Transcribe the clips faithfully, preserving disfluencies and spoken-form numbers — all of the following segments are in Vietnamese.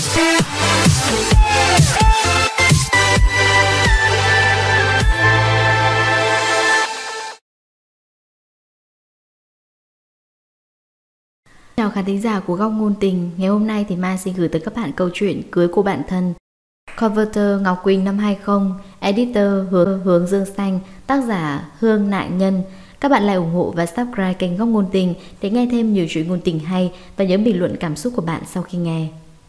Chào khán thính giả của Góc Ngôn Tình. Ngày hôm nay thì Mai xin gửi tới các bạn câu chuyện Cưới Cô Bạn Thân. Converter Ngọc Quỳnh năm hai không, Editor Hướng, Hướng Dương Xanh, tác giả Hương Nạn Nhân. Các bạn lại ủng hộ và subscribe kênh Góc Ngôn Tình để nghe thêm nhiều chuyện ngôn tình hay và nhớ bình luận cảm xúc của bạn sau khi nghe.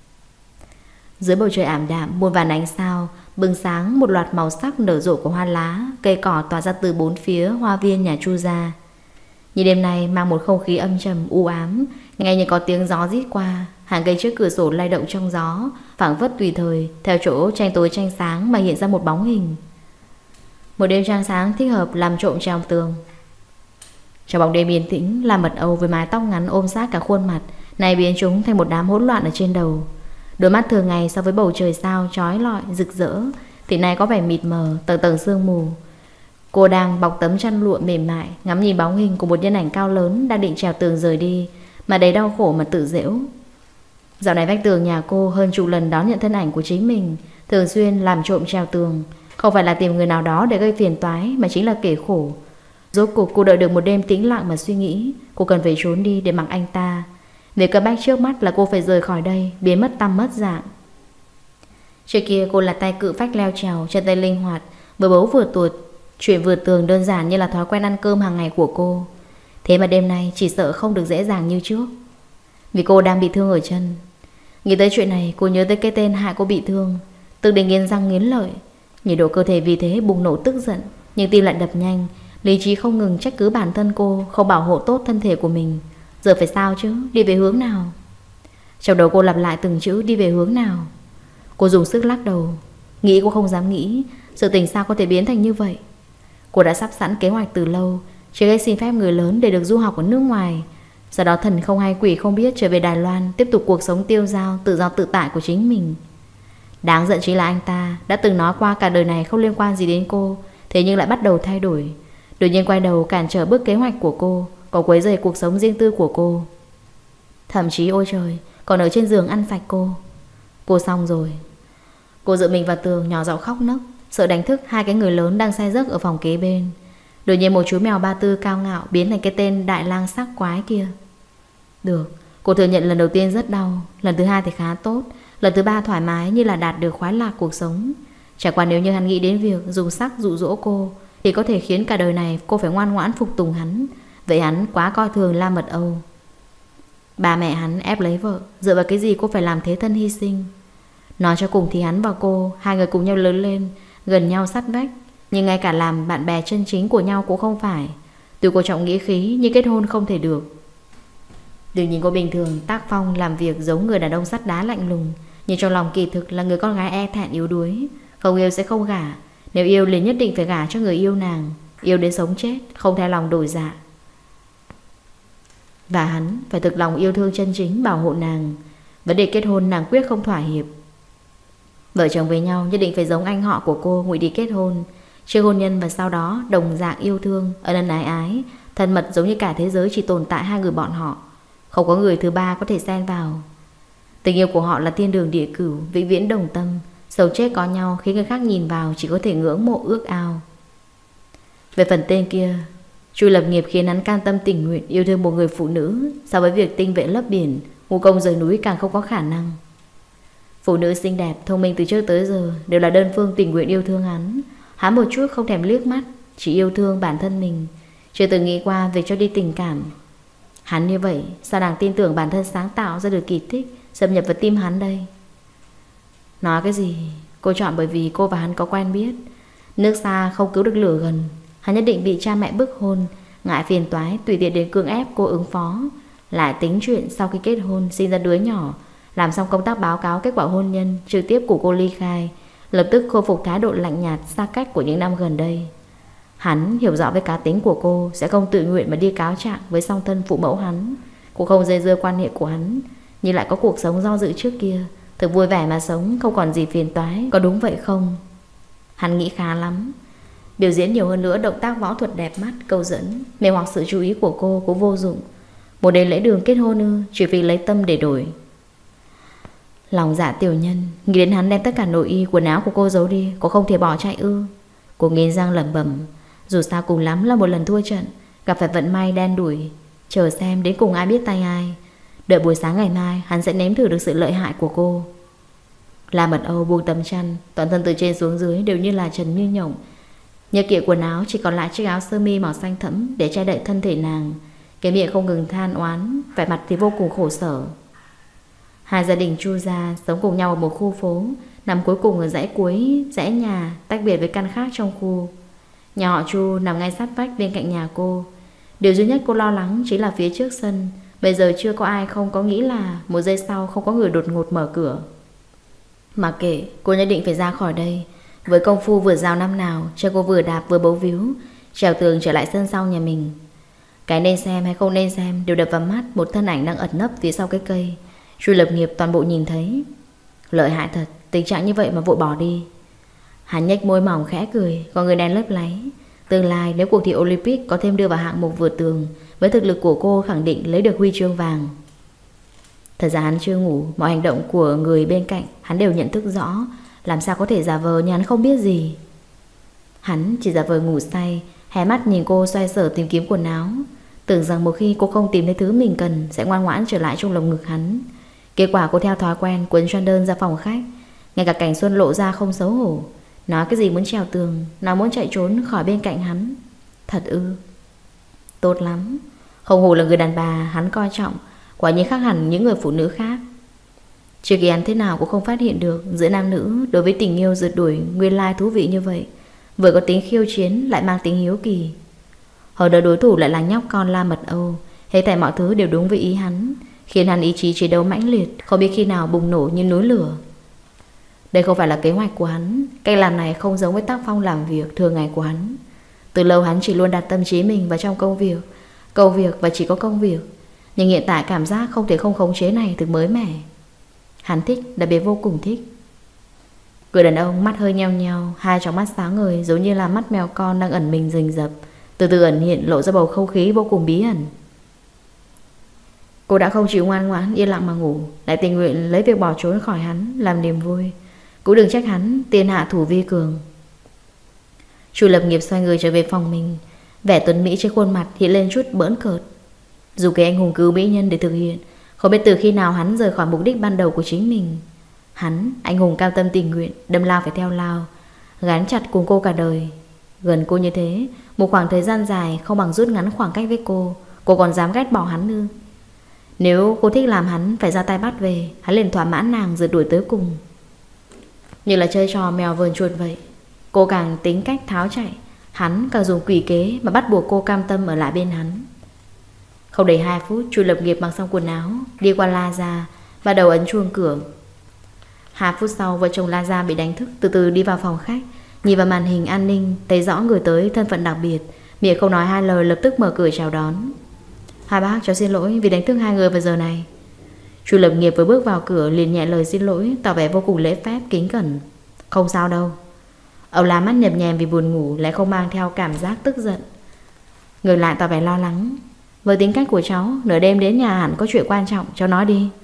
Dưới bầu trời ảm đạm, muôn vàn ánh sao bừng sáng một loạt màu sắc nở rộ của hoa lá, cây cỏ tỏa ra từ bốn phía hoa viên nhà Chu gia. Như đêm nay mang một không khí âm trầm u ám, nghe như có tiếng gió rít qua, hàng cây trước cửa sổ lay động trong gió, phảng phất tùy thời theo chỗ tranh tối tranh sáng mà hiện ra một bóng hình. Một đêm trăng sáng thích hợp làm trộm treo tường. Trong bóng đêm yên tĩnh là Mật Âu với mái tóc ngắn ôm sát cả khuôn mặt, này biến chúng thành một đám hỗn loạn ở trên đầu. Đôi mắt thường ngày so với bầu trời sao chói lọi rực rỡ thì nay có vẻ mịt mờ, tầng tầng sương mù. Cô đang bọc tấm chăn lụa mềm mại, ngắm nhìn bóng hình của một nhân ảnh cao lớn đang định trèo tường rời đi, mà đầy đau khổ mà tự giễu. Dạo này vách tường nhà cô hơn chục lần đón nhận thân ảnh của chính mình, thường xuyên làm trộm trèo tường. Không phải là tìm người nào đó để gây phiền toái, mà chính là kể khổ. Rốt cuộc cô đợi được một đêm tĩnh lặng mà suy nghĩ, cô cần phải trốn đi để mặc anh ta. Việc cấp bách trước mắt là cô phải rời khỏi đây, biến mất tăm mất dạng. Trước kia cô là tay cự phách leo trèo, chân tay linh hoạt, vừa bấu vừa tuột. Chuyện vượt tường đơn giản như là thói quen ăn cơm hàng ngày của cô. Thế mà đêm nay chỉ sợ không được dễ dàng như trước, vì cô đang bị thương ở chân. Nghĩ tới chuyện này, cô nhớ tới cái tên hại cô bị thương, tự định nghiến răng nghiến lợi. Nhiệt độ cơ thể vì thế bùng nổ tức giận, nhưng tim lại đập nhanh. Lý trí không ngừng trách cứ bản thân cô không bảo hộ tốt thân thể của mình. Giờ phải sao chứ, đi về hướng nào? Trong đầu cô lặp lại từng chữ đi về hướng nào. Cô dùng sức lắc đầu, nghĩ cô không dám nghĩ sự tình sao có thể biến thành như vậy. Cô đã sắp sẵn kế hoạch từ lâu, chỉ gây xin phép người lớn để được du học ở nước ngoài, sau đó thần không hay quỷ không biết trở về Đài Loan, tiếp tục cuộc sống tiêu dao, tự do tự tại của chính mình. Đáng giận chính là anh ta đã từng nói qua cả đời này không liên quan gì đến cô, thế nhưng lại bắt đầu thay đổi, đột nhiên quay đầu cản trở bước kế hoạch của cô, có quấy rầy cuộc sống riêng tư của cô. Thậm chí ôi trời, còn ở trên giường ăn sạch cô. Cô xong rồi. Cô dựa mình vào tường nhỏ giọng khóc nấc, sợ đánh thức hai cái người lớn đang say giấc ở phòng kế bên. Đột nhiên một chú mèo ba tư cao ngạo biến thành cái tên đại lang sắc quái kia. Được, cô thừa nhận lần đầu tiên rất đau, lần thứ hai thì khá tốt, lần thứ ba thoải mái như là đạt được khoái lạc cuộc sống. Chả qua nếu như hắn nghĩ đến việc dùng sắc dụ dỗ cô thì có thể khiến cả đời này cô phải ngoan ngoãn phục tùng hắn. Vậy hắn quá coi thường La Mật Âu. Ba mẹ hắn ép lấy vợ, dựa vào cái gì cô phải làm thế thân hy sinh? Nói cho cùng thì hắn và cô, hai người cùng nhau lớn lên, gần nhau sát vách, nhưng ngay cả làm bạn bè chân chính của nhau cũng không phải. Tuy cô trọng nghĩa khí nhưng kết hôn không thể được. Đừng nhìn cô bình thường, tác phong làm việc giống người đàn ông sắt đá lạnh lùng, nhưng trong lòng kỳ thực là người con gái e thẹn yếu đuối. Không yêu sẽ không gả, nếu yêu liền nhất định phải gả cho người yêu nàng, yêu đến sống chết, không theo lòng đổi dạ. Và hắn phải thực lòng yêu thương chân chính bảo hộ nàng. Vấn đề kết hôn nàng quyết không thỏa hiệp. Vợ chồng với nhau nhất định phải giống anh họ của cô ngụy đi kết hôn, trước hôn nhân và sau đó đồng dạng yêu thương, ân ân ái ái, thân mật giống như cả thế giới chỉ tồn tại hai người bọn họ, không có người thứ ba có thể xen vào. Tình yêu của họ là thiên đường địa cửu, vĩnh viễn đồng tâm, sống chết có nhau khiến người khác nhìn vào chỉ có thể ngưỡng mộ ước ao. Về phần tên kia, Chu lập nghiệp khiến hắn can tâm tình nguyện yêu thương một người phụ nữ, so với việc tinh vệ lấp biển, ngũ công rời núi càng không có khả năng. Phụ nữ xinh đẹp, thông minh từ trước tới giờ đều là đơn phương tình nguyện yêu thương hắn. Hắn một chút không thèm liếc mắt, chỉ yêu thương bản thân mình, chưa từng nghĩ qua việc cho đi tình cảm. Hắn như vậy, sao nàng tin tưởng bản thân sáng tạo ra được kỳ tích xâm nhập vào tim hắn đây? Nói cái gì? Cô chọn bởi vì cô và hắn có quen biết. Nước xa không cứu được lửa gần. Hắn nhất định bị cha mẹ bức hôn, ngại phiền toái tùy tiện đến cưỡng ép cô ứng phó, lại tính chuyện sau khi kết hôn sinh ra đứa nhỏ, làm xong công tác báo cáo kết quả hôn nhân, trực tiếp của cô ly khai, lập tức khôi phục thái độ lạnh nhạt xa cách của những năm gần đây. Hắn hiểu rõ với cá tính của cô, sẽ không tự nguyện mà đi cáo trạng với song thân phụ mẫu hắn. Cô không dây dưa quan hệ của hắn, nhưng lại có cuộc sống do dự trước kia, thực vui vẻ mà sống, không còn gì phiền toái. Có đúng vậy không? Hắn nghĩ khá lắm. Biểu diễn nhiều hơn nữa động tác võ thuật đẹp mắt, câu dẫn, mê hoặc sự chú ý của cô cũng vô dụng. Một đêm lễ đường kết hôn ư, chỉ vì lấy tâm để đổi. Lòng dạ tiểu nhân, nghĩ đến hắn đem tất cả nội y quần áo của cô giấu đi, cô không thể bỏ chạy ư? Cô nghiến răng lẩm bẩm, dù sao cùng lắm là một lần thua trận, gặp phải vận may đen đủi. Chờ xem đến cùng ai biết tay ai. Đợi buổi sáng ngày mai hắn sẽ nếm thử được sự lợi hại của cô. La Mật Âu buông tấm chăn, toàn thân từ trên xuống dưới đều như là trần như nhộng. Nhờ kiện quần áo chỉ còn lại chiếc áo sơ mi màu xanh thẫm để che đậy thân thể nàng. Cái miệng không ngừng than oán, vẻ mặt thì vô cùng khổ sở. Hai gia đình Chu gia sống cùng nhau ở một khu phố, nằm cuối cùng ở dãy cuối dãy nhà, tách biệt với căn khác trong khu. Nhà họ Chu nằm ngay sát vách bên cạnh nhà cô. Điều duy nhất cô lo lắng chính là phía trước sân, bây giờ chưa có ai không có nghĩ là một giây sau không có người đột ngột mở cửa. Mà kệ, cô nhất định phải ra khỏi đây. Với công phu vừa rào năm nào, cho cô vừa đạp vừa bấu víu, trèo tường trở lại sân sau nhà mình. Cái nên xem hay không nên xem đều đập vào mắt một thân ảnh đang ẩn nấp phía sau cái cây. Chu Lập Nghiệp toàn bộ nhìn thấy. Lợi hại thật, tình trạng như vậy mà vội bỏ đi. Hắn nhếch môi mỏng khẽ cười, còn người đen lấp láy. Tương lai nếu cuộc thi Olympic có thêm đưa vào hạng mục vượt tường, với thực lực của cô khẳng định lấy được huy chương vàng. Thật ra hắn chưa ngủ, mọi hành động của người bên cạnh hắn đều nhận thức rõ, làm sao có thể giả vờ như hắn không biết gì. Hắn chỉ giả vờ ngủ say, hé mắt nhìn cô xoay sở tìm kiếm quần áo, tưởng rằng một khi cô không tìm thấy thứ mình cần sẽ ngoan ngoãn trở lại trong lồng ngực hắn. Kết quả cô theo thói quen quấn chăn đơn ra phòng khách. Ngay cả Cảnh Xuân lộ ra không xấu hổ, nói cái gì muốn trèo tường, nói muốn chạy trốn khỏi bên cạnh hắn. Thật ư? Tốt lắm. Không hổ là người đàn bà hắn coi trọng, quả nhiên khác hẳn những người phụ nữ khác. Trước kia hắn thế nào cũng không phát hiện được giữa nam nữ đối với tình yêu rượt đuổi nguyên lai thú vị như vậy, vừa có tính khiêu chiến lại mang tính hiếu kỳ. Hồi đó đối thủ lại là nhóc con La Mật Âu, hết thảy mọi thứ đều đúng với ý hắn, khiến hắn ý chí chiến đấu mãnh liệt, không biết khi nào bùng nổ như núi lửa. Đây không phải là kế hoạch của hắn, cách làm này không giống với tác phong làm việc thường ngày của hắn. Từ lâu hắn chỉ luôn đặt tâm trí mình vào trong công việc, công việc và chỉ có công việc. Nhưng hiện tại cảm giác không thể không khống chế này thực mới mẻ. Hắn thích, đặc biệt vô cùng thích. Người đàn ông mắt hơi nheo nheo, hai tròng mắt sáng ngời giống như là mắt mèo con đang ẩn mình rình rập, từ từ ẩn hiện lộ ra bầu không khí vô cùng bí ẩn. Cô đã không chịu ngoan ngoãn yên lặng mà ngủ, lại tình nguyện lấy việc bỏ trốn khỏi hắn làm niềm vui. Cũng đừng trách hắn tiên hạ thủ vi cường. Chu Lập Nghiệp xoay người trở về phòng mình, vẻ tuấn mỹ trên khuôn mặt hiện lên chút bỡn cợt. Dù cái anh hùng cứu mỹ nhân để thực hiện, không biết từ khi nào hắn rời khỏi mục đích ban đầu của chính mình. Hắn, anh hùng cao tâm tình nguyện, đâm lao phải theo lao, gắn chặt cùng cô cả đời. Gần cô như thế, một khoảng thời gian dài không bằng rút ngắn khoảng cách với cô. Cô còn dám ghét bỏ hắn ư? Nếu cô thích làm hắn phải ra tay bắt về, hắn liền thỏa mãn nàng rượt đuổi tới cùng. Như là chơi trò mèo vờn chuột vậy. Cô càng tính cách tháo chạy, hắn càng dùng quỷ kế mà bắt buộc cô cam tâm ở lại bên hắn. Không đầy hai phút, Chu Lập Nghiệp mặc xong quần áo, đi qua La Gia, bắt đầu ấn chuông cửa. Hai phút sau, vợ chồng La Gia bị đánh thức, từ từ đi vào phòng khách, nhìn vào màn hình an ninh, thấy rõ người tới thân phận đặc biệt, miệng không nói hai lời lập tức mở cửa chào đón. Hai bác, cháu xin lỗi vì đánh thức hai người vào giờ này. Chu Lập Nghiệp vừa bước vào cửa liền nhẹ lời xin lỗi, tỏ vẻ vô cùng lễ phép kính cẩn. Không sao đâu. Ông lá mắt nhập nhèm vì buồn ngủ, lại không mang theo cảm giác tức giận. Ngược lại tỏ vẻ lo lắng. Với tính cách của cháu, nửa đêm đến nhà hẳn có chuyện quan trọng, cháu nói đi.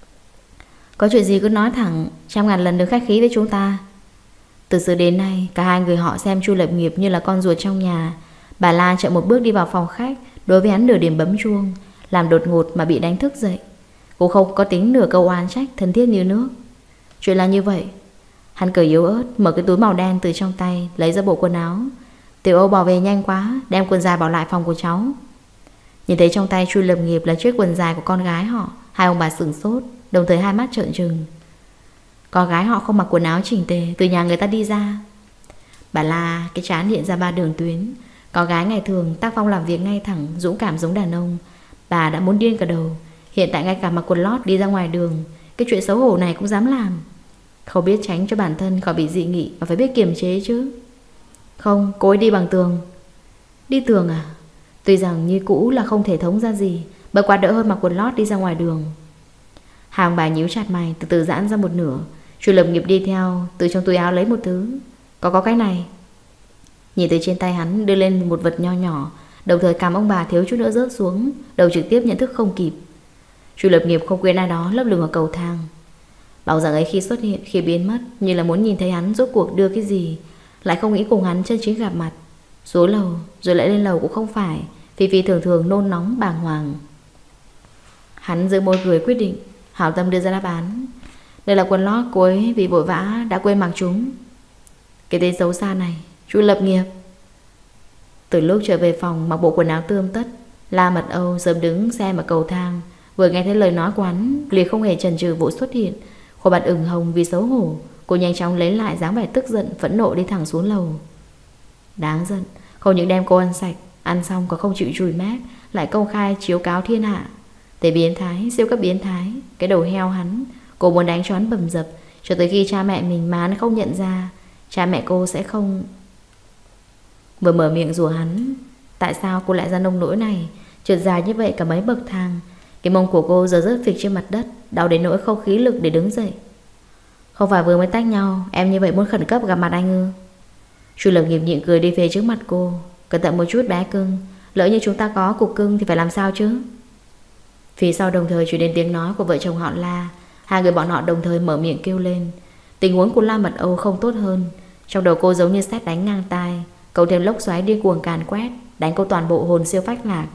Có chuyện gì cứ nói thẳng, trăm ngàn lần đừng khách khí với chúng ta. Từ xưa đến nay, cả hai người họ xem Chu Lập Nghiệp như là con ruột trong nhà. Bà La chậm một bước đi vào phòng khách, đối với hắn nửa điểm bấm chuông, làm đột ngột mà bị đánh thức dậy. Cô không có tính nửa câu oán trách, thân thiết như nước. Chuyện là như vậy. Hắn cười yếu ớt, mở cái túi màu đen từ trong tay, lấy ra bộ quần áo. Tiểu Âu bỏ về nhanh quá, đem quần dài bỏ lại phòng của cháu. Nhìn thấy trong tay Chu Lập Nghiệp là chiếc quần dài của con gái họ, hai ông bà sửng sốt, đồng thời hai mắt trợn trừng. Con gái họ không mặc quần áo chỉnh tề từ nhà người ta đi ra. Bà La cái trán hiện ra ba đường tuyến. Con gái ngày thường tác phong làm việc ngay thẳng, dũng cảm giống đàn ông. Bà đã muốn điên cả đầu. Hiện tại ngay cả mặc quần lót đi ra ngoài đường, cái chuyện xấu hổ này cũng dám làm. Không biết tránh cho bản thân khỏi bị dị nghị, mà phải biết kiềm chế chứ. Không, cô ấy đi bằng tường. Đi tường à? Tuy rằng như cũ là không thể thống ra gì, bởi quá đỡ hơn mặc quần lót đi ra ngoài đường. Hàng bà nhíu chặt mày, từ từ giãn ra một nửa. Chu Lập Nghiệp đi theo, từ trong túi áo lấy một thứ. Có có cái này. Nhìn từ trên tay hắn đưa lên một vật nho nhỏ, đồng thời cảm ông bà thiếu chút nữa rớt xuống, đầu trực tiếp nhận thức không kịp. Chu Lập Nghiệp không quên ai đó lấp lửng ở cầu thang. Bóng dáng ấy khi xuất hiện, khi biến mất, như là muốn nhìn thấy hắn rốt cuộc đưa cái gì, lại không nghĩ cùng hắn chân chính gặp mặt. Xuống lầu rồi lại lên lầu cũng không phải. Phi Phi thường thường nôn nóng bàng hoàng. Hắn giữ môi cười quyết định, hảo tâm đưa ra đáp án. Đây là quần lót cô ấy vì vội vã đã quên mặc chúng. Cái tên xấu xa này, Chu Lập Nghiệp. Từ lúc trở về phòng mặc bộ quần áo tươm tất, La Mật Âu sớm đứng xem ở cầu thang. Vừa nghe thấy lời nói của hắn, liền không hề chần chừ vội xuất hiện. Khuôn mặt ửng hồng vì xấu hổ. Cô nhanh chóng lấy lại dáng vẻ tức giận, phẫn nộ đi thẳng xuống lầu. Đáng giận, không những đem cô ăn sạch, ăn xong còn không chịu chùi mát, lại công khai chiếu cáo thiên hạ. Để biến thái, siêu cấp biến thái. Cái đầu heo hắn. Cô muốn đánh cho hắn bầm dập, cho tới khi cha mẹ mình mà hắn không nhận ra. Cha mẹ cô sẽ không... Vừa mở miệng rủa hắn, tại sao cô lại ra nông nỗi này, trượt dài như vậy cả mấy bậc thang. Cái mông của cô giờ rớt phịch trên mặt đất, đau đến nỗi không khí lực để đứng dậy. Không phải vừa mới tách nhau, em như vậy muốn khẩn cấp gặp mặt anh ư? Chu Lập Nghiệp nhịn cười đi về trước mặt cô. Cẩn thận một chút bé cưng, lỡ như chúng ta có cục cưng thì phải làm sao chứ? Phía sau đồng thời truyền đến tiếng nói của vợ chồng họ La. Hai người bọn họ đồng thời mở miệng kêu lên. Tình huống của La Mật Âu không tốt hơn. Trong đầu cô giống như sét đánh ngang tai, cộng thêm lốc xoáy đi cuồng càn quét, đánh cô toàn bộ hồn siêu phách lạc.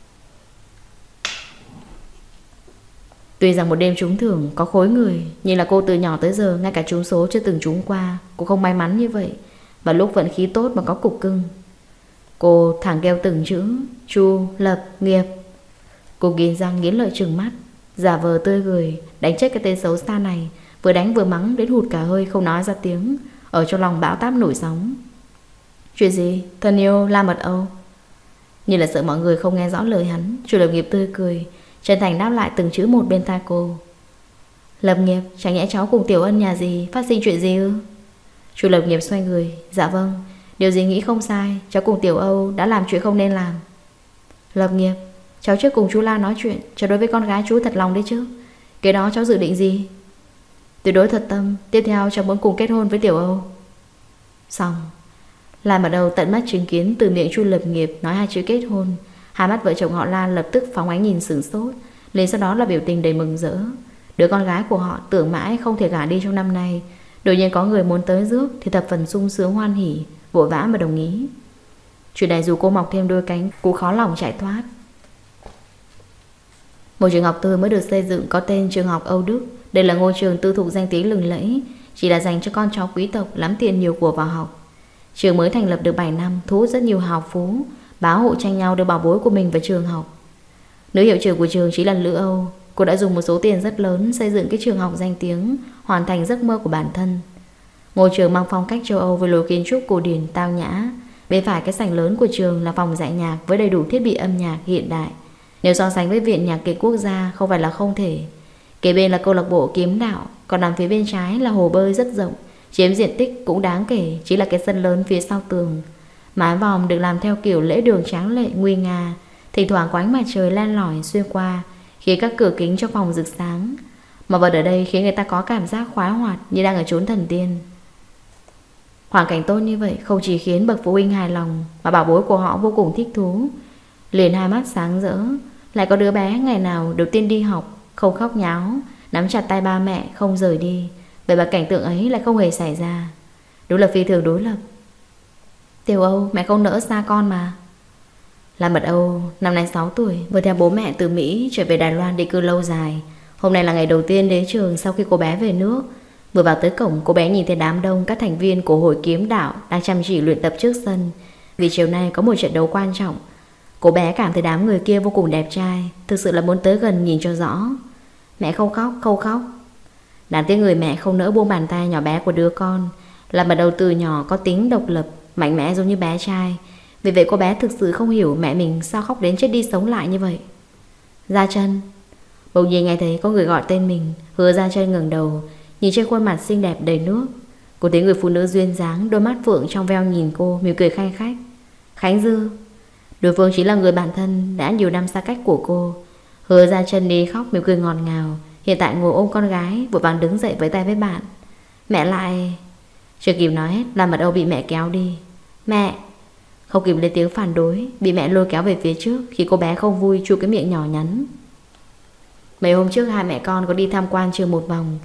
Tuy rằng một đêm trúng thưởng có khối người, nhưng là cô từ nhỏ tới giờ ngay cả trúng số chưa từng trúng qua. Cô không may mắn như vậy. Và lúc vận khí tốt mà có cục cưng. Cô thẳng kêu từng chữ Chu Lập Nghiệp. Cô nghiến răng nghiến lợi trừng mắt, giả vờ tươi cười, đánh chết cái tên xấu xa này. Vừa đánh vừa mắng đến hụt cả hơi không nói ra tiếng. Ở trong lòng bão táp nổi sóng. Chuyện gì? Thân yêu La Mật Âu. Như là sợ mọi người không nghe rõ lời hắn, Chu Lập Nghiệp tươi cười, chân thành đáp lại từng chữ một bên tai cô. Lập Nghiệp, chẳng nhẽ cháu cùng Tiểu Ân nhà gì phát sinh chuyện gì ư? Chu Lập Nghiệp xoay người. Dạ vâng, điều gì nghĩ không sai, cháu cùng Tiểu Âu đã làm chuyện không nên làm. Lập Nghiệp, cháu trước cùng chú La nói chuyện, cháu đối với con gái chú thật lòng đấy chứ. Cái đó cháu dự định gì? Tuyệt đối thật tâm. Tiếp theo cháu muốn cùng kết hôn với Tiểu Âu. Xong. La Mật Âu tận mắt chứng kiến từ miệng Chu Lập Nghiệp nói hai chữ kết hôn. Hai mắt vợ chồng họ La lập tức phóng ánh nhìn sửng sốt, liền sau đó là biểu tình đầy mừng rỡ. Đứa con gái của họ tưởng mãi không thể gả đi trong năm nay, đột nhiên có người muốn tới rước thì thập phần sung sướng hoan hỉ, vội vã mà đồng ý. Chuyện này dù cô mọc thêm đôi cánh cũng khó lòng chạy thoát. Một trường học tư mới được xây dựng có tên trường học Âu Đức. Đây là ngôi trường tư thục danh tiếng lừng lẫy, chỉ là dành cho con cháu quý tộc lắm tiền nhiều của vào học. Trường mới thành lập được bảy năm, thu hút rất nhiều hào phú, báo hộ tranh nhau đưa bảo bối của mình vào trường học. Nữ hiệu trưởng của trường chính là Lữ Âu. Cô đã dùng một số tiền rất lớn xây dựng cái trường học danh tiếng, hoàn thành giấc mơ của bản thân. Ngôi trường mang phong cách châu Âu với lối kiến trúc cổ điển tao nhã. Bên phải cái sảnh lớn của trường là phòng dạy nhạc với đầy đủ thiết bị âm nhạc hiện đại. Nếu so sánh với Viện Nhạc kịch Quốc gia không phải là không thể. Kế bên là câu lạc bộ kiếm đạo, còn nằm phía bên trái là hồ bơi rất rộng, chiếm diện tích cũng đáng kể, chỉ là cái sân lớn phía sau tường. Mái vòm được làm theo kiểu lễ đường tráng lệ nguy nga, thỉnh thoảng có ánh mặt trời len lỏi xuyên qua, khiến các cửa kính trong phòng rực sáng. Mà vật ở đây khiến người ta có cảm giác khoái hoạt như đang ở chốn thần tiên. Hoàn cảnh tốt như vậy không chỉ khiến bậc phụ huynh hài lòng, mà bảo bối của họ vô cùng thích thú. Liền hai mắt sáng rỡ. Lại có đứa bé ngày nào đầu tiên đi học không khóc nháo, nắm chặt tay ba mẹ không rời đi. Vậy mà cảnh tượng ấy lại không hề xảy ra. Đúng là phi thường đối lập. Tiểu Âu, mẹ không nỡ xa con mà. La Mật Âu năm nay sáu tuổi, vừa theo bố mẹ từ Mỹ trở về Đài Loan định cư lâu dài. Hôm nay là ngày đầu tiên đến trường sau khi cô bé về nước. Vừa vào tới cổng, cô bé nhìn thấy đám đông các thành viên của hội kiếm đạo đang chăm chỉ luyện tập trước sân, vì chiều nay có một trận đấu quan trọng. Cô bé cảm thấy đám người kia vô cùng đẹp trai, thực sự là muốn tới gần nhìn cho rõ. Mẹ không khóc, không khóc. Đáng tiếc người mẹ không nỡ buông bàn tay nhỏ bé của đứa con. La Mật Âu từ nhỏ có tính độc lập, mạnh mẽ giống như bé trai. Vì vậy cô bé thực sự không hiểu mẹ mình sao khóc đến chết đi sống lại như vậy. Gia Chân. Bỗng nhiên nghe thấy có người gọi tên mình. Hứa Gia Chân ngẩng đầu, nhìn trên khuôn mặt xinh đẹp đầy nước. Cô thấy người phụ nữ duyên dáng, đôi mắt phượng trong veo nhìn cô, mỉm cười khanh khách. Khánh Dư. Đối phương chính là người bạn thân đã nhiều năm xa cách của cô. Hứa Gia Chân đi khóc mỉm cười ngọt ngào, hiện tại ngồi ôm con gái, vội vàng đứng dậy với tay với bạn. Mẹ lại... Chưa kịp nói hết, La Mật Âu bị mẹ kéo đi. Mẹ... Không kịp lên tiếng phản đối, bị mẹ lôi kéo về phía trước, khi cô bé không vui chu cái miệng nhỏ nhắn. Mấy hôm trước hai mẹ con có đi tham quan trường một vòng.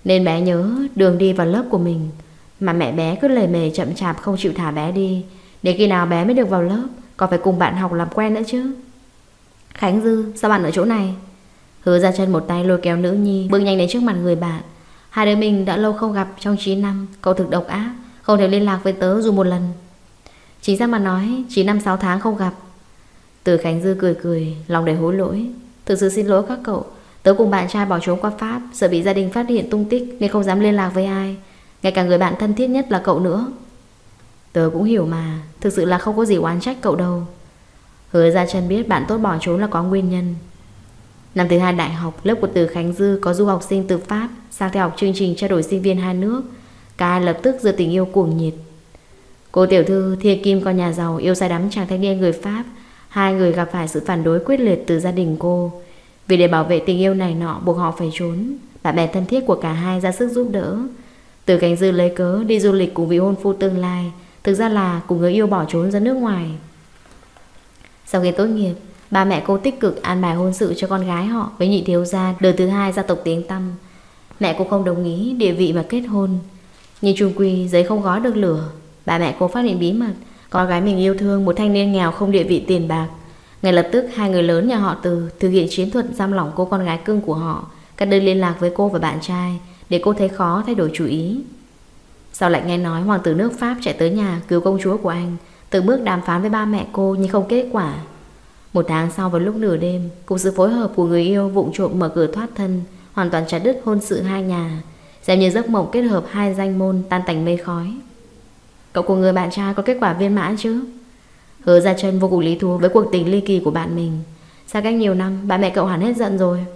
Nên bé nhớ đường đi vào lớp của mình, mà mẹ bé cứ lề mề chậm chạp không chịu thả bé đi. Để khi nào bé mới được vào lớp, còn phải cùng bạn học làm quen nữa chứ. Khánh Dư, sao bạn ở chỗ này? Hứa Gia Chân một tay lôi kéo nữ nhi bước nhanh đến trước mặt người bạn. Hai đứa mình đã lâu không gặp trong chín năm. Cậu thực độc ác, không thể liên lạc với tớ dù một lần. Chính xác mà nói, chín năm sáu tháng không gặp. Từ Khánh Dư cười cười, lòng đầy hối lỗi. Thực sự xin lỗi các cậu, tớ cùng bạn trai bỏ trốn qua Pháp, sợ bị gia đình phát hiện tung tích nên không dám liên lạc với ai, ngay cả người bạn thân thiết nhất là cậu nữa. Tớ cũng hiểu mà, thực sự là không có gì oán trách cậu đâu. Hứa Gia Chân biết bạn tốt bỏ trốn là có nguyên nhân. Năm thứ hai đại học, lớp của Từ Khánh Dư có du học sinh từ Pháp sang theo học chương trình trao đổi sinh viên hai nước. Cả hai lập tức giơ tình yêu cuồng nhiệt. Cô tiểu thư Thiên Kim con nhà giàu yêu say đắm chàng thanh niên người Pháp. Hai người gặp phải sự phản đối quyết liệt từ gia đình cô. Vì để bảo vệ tình yêu này nọ buộc họ phải trốn. Bạn bè thân thiết của cả hai ra sức giúp đỡ. Từ Khánh Dư lấy cớ đi du lịch cùng vị hôn phu tương lai, thực ra là cùng người yêu bỏ trốn ra nước ngoài. Sau khi tốt nghiệp, ba mẹ cô tích cực an bài hôn sự cho con gái họ với nhị thiếu gia đời thứ hai gia tộc tiếng tăm. Mẹ cô không đồng ý địa vị mà kết hôn, nhưng chung quy giấy không gói được lửa. Ba mẹ cô phát hiện bí mật con gái mình yêu thương một thanh niên nghèo không địa vị tiền bạc. Ngay lập tức hai người lớn nhà họ Từ thực hiện chiến thuật giam lỏng cô con gái cưng của họ, cắt đơn liên lạc với cô và bạn trai để cô thấy khó thay đổi chủ ý. Sau lại nghe nói hoàng tử nước Pháp chạy tới nhà cứu công chúa của anh, từng bước đàm phán với ba mẹ cô nhưng không kết quả. Một tháng sau vào lúc nửa đêm, cùng sự phối hợp của người yêu vụng trộm mở cửa thoát thân, hoàn toàn chặt đứt hôn sự hai nhà, xem như giấc mộng kết hợp hai danh môn tan tành mây khói. Cậu cùng người bạn trai có kết quả viên mãn chứ? Hứa Gia Chân vô cùng lý thú với cuộc tình ly kỳ của bạn mình. Xa cách nhiều năm, ba mẹ cậu hẳn hết giận rồi.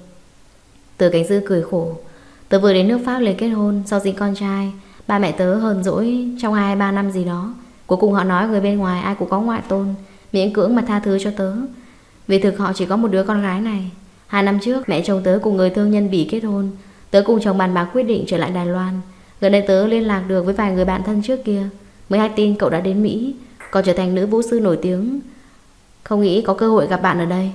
Từ Cảnh Dư cười khổ. Tớ vừa đến nước Pháp lấy kết hôn, sau sinh con trai. Ba mẹ tớ hờn dỗi trong hai ba năm gì đó. Cuối cùng họ nói người bên ngoài ai cũng có ngoại tôn, miễn cưỡng mà tha thứ cho tớ. Vì thực họ chỉ có một đứa con gái này. Hai năm trước mẹ chồng tớ cùng người thương nhân Bỉ kết hôn. Tớ cùng chồng bàn bạc quyết định trở lại Đài Loan. Gần đây tớ liên lạc được với vài người bạn thân trước kia, mới hay tin cậu đã đến Mỹ, còn trở thành nữ vũ sư nổi tiếng. Không nghĩ có cơ hội gặp bạn ở đây.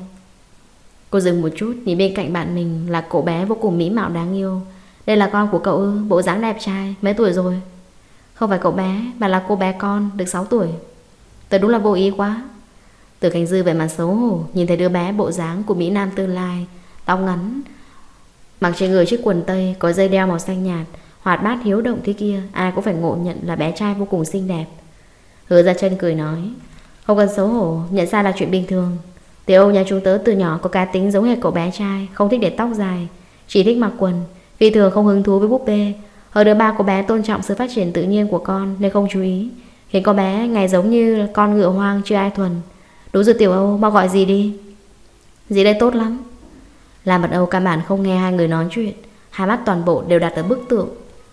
Cô dừng một chút, nhìn bên cạnh bạn mình là cậu bé vô cùng mỹ mạo đáng yêu. Đây là con của cậu ư? Bộ dáng đẹp trai, mấy tuổi rồi? Không phải cậu bé, mà là cô bé con, được sáu tuổi. Tớ đúng là vô ý quá. Từ Cảnh Dư về mặt xấu hổ, nhìn thấy đứa bé bộ dáng của mỹ nam tương lai, tóc ngắn, mặc trên người chiếc quần tây có dây đeo màu xanh nhạt, hoạt bát hiếu động thế kia, ai cũng phải ngộ nhận là bé trai vô cùng xinh đẹp. Hứa Gia Chân cười nói, không cần xấu hổ, nhận sai là chuyện bình thường. Tiểu Âu nhà chúng tớ từ nhỏ có cá tính giống hệt cậu bé trai, không thích để tóc dài, chỉ thích mặc quần, vì thường không hứng thú với búp bê. Hơn nữa ba cô bé tôn trọng sự phát triển tự nhiên của con nên không chú ý, khiến con bé ngày giống như con ngựa hoang chưa ai thuần. Đúng rồi Tiểu Âu, mau gọi gì đi. Gì đây tốt lắm. Làm Mật Âu căn bản không nghe hai người nói chuyện, hai mắt toàn bộ đều đặt ở bức tượng.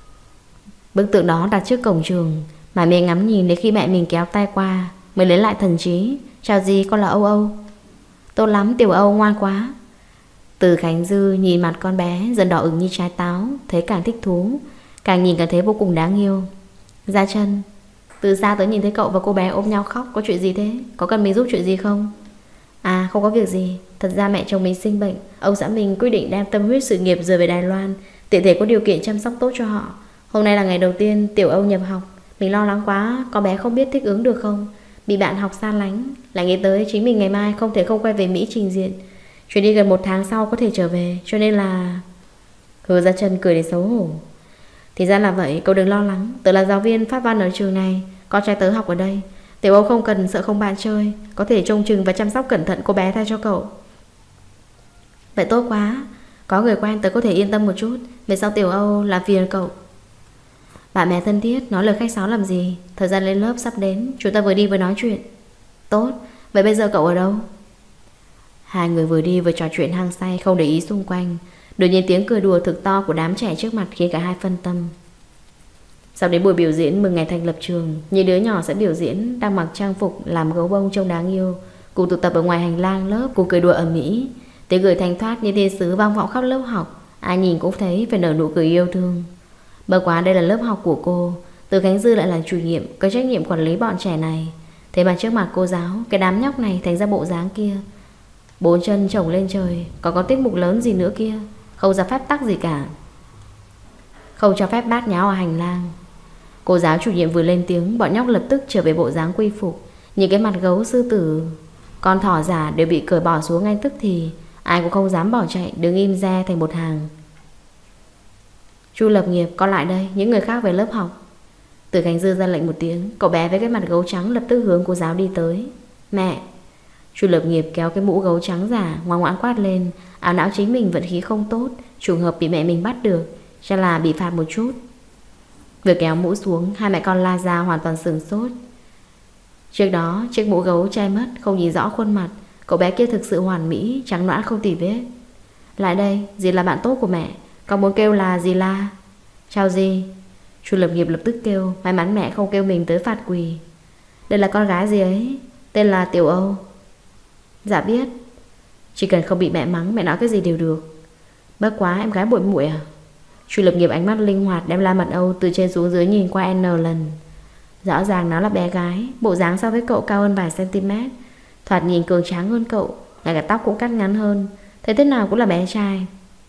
Bức tượng đó đặt trước cổng trường, mà mẹ ngắm nhìn đến khi mẹ mình kéo tay qua mới lấy lại thần trí. Chào gì, con là Âu Âu. Tốt lắm Tiểu Âu, ngoan quá. Từ Khánh Dư nhìn mặt con bé dần đỏ ửng như trái táo, thấy càng thích thú, càng nhìn càng thấy vô cùng đáng yêu. Gia Chân, từ xa tới nhìn thấy cậu và cô bé ôm nhau khóc, có chuyện gì thế? Có cần mình giúp chuyện gì không? À không có việc gì. Thật ra mẹ chồng mình sinh bệnh, ông xã mình quyết định đem tâm huyết sự nghiệp rời về Đài Loan, tiện thể có điều kiện chăm sóc tốt cho họ. Hôm nay là ngày đầu tiên Tiểu Âu nhập học, mình lo lắng quá, con bé không biết thích ứng được không, bị bạn học xa lánh. Lại nghĩ tới chính mình ngày mai không thể không quay về Mỹ trình diện, chuyến đi gần một tháng sau có thể trở về, cho nên là... Hứa Gia Chân cười để xấu hổ. Thì ra là vậy, cậu đừng lo lắng. Tớ là giáo viên pháp văn ở trường này, con trai tớ học ở đây. Tiểu Âu không cần sợ không bạn chơi, có thể trông chừng và chăm sóc cẩn thận cô bé thay cho cậu. Vậy tốt quá, có người quen tớ có thể yên tâm một chút. Về sau Tiểu Âu là phiền cậu. Bạn bè thân thiết nói lời khách sáo làm gì, thời gian lên lớp sắp đến, chúng ta vừa đi vừa nói chuyện. Tốt, vậy bây giờ cậu ở đâu? Hai người vừa đi vừa trò chuyện hăng say, không để ý xung quanh. Đột nhiên tiếng cười đùa thực to của đám trẻ trước mặt khiến cả hai phân tâm. Sau đến buổi biểu diễn mừng ngày thành lập trường, những đứa nhỏ sẽ biểu diễn đang mặc trang phục làm gấu bông trông đáng yêu, cùng tụ tập ở ngoài hành lang lớp, cùng cười đùa ầm ĩ. Tiếng cười thanh thoát như thiên sứ vang vọng khắp lớp học, ai nhìn cũng thấy phải nở nụ cười yêu thương. Bất quá đây là lớp học của cô, Từ Khánh Dư lại là chủ nhiệm, có trách nhiệm quản lý bọn trẻ này. Thế mà trước mặt cô giáo, cái đám nhóc này thành ra bộ dáng kia, bốn chân chồng lên trời, còn có tiết mục lớn gì nữa kia, không ra phép tắc gì cả. không cho phép bát nháo ở hành lang. Cô giáo chủ nhiệm vừa lên tiếng, bọn nhóc lập tức trở về bộ dáng quy phục. Những cái mặt gấu sư tử, con thỏ giả đều bị cởi bỏ xuống ngay tức thì. Ai cũng không dám bỏ chạy, đứng im re thành một hàng. Chu Lập Nghiệp, con lại đây, những người khác về lớp học. Từ Khánh Dư ra lệnh một tiếng. Cậu bé với cái mặt gấu trắng lập tức hướng cô giáo đi tới. Mẹ. Chu Lập Nghiệp kéo cái mũ gấu trắng giả, ngoan ngoãn quát lên. Ảo não chính mình vận khí không tốt, trùng hợp bị mẹ mình bắt được, chắc là bị phạt một chút. Vừa kéo mũ xuống, hai mẹ con La Gia hoàn toàn sửng sốt. Trước đó chiếc mũ gấu che mất, không nhìn rõ khuôn mặt. Cậu bé kia thực sự hoàn mỹ, trắng nõn không tì vết. Lại đây, dì là bạn tốt của mẹ, con muốn kêu là dì La. Chào dì. Chu Lập Nghiệp lập tức kêu. May mắn mẹ không kêu mình tới phạt quỳ. Đây là con gái dì ấy, tên là Tiểu Âu. Dạ biết. Chỉ cần không bị mẹ mắng, mẹ nói cái gì đều được. Bất quá em gái bội muội à? Chu Lập Nghiệp ánh mắt linh hoạt đem La Mật Âu từ trên xuống dưới nhìn qua N lần. Rõ ràng nó là bé gái, bộ dáng so với cậu cao hơn vài cm, thoạt nhìn cường tráng hơn cậu, ngay cả tóc cũng cắt ngắn hơn, thấy thế nào cũng là bé trai.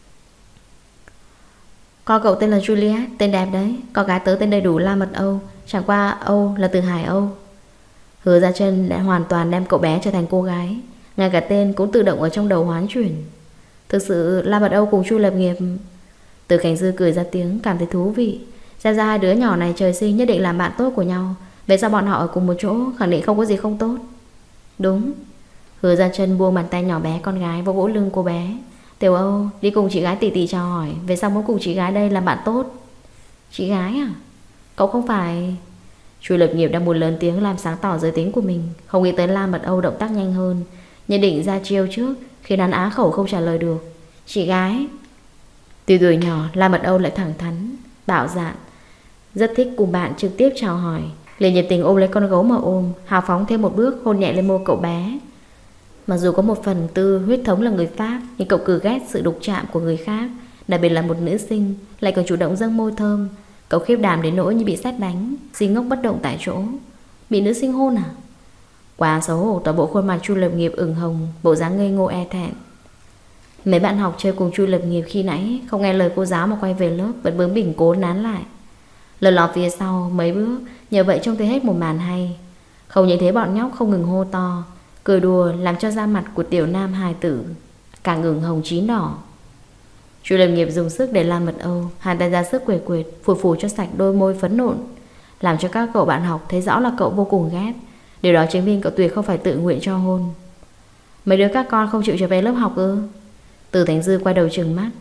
Con cậu tên là Juliet, tên đẹp đấy. Con gái tớ tên đầy đủ La Mật Âu, chẳng qua Âu là từ Hải Âu. Hứa Gia Chân đã hoàn toàn đem cậu bé trở thành cô gái, ngay cả tên cũng tự động ở trong đầu hoán chuyển. Thực sự La Mật Âu cùng Chu Lập Nghiệp. Từ Khánh Dư cười ra tiếng, cảm thấy thú vị. Xem ra hai đứa nhỏ này trời sinh nhất định làm bạn tốt của nhau. Về sau bọn họ ở cùng một chỗ, khẳng định không có gì không tốt. Đúng. Hứa Gia Chân buông bàn tay nhỏ bé con gái vào vỗ lưng cô bé. Tiểu Âu, đi cùng chị gái tỷ tỷ chào hỏi. Về sau muốn cùng chị gái đây làm bạn tốt. Chị gái à? Cậu không phải... Chu Lập Nghiệp đang muốn lớn tiếng làm sáng tỏ giới tính của mình, không nghĩ tới La Mật Âu động tác nhanh hơn, nhất định ra chiêu trước, khiến hắn á khẩu không trả lời được. Chị gái. Tuy tuổi nhỏ, La Mật Âu lại thẳng thắn, bạo dạn, rất thích cùng bạn trực tiếp chào hỏi, liền nhiệt tình ôm lấy con gấu mà ôm, hào phóng thêm một bước hôn nhẹ lên môi cậu bé. Mặc dù có một phần tư huyết thống là người Pháp, nhưng cậu cứ ghét sự đụng chạm của người khác, đặc biệt là một nữ sinh, lại còn chủ động dâng môi thơm. Cậu khiếp đảm đến nỗi như bị sét đánh, xin ngốc bất động tại chỗ. Bị nữ sinh hôn à? Quá xấu hổ, toàn bộ khuôn mặt Chu Lập Nghiệp ửng hồng, bộ dáng ngây ngô e thẹn. Mấy bạn học chơi cùng Chu Lập Nghiệp khi nãy không nghe lời cô giáo mà quay về lớp, vẫn bướng bỉnh cố nán lại. Lần lọt phía sau mấy bước, nhờ vậy trông thấy hết một màn hay. Không những thế, bọn nhóc không ngừng hô to, cười đùa làm cho da mặt của tiểu nam hài tử càng ửng hồng chín đỏ. Chu Lập Nghiệp dùng sức để La Mật Âu, hai tay ra sức quệt quệt, phủi phủi cho sạch đôi môi phấn nộn, làm cho các cậu bạn học thấy rõ là cậu vô cùng ghét. Điều đó chứng minh cậu tuyệt không phải tự nguyện cho hôn. Mấy đứa các con không chịu trở về lớp học ư? Từ Thành Dư quay đầu trừng mắt.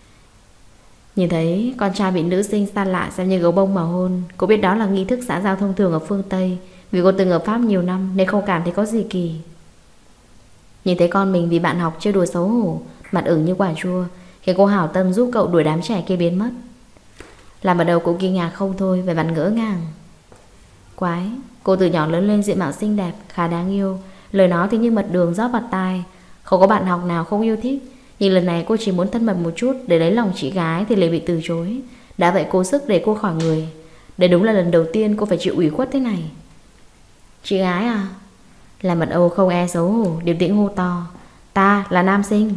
Nhìn thấy con trai bị nữ sinh xa lạ xem như gấu bông mà hôn, cô biết đó là nghi thức xã giao thông thường ở phương Tây, vì cô từng ở Pháp nhiều năm nên không cảm thấy có gì kỳ. Nhìn thấy con mình vì bạn học chơi đùa xấu hổ, mặt ửng như quả chua, khiến cô hảo tâm giúp cậu đuổi đám trẻ kia biến mất. Làm ở đầu cũng kinh ngạc không thôi, về mặt ngỡ ngàng. Quái, cô từ nhỏ lớn lên diện mạo xinh đẹp, khá đáng yêu, lời nói thì như mật đường rót vào tai, không có bạn học nào không yêu thích. Nhưng lần này cô chỉ muốn thân mật một chút để lấy lòng chị gái thì lại bị từ chối. Đã vậy cố sức để cô khỏi người. Đây đúng là lần đầu tiên cô phải chịu ủy khuất thế này. Chị gái à? Là Mật Âu không e xấu hổ, điềm tĩnh hô to. Ta là nam sinh.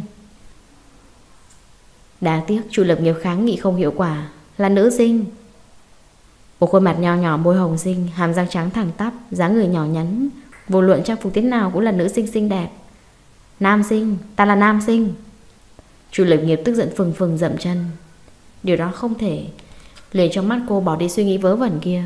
Đáng tiếc Chu Lập Nghiệp kháng nghị không hiệu quả. Là nữ sinh. Một khuôn mặt nho nhỏ, môi hồng xinh, hàm răng trắng thẳng tắp, dáng người nhỏ nhắn, vô luận trang phục thế nào cũng là nữ sinh xinh đẹp. Nam sinh, ta là nam sinh. Chu Lập Nghiệp tức giận phừng phừng dậm chân. Điều đó không thể. Liền trong mắt cô bỏ đi suy nghĩ vớ vẩn kia.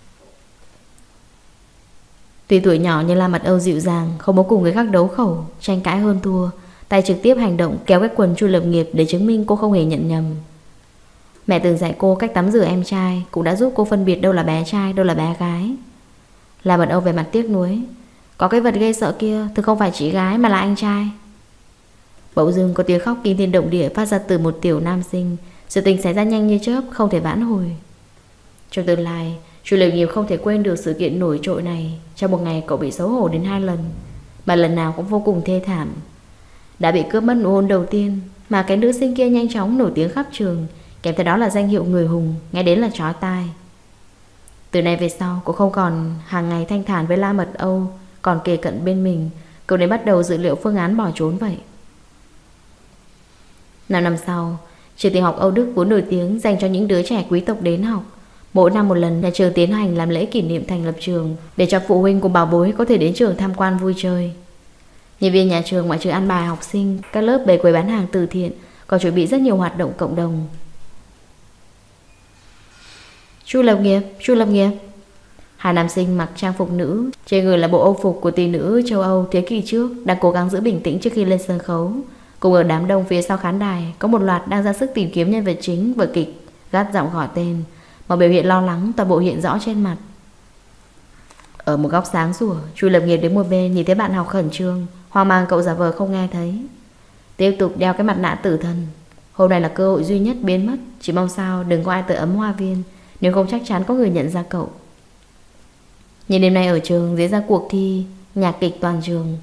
Tuy tuổi nhỏ nhưng La Mật Âu dịu dàng, không muốn cùng người khác đấu khẩu, tranh cãi hơn thua, tay trực tiếp hành động kéo cái quần Chu Lập Nghiệp để chứng minh cô không hề nhận nhầm. Mẹ từng dạy cô cách tắm rửa em trai, cũng đã giúp cô phân biệt đâu là bé trai, đâu là bé gái. La Mật Âu về mặt tiếc nuối. Có cái vật ghê sợ kia thực không phải chị gái mà là anh trai. Bỗng dưng có tiếng khóc kinh thiên động địa phát ra từ một tiểu nam sinh. Sự tình xảy ra nhanh như chớp, không thể vãn hồi. Trong tương lai, Chu Lập Nghiệp không thể quên được sự kiện nổi trội này. Trong một ngày cậu bị xấu hổ đến hai lần, mà lần nào cũng vô cùng thê thảm. Đã bị cướp mất nụ hôn đầu tiên, mà cái nữ sinh kia nhanh chóng nổi tiếng khắp trường, kèm theo đó là danh hiệu người hùng, nghe đến là chói tai. Từ nay về sau, cô không còn hàng ngày thanh thản với La Mật Âu, còn kề cận bên mình. Cậu nên bắt đầu dự liệu phương án bỏ trốn vậy. Năm năm sau, Trường tiểu học Âu Đức vốn nổi tiếng dành cho những đứa trẻ quý tộc đến học. Mỗi năm một lần, nhà trường tiến hành làm lễ kỷ niệm thành lập trường để cho phụ huynh cùng bảo bối có thể đến trường tham quan vui chơi. Nhân viên nhà trường ngoại trừ ăn bài học sinh, các lớp bày quầy bán hàng từ thiện, còn chuẩn bị rất nhiều hoạt động cộng đồng. Chu Lập Nghiệp, Chu Lập Nghiệp. Hai nam sinh mặc trang phục nữ, trên người là bộ âu phục của tỷ nữ châu Âu thế kỷ trước, đang cố gắng giữ bình tĩnh trước khi lên sân khấu. Cùng ở đám đông phía sau khán đài, có một loạt đang ra sức tìm kiếm nhân vật chính vở kịch, gắt giọng gọi tên. Một biểu hiện lo lắng toàn bộ hiện rõ trên mặt. Ở một góc sáng sủa, Chu Lập Nghiệp đến một bên nhìn thấy bạn học khẩn trương, hoang mang cậu giả vờ không nghe thấy, tiếp tục đeo cái mặt nạ tử thần. Hôm nay là cơ hội duy nhất biến mất, chỉ mong sao đừng có ai tới ấm hoa viên, nếu không chắc chắn có người nhận ra cậu. Nhìn đêm nay ở trường diễn ra cuộc thi nhạc kịch toàn trường.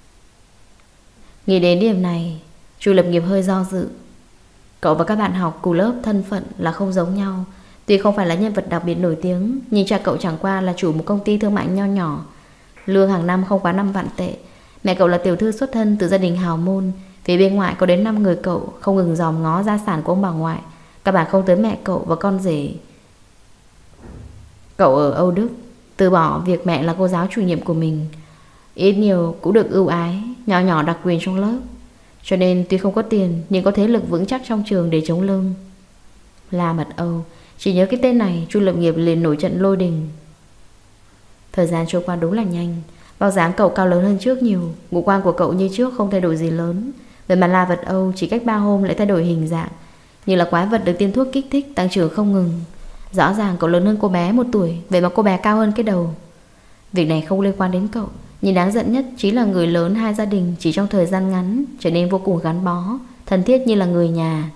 Nghĩ đến điểm này, Chu Lập Nghiệp hơi do dự. Cậu và các bạn học cùng lớp thân phận là không giống nhau. Tuy không phải là nhân vật đặc biệt nổi tiếng, nhưng cha cậu chẳng qua là chủ một công ty thương mại nho nhỏ, lương hàng năm không quá năm vạn tệ. Mẹ cậu là tiểu thư xuất thân từ gia đình hào môn. Phía bên ngoại có đến năm người cậu, không ngừng dòm ngó gia sản của ông bà ngoại. Các bạn không tới mẹ cậu và con rể. Cậu ở Âu Đức, từ bỏ việc mẹ là cô giáo chủ nhiệm của mình, ít nhiều cũng được ưu ái, nhỏ nhỏ đặc quyền trong lớp. Cho nên tuy không có tiền, nhưng có thế lực vững chắc trong trường để chống lưng. La Mật Âu. Chỉ nhớ cái tên này, Chu Lập Nghiệp liền nổi trận lôi đình. Thời gian trôi qua đúng là nhanh. Bao dáng cậu cao lớn hơn trước nhiều, ngũ quan của cậu như trước không thay đổi gì lớn. Về mặt La Vật Âu chỉ cách ba hôm lại thay đổi hình dạng, như là quái vật được tiêm thuốc kích thích tăng trưởng không ngừng. Rõ ràng cậu lớn hơn cô bé một tuổi, vậy mà cô bé cao hơn cái đầu. Việc này không liên quan đến cậu, nhưng đáng giận nhất chính là người lớn hai gia đình chỉ trong thời gian ngắn trở nên vô cùng gắn bó, thân thiết như là người nhà.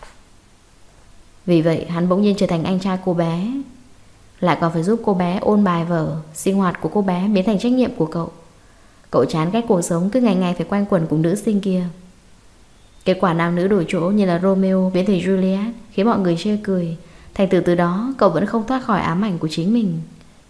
Vì vậy hắn bỗng nhiên trở thành anh trai cô bé, lại còn phải giúp cô bé ôn bài vở. Sinh hoạt của cô bé biến thành trách nhiệm của cậu. Cậu chán ghét cuộc sống cứ ngày ngày phải quanh quẩn cùng nữ sinh kia. Kết quả nam nữ đổi chỗ như là Romeo biến thành Juliet, khiến mọi người chê cười. Thành từ từ đó cậu vẫn không thoát khỏi ám ảnh của chính mình.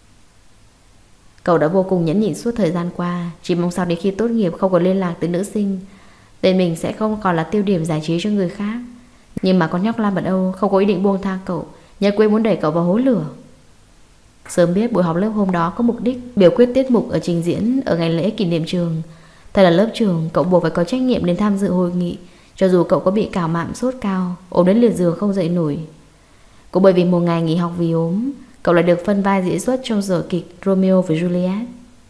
Cậu đã vô cùng nhẫn nhịn suốt thời gian qua, chỉ mong sao đến khi tốt nghiệp không có liên lạc tới nữ sinh, tên mình sẽ không còn là tiêu điểm giải trí cho người khác. Nhưng mà con nhóc La Mật Âu không có ý định buông tha cậu, nhất quyết muốn đẩy cậu vào hố lửa. Sớm biết buổi họp lớp hôm đó có mục đích biểu quyết tiết mục ở trình diễn ở ngày lễ kỷ niệm trường. Thật là lớp trường, cậu buộc phải có trách nhiệm đến tham dự hội nghị, cho dù cậu có bị cảm mạm sốt cao, ốm đến liệt giường không dậy nổi. Cũng bởi vì một ngày nghỉ học vì ốm, cậu lại được phân vai diễn xuất trong vở kịch Romeo và Juliet.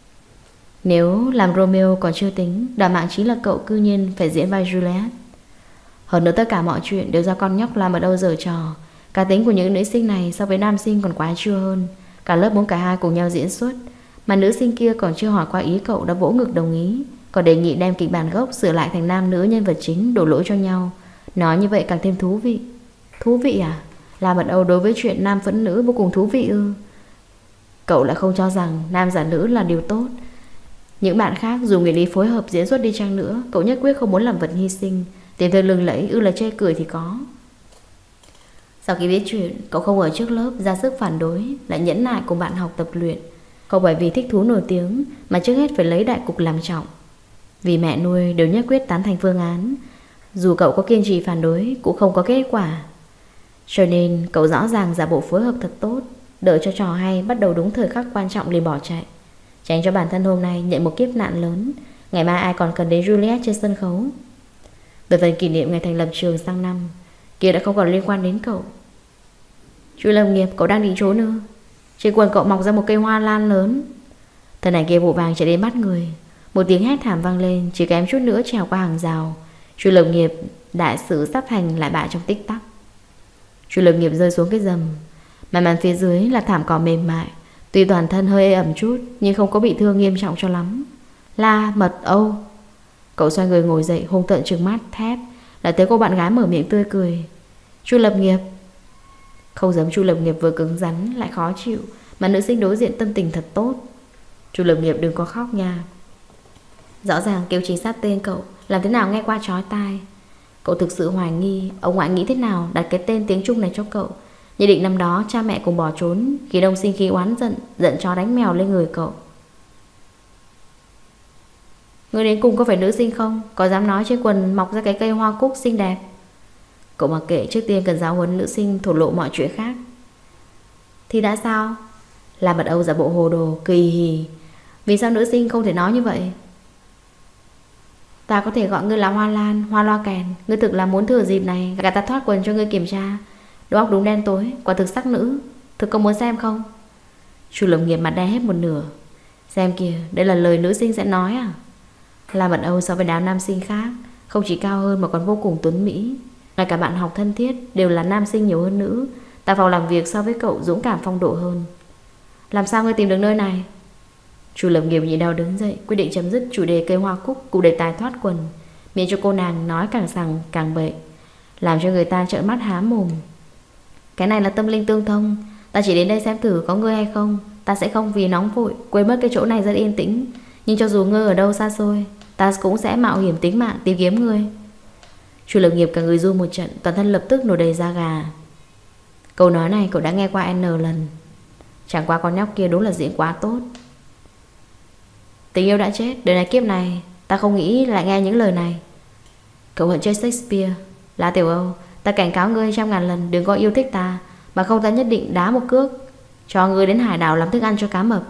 Nếu làm Romeo còn chưa tính, đả mạng chính là cậu cư nhiên phải diễn vai Juliet. Hơn nữa tất cả mọi chuyện đều do con nhóc làm ở đâu giở trò. Cá tính của những nữ sinh này so với nam sinh còn quá trưa hơn. Cả lớp muốn cả hai cùng nhau diễn xuất, mà nữ sinh kia còn chưa hỏi qua ý cậu đã vỗ ngực đồng ý, còn đề nghị đem kịch bản gốc sửa lại thành nam nữ nhân vật chính đổ lỗi cho nhau. Nói như vậy càng thêm thú vị. Thú vị à? La Mật Âu đối với chuyện nam phẫn nữ vô cùng thú vị ư? Cậu lại không cho rằng nam giả nữ là điều tốt. Những bạn khác dù người lý phối hợp diễn xuất đi chăng nữa, cậu nhất quyết không muốn làm vật hy sinh. Tiền thơ lừng lẫy ư là chê cười thì có. Sau khi biết chuyện, cậu không ở trước lớp ra sức phản đối, lại nhẫn nại cùng bạn học tập luyện. Không bởi vì thích thú nổi tiếng, mà trước hết phải lấy đại cục làm trọng. Vì mẹ nuôi đều nhất quyết tán thành phương án, dù cậu có kiên trì phản đối cũng không có kết quả. Cho nên cậu rõ ràng giả bộ phối hợp thật tốt, đợi cho trò hay bắt đầu đúng thời khắc quan trọng liền bỏ chạy, tránh cho bản thân hôm nay nhận một kiếp nạn lớn. Ngày mai ai còn cần đến Juliet trên sân khấu. Về phần kỷ niệm ngày thành lập trường sang năm, kia đã không còn liên quan đến cậu. Chu Lâm Nghiệp, cậu đang định trốn ư? Trên quần cậu mọc ra một cây hoa lan lớn. Thân ảnh kia vụ vàng chạy đến bắt người. Một tiếng hét thảm vang lên, chỉ kém chút nữa trèo qua hàng rào. Chu Lâm Nghiệp đại sự sắp thành lại bại trong tích tắc. Chu Lâm Nghiệp rơi xuống cái rầm, màn màn phía dưới là thảm cỏ mềm mại. Tuy toàn thân hơi ê ẩm chút, nhưng không có bị thương nghiêm trọng cho lắm. La Mật Âu. Cậu xoay người ngồi dậy, hung tợn trừng mắt thét. Lại thấy cô bạn gái mở miệng tươi cười. Chu Lập Nghiệp. Không giống Chu Lập Nghiệp vừa cứng rắn lại khó chịu, mà nữ sinh đối diện tâm tình thật tốt. Chu Lập Nghiệp đừng có khóc nha. Rõ ràng kêu chính xác tên cậu, làm thế nào nghe qua chói tai. Cậu thực sự hoài nghi ông ngoại nghĩ thế nào đặt cái tên tiếng Trung này cho cậu. Nhất định năm đó cha mẹ cùng bỏ trốn, khi đông sinh khí oán giận, giận chó đánh mèo lên người cậu. Người đến cùng có phải nữ sinh không? Có dám nói trên quần mọc ra cái cây hoa cúc xinh đẹp? Cậu mặc kệ, trước tiên cần giáo huấn nữ sinh thổ lộ mọi chuyện khác. Thì đã sao? La Mật Âu giả bộ hồ đồ, cười hì. Vì sao nữ sinh không thể nói như vậy? Ta có thể gọi ngươi là Hoa Lan, Hoa Loa Kèn. Ngươi thực là muốn thừa dịp này gạt ta thoát quần cho ngươi kiểm tra. Đầu óc đúng đen tối, quả thực sắc nữ. Thực có muốn xem không? Chu Lập Nghiệp mặt đen hết một nửa. Xem kìa, đây là lời nữ sinh sẽ nói à? La Mật Âu so với đám nam sinh khác không chỉ cao hơn mà còn vô cùng tuấn mỹ. Ngay cả bạn học thân thiết đều là nam sinh nhiều hơn nữ. Tại phòng làm việc so với cậu dũng cảm phong độ hơn. Làm sao ngươi tìm được nơi này? Chu Lập Nghiệp nhịn đau đứng dậy, quyết định chấm dứt chủ đề cây hoa cúc cùng đề tài thoát quần, miễn cho cô nàng nói càng sằng càng bậy, làm cho người ta trợn mắt há mồm. Cái này là tâm linh tương thông. Ta chỉ đến đây xem thử có ngươi hay không. Ta sẽ không vì nóng vội quên mất cái chỗ này rất yên tĩnh. Nhưng cho dù ngươi ở đâu xa xôi, ta cũng sẽ mạo hiểm tính mạng tìm kiếm ngươi. Chu Lập Nghiệp cả người run một trận, toàn thân lập tức nổi đầy da gà. Câu nói này cậu đã nghe qua N lần. Chẳng qua con nhóc kia đúng là diễn quá tốt. Tình yêu đã chết, đời này kiếp này ta không nghĩ lại nghe những lời này. Cậu hận chết Shakespeare. La Tiểu Âu, ta cảnh cáo ngươi trăm ngàn lần đừng có yêu thích ta, mà không ta nhất định đá một cước, cho ngươi đến hải đảo làm thức ăn cho cá mập.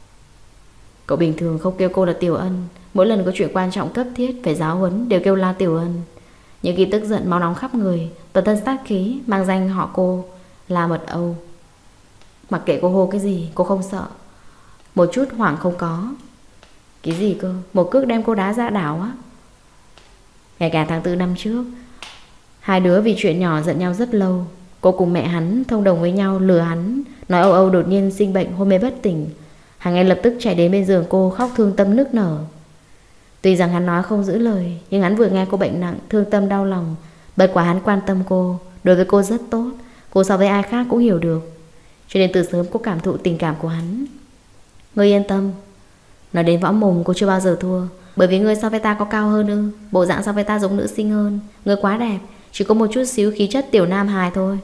Cậu bình thường không kêu cô là Tiểu Ân, mỗi lần có chuyện quan trọng cấp thiết phải giáo huấn đều kêu La Tiểu Ân. Nhưng khi tức giận máu nóng khắp người, toàn thân sát khí, mang danh họ cô La Mật Âu. Mặc kệ cô hô cái gì, cô không sợ, một chút hoảng không có. Cái gì cơ? Một cước đem cô đá ra đảo á? Ngày cả tháng tư năm trước, hai đứa vì chuyện nhỏ giận nhau rất lâu. Cô cùng mẹ hắn thông đồng với nhau lừa hắn, nói Âu Âu đột nhiên sinh bệnh hôn mê bất tỉnh. Hắn ngay lập tức chạy đến bên giường cô khóc thương tâm nức nở. Tuy rằng hắn nói không giữ lời, nhưng hắn vừa nghe cô bệnh nặng, thương tâm đau lòng. Bất quá hắn quan tâm cô, đối với cô rất tốt. Cô so với ai khác cũng hiểu được, cho nên từ sớm cô cảm thụ tình cảm của hắn. Ngươi yên tâm. Nói đến võ mồm cô chưa bao giờ thua. Bởi vì ngươi so với ta có cao hơn ư? Bộ dạng so với ta giống nữ sinh hơn. Ngươi quá đẹp, chỉ có một chút xíu khí chất tiểu nam hài thôi.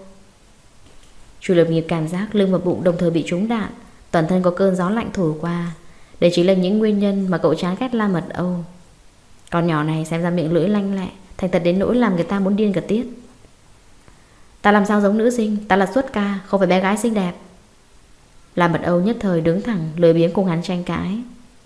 Chu Lập Nghiệp cảm giác lưng và bụng đồng thời bị trúng đạn, toàn thân có cơn gió lạnh thổi qua. Đây chính là những nguyên nhân mà cậu chán ghét La Mật Âu. Con nhỏ này xem ra miệng lưỡi lanh lẹ, thành thật đến nỗi làm người ta muốn điên cả tiết. Ta làm sao giống nữ sinh? Ta là xuất ca, không phải bé gái xinh đẹp. La Mật Âu nhất thời đứng thẳng, lười biếng cùng hắn tranh cãi.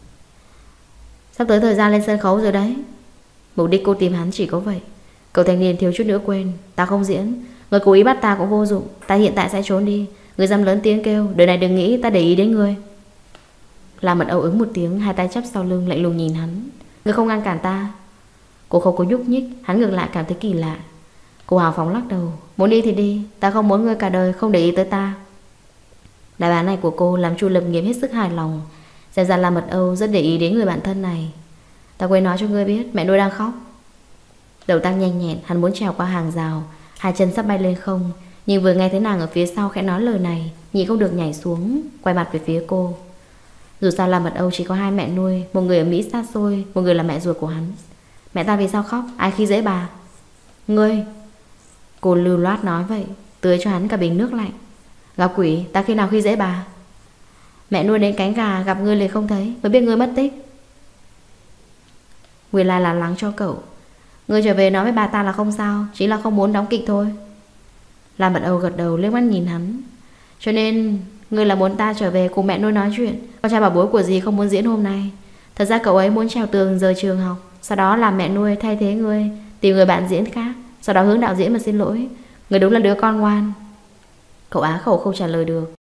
Sắp tới thời gian lên sân khấu rồi đấy. Mục đích cô tìm hắn chỉ có vậy. Cậu thanh niên thiếu chút nữa quên, ta không diễn. Người cố ý bắt ta cũng vô dụng. Ta hiện tại sẽ trốn đi. Người dám lớn tiếng kêu, đời này đừng nghĩ ta để ý đến người. La Mật Âu ứng một tiếng, hai tay chắp sau lưng lạnh lùng nhìn hắn. Người không ngăn cản ta. Cô không có nhúc nhích, hắn ngược lại cảm thấy kỳ lạ. Cô hào phóng lắc đầu. Muốn đi thì đi, ta không muốn ngươi cả đời không để ý tới ta. Đáp án này của cô làm Chu Lập Nghiệp hết sức hài lòng. Xem ra La Mật Âu rất để ý đến người bạn thân này. Ta quên nói cho ngươi biết, mẹ nuôi đang khóc. Đầu tăng nhanh nhẹn, hắn muốn trèo qua hàng rào, hai chân sắp bay lên không, nhưng vừa nghe thấy nàng ở phía sau khẽ nói lời này, nhị không được nhảy xuống, quay mặt về phía cô. Dù sao La Mật Âu chỉ có hai mẹ nuôi, một người ở Mỹ xa xôi, một người là mẹ ruột của hắn. Mẹ ta vì sao khóc? Ai khi dễ bà? Ngươi. Cô lưu loát nói vậy, tưới cho hắn cả bình nước lạnh. Gặp quỷ, ta khi nào khi dễ bà? Mẹ nuôi đến cánh gà gặp ngươi liền không thấy, mới biết ngươi mất tích. Nguyên lai là lắng cho cậu. Ngươi trở về nói với bà ta là không sao, chỉ là không muốn đóng kịch thôi. La Mật Âu gật đầu liếc mắt nhìn hắn. Cho nên ngươi là muốn ta trở về cùng mẹ nuôi nói chuyện. Con trai bảo bối của dì không muốn diễn hôm nay. Thật ra cậu ấy muốn trèo tường rời trường học, sau đó làm mẹ nuôi thay thế ngươi, tìm người bạn diễn khác, sau đó hướng đạo diễn mà xin lỗi. Ngươi đúng là đứa con ngoan. Cậu á khẩu không trả lời được.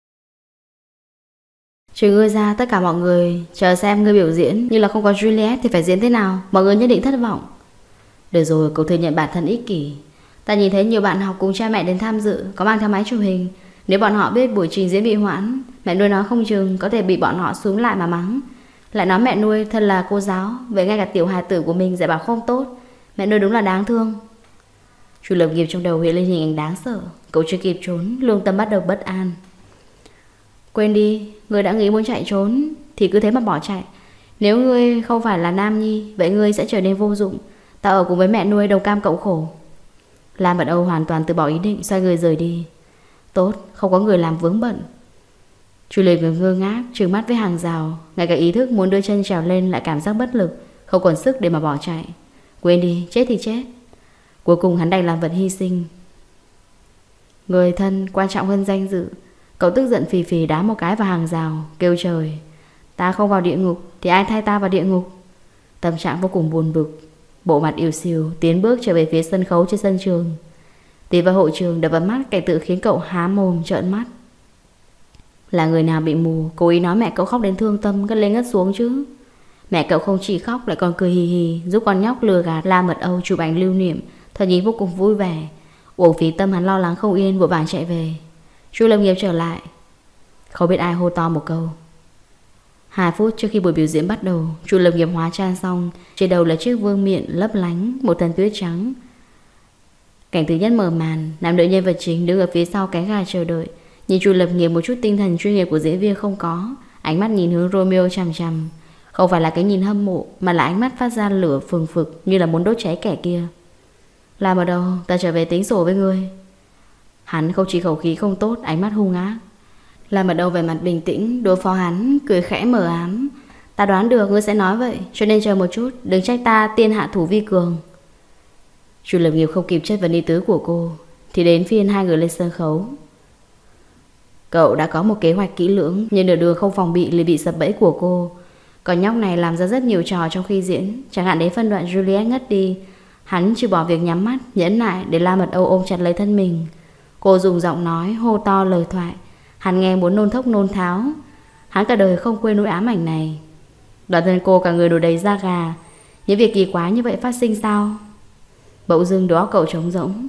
Trừ ngươi ra, tất cả mọi người chờ xem ngươi biểu diễn. Như là không có Juliet thì phải diễn thế nào? Mọi người nhất định thất vọng. Được rồi, cậu thừa nhận bản thân ích kỷ. Ta nhìn thấy nhiều bạn học cùng cha mẹ đến tham dự, có mang theo máy chụp hình. Nếu bọn họ biết buổi trình diễn bị hoãn, mẹ nuôi nói không chừng có thể bị bọn họ xuống lại mà mắng. Lại nói mẹ nuôi thân là cô giáo, vậy ngay cả tiểu hài tử của mình dạy bảo không tốt. Mẹ nuôi đúng là đáng thương. Chu Lập Nghiệp trong đầu hiện lên hình ảnh đáng sợ. Cậu chưa kịp trốn, lương tâm bắt đầu bất an. Quên đi, ngươi đã nghĩ muốn chạy trốn thì cứ thế mà bỏ chạy. Nếu ngươi không phải là nam nhi, vậy ngươi sẽ trở nên vô dụng. Ta ở cùng với mẹ nuôi đồng cam cộng khổ. La Mật Âu hoàn toàn từ bỏ ý định, xoay người rời đi. Tốt, không có người làm vướng bận. Chu Lập Nghiệp ngơ ngác trừng mắt với hàng rào, ngay cả ý thức muốn đưa chân trèo lên lại cảm giác bất lực, không còn sức để mà bỏ chạy. Quên đi, chết thì chết. Cuối cùng hắn đành làm vật hy sinh. Người thân quan trọng hơn danh dự. Cậu tức giận phì phì đá một cái vào hàng rào, kêu trời: Ta không vào địa ngục thì ai thay ta vào địa ngục? Tâm trạng vô cùng buồn bực, bộ mặt yếu xìu tiến bước trở về phía sân khấu trên sân trường. Tiến vào hội trường đập vào mắt cảnh tượng khiến cậu há mồm trợn mắt. Là người nào bị mù cố ý nói mẹ cậu khóc đến thương tâm ngất lên ngất xuống chứ? Mẹ cậu không chỉ khóc lại còn cười hì hì giúp con nhóc lừa gạt La Mật Âu chụp ảnh lưu niệm, thật nhìn vô cùng vui vẻ. Uổng phí tâm hắn lo lắng không yên vội vàng chạy về. Chu Lập Nghiệp trở lại, không biết ai hô to một câu. Hai phút trước khi buổi biểu diễn bắt đầu, Chu Lập Nghiệp hóa trang xong, trên đầu là chiếc vương miện lấp lánh một thân tuyết trắng. Cảnh thứ nhất mở màn, nam nữ nhân vật chính đứng ở phía sau cái gà chờ đợi. Nhìn Chu Lập Nghiệp một chút tinh thần chuyên nghiệp của diễn viên không có, ánh mắt nhìn hướng Romeo chằm chằm. Không phải là cái nhìn hâm mộ, mà là ánh mắt phát ra lửa phừng phực như là muốn đốt cháy kẻ kia. Làm ở đâu, ta trở về tính sổ với ngươi. Hắn không chỉ khẩu khí không tốt, ánh mắt hung ác. Làm ở đâu về mặt bình tĩnh, đối phó hắn, cười khẽ mờ ám. Ta đoán được ngươi sẽ nói vậy, cho nên chờ một chút, đừng trách ta tiên hạ thủ vi cường. Chu Lập Nghiệp không kịp chất vấn ý tứ của cô, thì đến phiên hai người lên sân khấu. Cậu đã có một kế hoạch kỹ lưỡng, nhưng nửa đường không phòng bị liền bị sập bẫy của cô. Còn nhóc này làm ra rất nhiều trò trong khi diễn, chẳng hạn đến phân đoạn Juliet ngất đi, hắn chỉ bỏ việc nhắm mắt, nhẫn nại để La Mật Âu ôm chặt lấy thân mình. Cô dùng giọng nói hô to lời thoại, hắn nghe muốn nôn thốc nôn tháo. Hắn cả đời không quên nỗi ám ảnh này. Đoàn thân cô cả người nổi đầy da gà. Những việc kỳ quái như vậy phát sinh sao? Bỗng dưng đó cậu trống rỗng.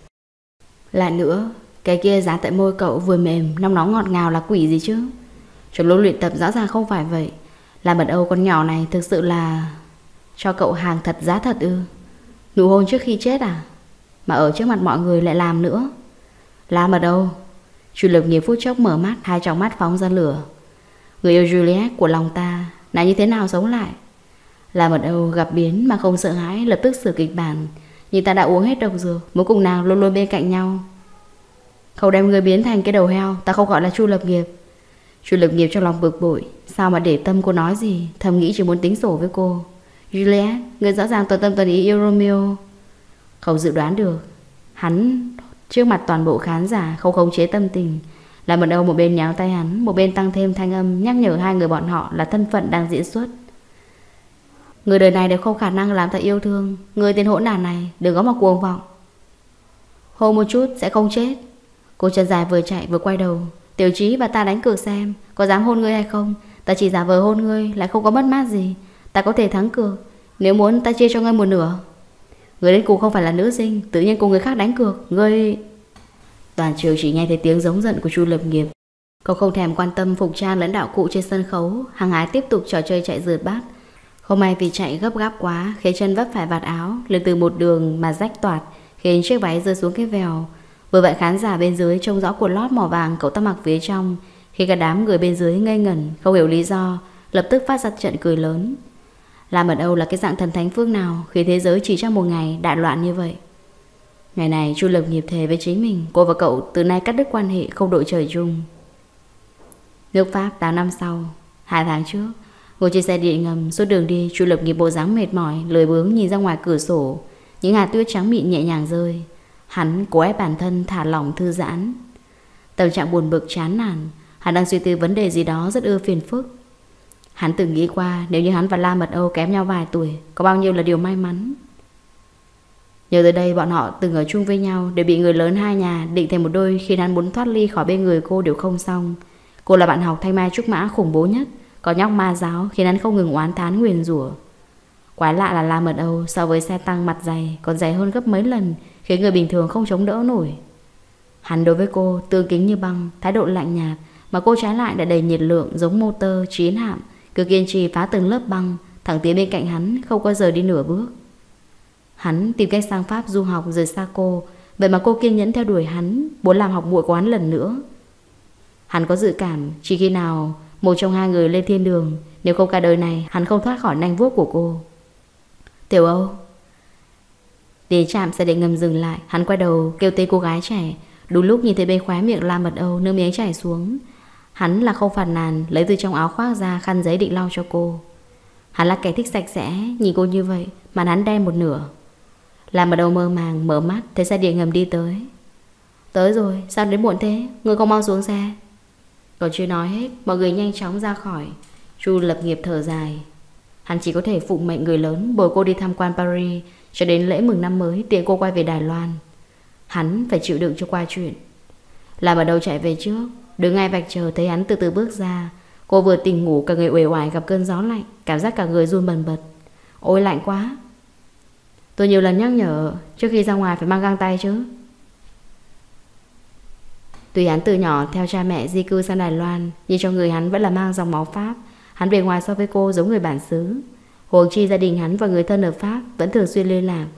Lại nữa, cái kia dán tại môi cậu vừa mềm, nóng nóng ngọt ngào là quỷ gì chứ? Trong lúc luyện tập rõ ràng không phải vậy. La Mật Âu con nhỏ này thực sự là cho cậu hàng thật giá thật ư? Nụ hôn trước khi chết à? Mà ở trước mặt mọi người lại làm nữa. La Mật Âu. Chu Lập Nghiệp phút chốc mở mắt, hai tròng mắt phóng ra lửa. Người yêu Juliet của lòng ta là như thế nào sống lại? La Mật Âu gặp biến mà không sợ hãi, lập tức sửa kịch bản. Nhưng ta đã uống hết độc dược, muốn cùng nàng luôn luôn bên cạnh nhau. Không đem người biến thành cái đầu heo, ta không gọi là Chu Lập Nghiệp. Chu Lập Nghiệp trong lòng bực bội. Sao mà để tâm cô nói gì, thầm nghĩ chỉ muốn tính sổ với cô. Juliet, người rõ ràng toàn tâm toàn ý yêu Romeo. Không dự đoán được. Hắn trước mặt toàn bộ khán giả không khống chế tâm tình. La Mật Âu một bên nhéo tay hắn, một bên tăng thêm thanh âm nhắc nhở hai người bọn họ là thân phận đang diễn xuất. Người đời này đều không khả năng làm ta yêu thương. Người tên hỗn đản này đừng có mà cuồng vọng. Hôn một chút sẽ không chết. Cô chân dài vừa chạy vừa quay đầu. Tiểu Trí và ta đánh cược xem có dám hôn ngươi hay không. Ta chỉ giả vờ hôn ngươi lại không có mất mát gì. Ta có thể thắng cược. Nếu muốn ta chia cho ngươi một nửa. Người đến cùng không phải là nữ sinh, tự nhiên cùng người khác đánh cược. Ngươi... Toàn trường chỉ nghe thấy tiếng giống giận của Chu Lập Nghiệp. Cậu không thèm quan tâm phục trang lẫn đạo cụ trên sân khấu, hăng hái tiếp tục trò chơi chạy rượt bát. Không may vì chạy gấp gáp quá, khiến chân vấp phải vạt áo, lên từ một đường mà rách toạc, khiến chiếc váy rơi xuống cái vèo. Vừa vậy khán giả bên dưới trông rõ quần lót màu vàng cậu ta mặc phía trong, khi cả đám người bên dưới ngây ngẩn, không hiểu lý do, lập tức phát ra trận cười lớn. La Mật Âu là cái dạng thần thánh phương nào khi thế giới chỉ trong một ngày đại loạn như vậy? Ngày này Chu Lập Nghiệp thề với chính mình, cô và cậu từ nay cắt đứt quan hệ, không đội trời chung. Nước Pháp tám năm sau, hai tháng trước, ngồi trên xe điện ngầm suốt đường đi, Chu Lập Nghiệp bộ dáng mệt mỏi, lười biếng nhìn ra ngoài cửa sổ, những hạt tuyết trắng mịn nhẹ nhàng rơi. Hắn cố ép bản thân thả lỏng thư giãn. Tâm trạng buồn bực chán nản, hắn đang suy tư vấn đề gì đó rất ưa phiền phức. Hắn từng nghĩ qua nếu như hắn và La Mật Âu kém nhau vài tuổi, có bao nhiêu là điều may mắn. Nhớ tới đây bọn họ từng ở chung với nhau, đều bị người lớn hai nhà định thành một đôi, khi hắn muốn thoát ly khỏi bên người cô đều không xong. Cô là bạn học thanh mai trúc mã khủng bố nhất, có nhóc ma giáo khiến hắn không ngừng oán thán nguyền rủa. Quái lạ là La Mật Âu so với xe tăng mặt dày còn dày hơn gấp mấy lần, khiến người bình thường không chống đỡ nổi. Hắn đối với cô tương kính như băng, thái độ lạnh nhạt, mà cô trái lại đã đầy nhiệt lượng giống motor chiến hạm, cứ kiên trì phá từng lớp băng, thẳng tiến bên cạnh hắn không có giờ đi nửa bước. Hắn tìm cách sang Pháp du học rời xa cô, vậy mà cô kiên nhẫn theo đuổi hắn, muốn làm học muội của hắn lần nữa. Hắn có dự cảm chỉ khi nào một trong hai người lên thiên đường, nếu không cả đời này hắn không thoát khỏi nanh vuốt của cô. Tiểu Âu. Đến trạm xe điện ngầm dừng lại, hắn quay đầu kêu tên cô gái trẻ. Đúng lúc nhìn thấy bên khóe miệng La Mật Âu nước miếng chảy xuống, hắn là không phàn nàn, lấy từ trong áo khoác ra khăn giấy định lau cho cô. Hắn là kẻ thích sạch sẽ, nhìn cô như vậy mà hắn đen một nửa. Làm ở đâu mơ màng mở mắt thấy xe điện ngầm đi tới. Tới rồi, sao đến muộn thế? Người không mau xuống xe. Còn chưa nói hết, mọi người nhanh chóng ra khỏi. Chu Lập Nghiệp thở dài. Hắn chỉ có thể phụng mệnh người lớn bồi cô đi tham quan Paris cho đến lễ mừng năm mới tiện cô quay về Đài Loan. Hắn phải chịu đựng cho qua chuyện. Làm ở đâu chạy về trước, đứng ngay vạch chờ thấy hắn từ từ bước ra. Cô vừa tỉnh ngủ, cả người uể oải gặp cơn gió lạnh, cảm giác cả người run bần bật. Ôi lạnh quá. Tôi nhiều lần nhắc nhở trước khi ra ngoài phải mang găng tay chứ. Tuy hắn từ nhỏ theo cha mẹ di cư sang Đài Loan, nhưng trong người hắn vẫn là mang dòng máu Pháp. Hắn bề ngoài so với cô giống người bản xứ. Huống chi gia đình hắn và người thân ở Pháp vẫn thường xuyên liên lạc.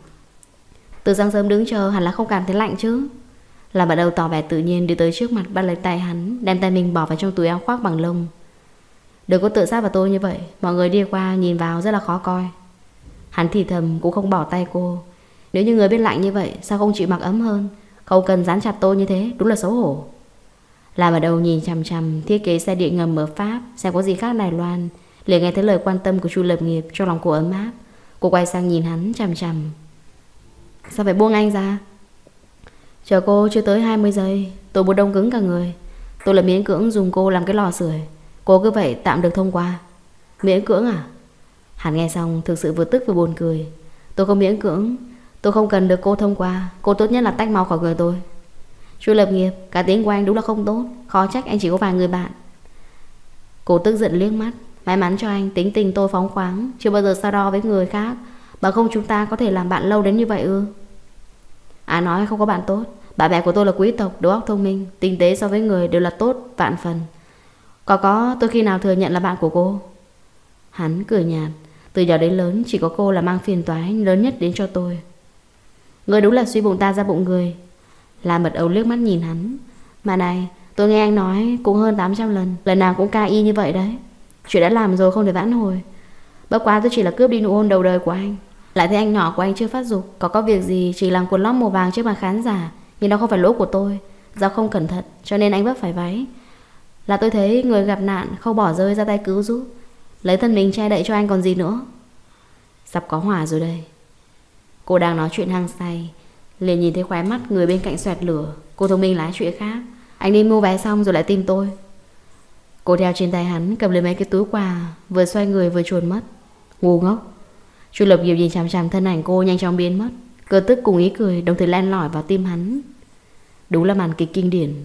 Từ sáng sớm đứng chờ hẳn là không cảm thấy lạnh chứ. Làm ở đâu tỏ vẻ tự nhiên đi tới trước mặt, bắt lấy tay hắn, đem tay mình bỏ vào trong túi áo khoác bằng lông. Đừng có tự sát vào tôi như vậy, mọi người đi qua nhìn vào rất là khó coi. Hắn thì thầm cũng không bỏ tay cô. Nếu như người biết lạnh như vậy, sao không chịu mặc ấm hơn? Không cần dán chặt tôi như thế, đúng là xấu hổ. Làm ở đâu nhìn chằm chằm thiết kế xe điện ngầm ở Pháp xem có gì khác Đài Loan, liền nghe thấy lời quan tâm của Chu Lập Nghiệp, trong lòng cô ấm áp. Cô quay sang nhìn hắn chằm chằm. Sao phải buông anh ra? Chờ cô chưa tới hai mươi giây, tôi muốn đông cứng cả người. Tôi là miễn cưỡng dùng cô làm cái lò sưởi. Cô cứ vậy tạm được thông qua. Miễn cưỡng à? Hắn nghe xong thực sự vừa tức vừa buồn cười. Tôi không miễn cưỡng. Tôi không cần được cô thông qua. Cô tốt nhất là tách mau khỏi người tôi. Chu Lập Nghiệp, cá tính của anh đúng là không tốt. Khó trách anh chỉ có vài người bạn. Cô tức giận liếc mắt. May mắn cho anh, tính tình tôi phóng khoáng, chưa bao giờ so đo với người khác. Bằng không chúng ta có thể làm bạn lâu đến như vậy ư? Ai nói không có bạn tốt? Bạn bè của tôi là quý tộc, đầu óc thông minh, tinh tế so với người đều là tốt vạn phần. Có có tôi khi nào thừa nhận là bạn của cô? Hắn cười nhạt. Từ nhỏ đến lớn chỉ có cô là mang phiền toái lớn nhất đến cho tôi. Người đúng là suy bụng ta ra bụng người. La Mật Âu liếc mắt nhìn hắn. Mà này, tôi nghe anh nói cũng hơn tám trăm lần, lần nào cũng ca y như vậy đấy. Chuyện đã làm rồi không thể vãn hồi. Bất quá tôi chỉ là cướp đi nụ hôn đầu đời của anh. Lại thấy anh nhỏ của anh chưa phát dục, có có việc gì chỉ làm quần lót màu vàng trước mặt khán giả. Nhưng đó không phải lỗi của tôi, do không cẩn thận cho nên anh vấp phải váy. Là tôi thấy người gặp nạn không bỏ rơi ra tay cứu giúp, lấy thân mình che đậy cho anh còn gì nữa. Sắp có hỏa rồi đây. Cô đang nói chuyện hăng say, liền nhìn thấy khóe mắt người bên cạnh xoẹt lửa. Cô thông minh lái chuyện khác. Anh đi mua vé xong rồi lại tìm tôi. Cô theo trên tay hắn, cầm lấy mấy cái túi quà, vừa xoay người vừa chuồn mất. Ngu ngốc. Chu Lập Nghiệp nhìn chằm chằm thân ảnh cô nhanh chóng biến mất. Cơn tức cùng ý cười đồng thời len lỏi vào tim hắn. Đúng là màn kịch kinh điển.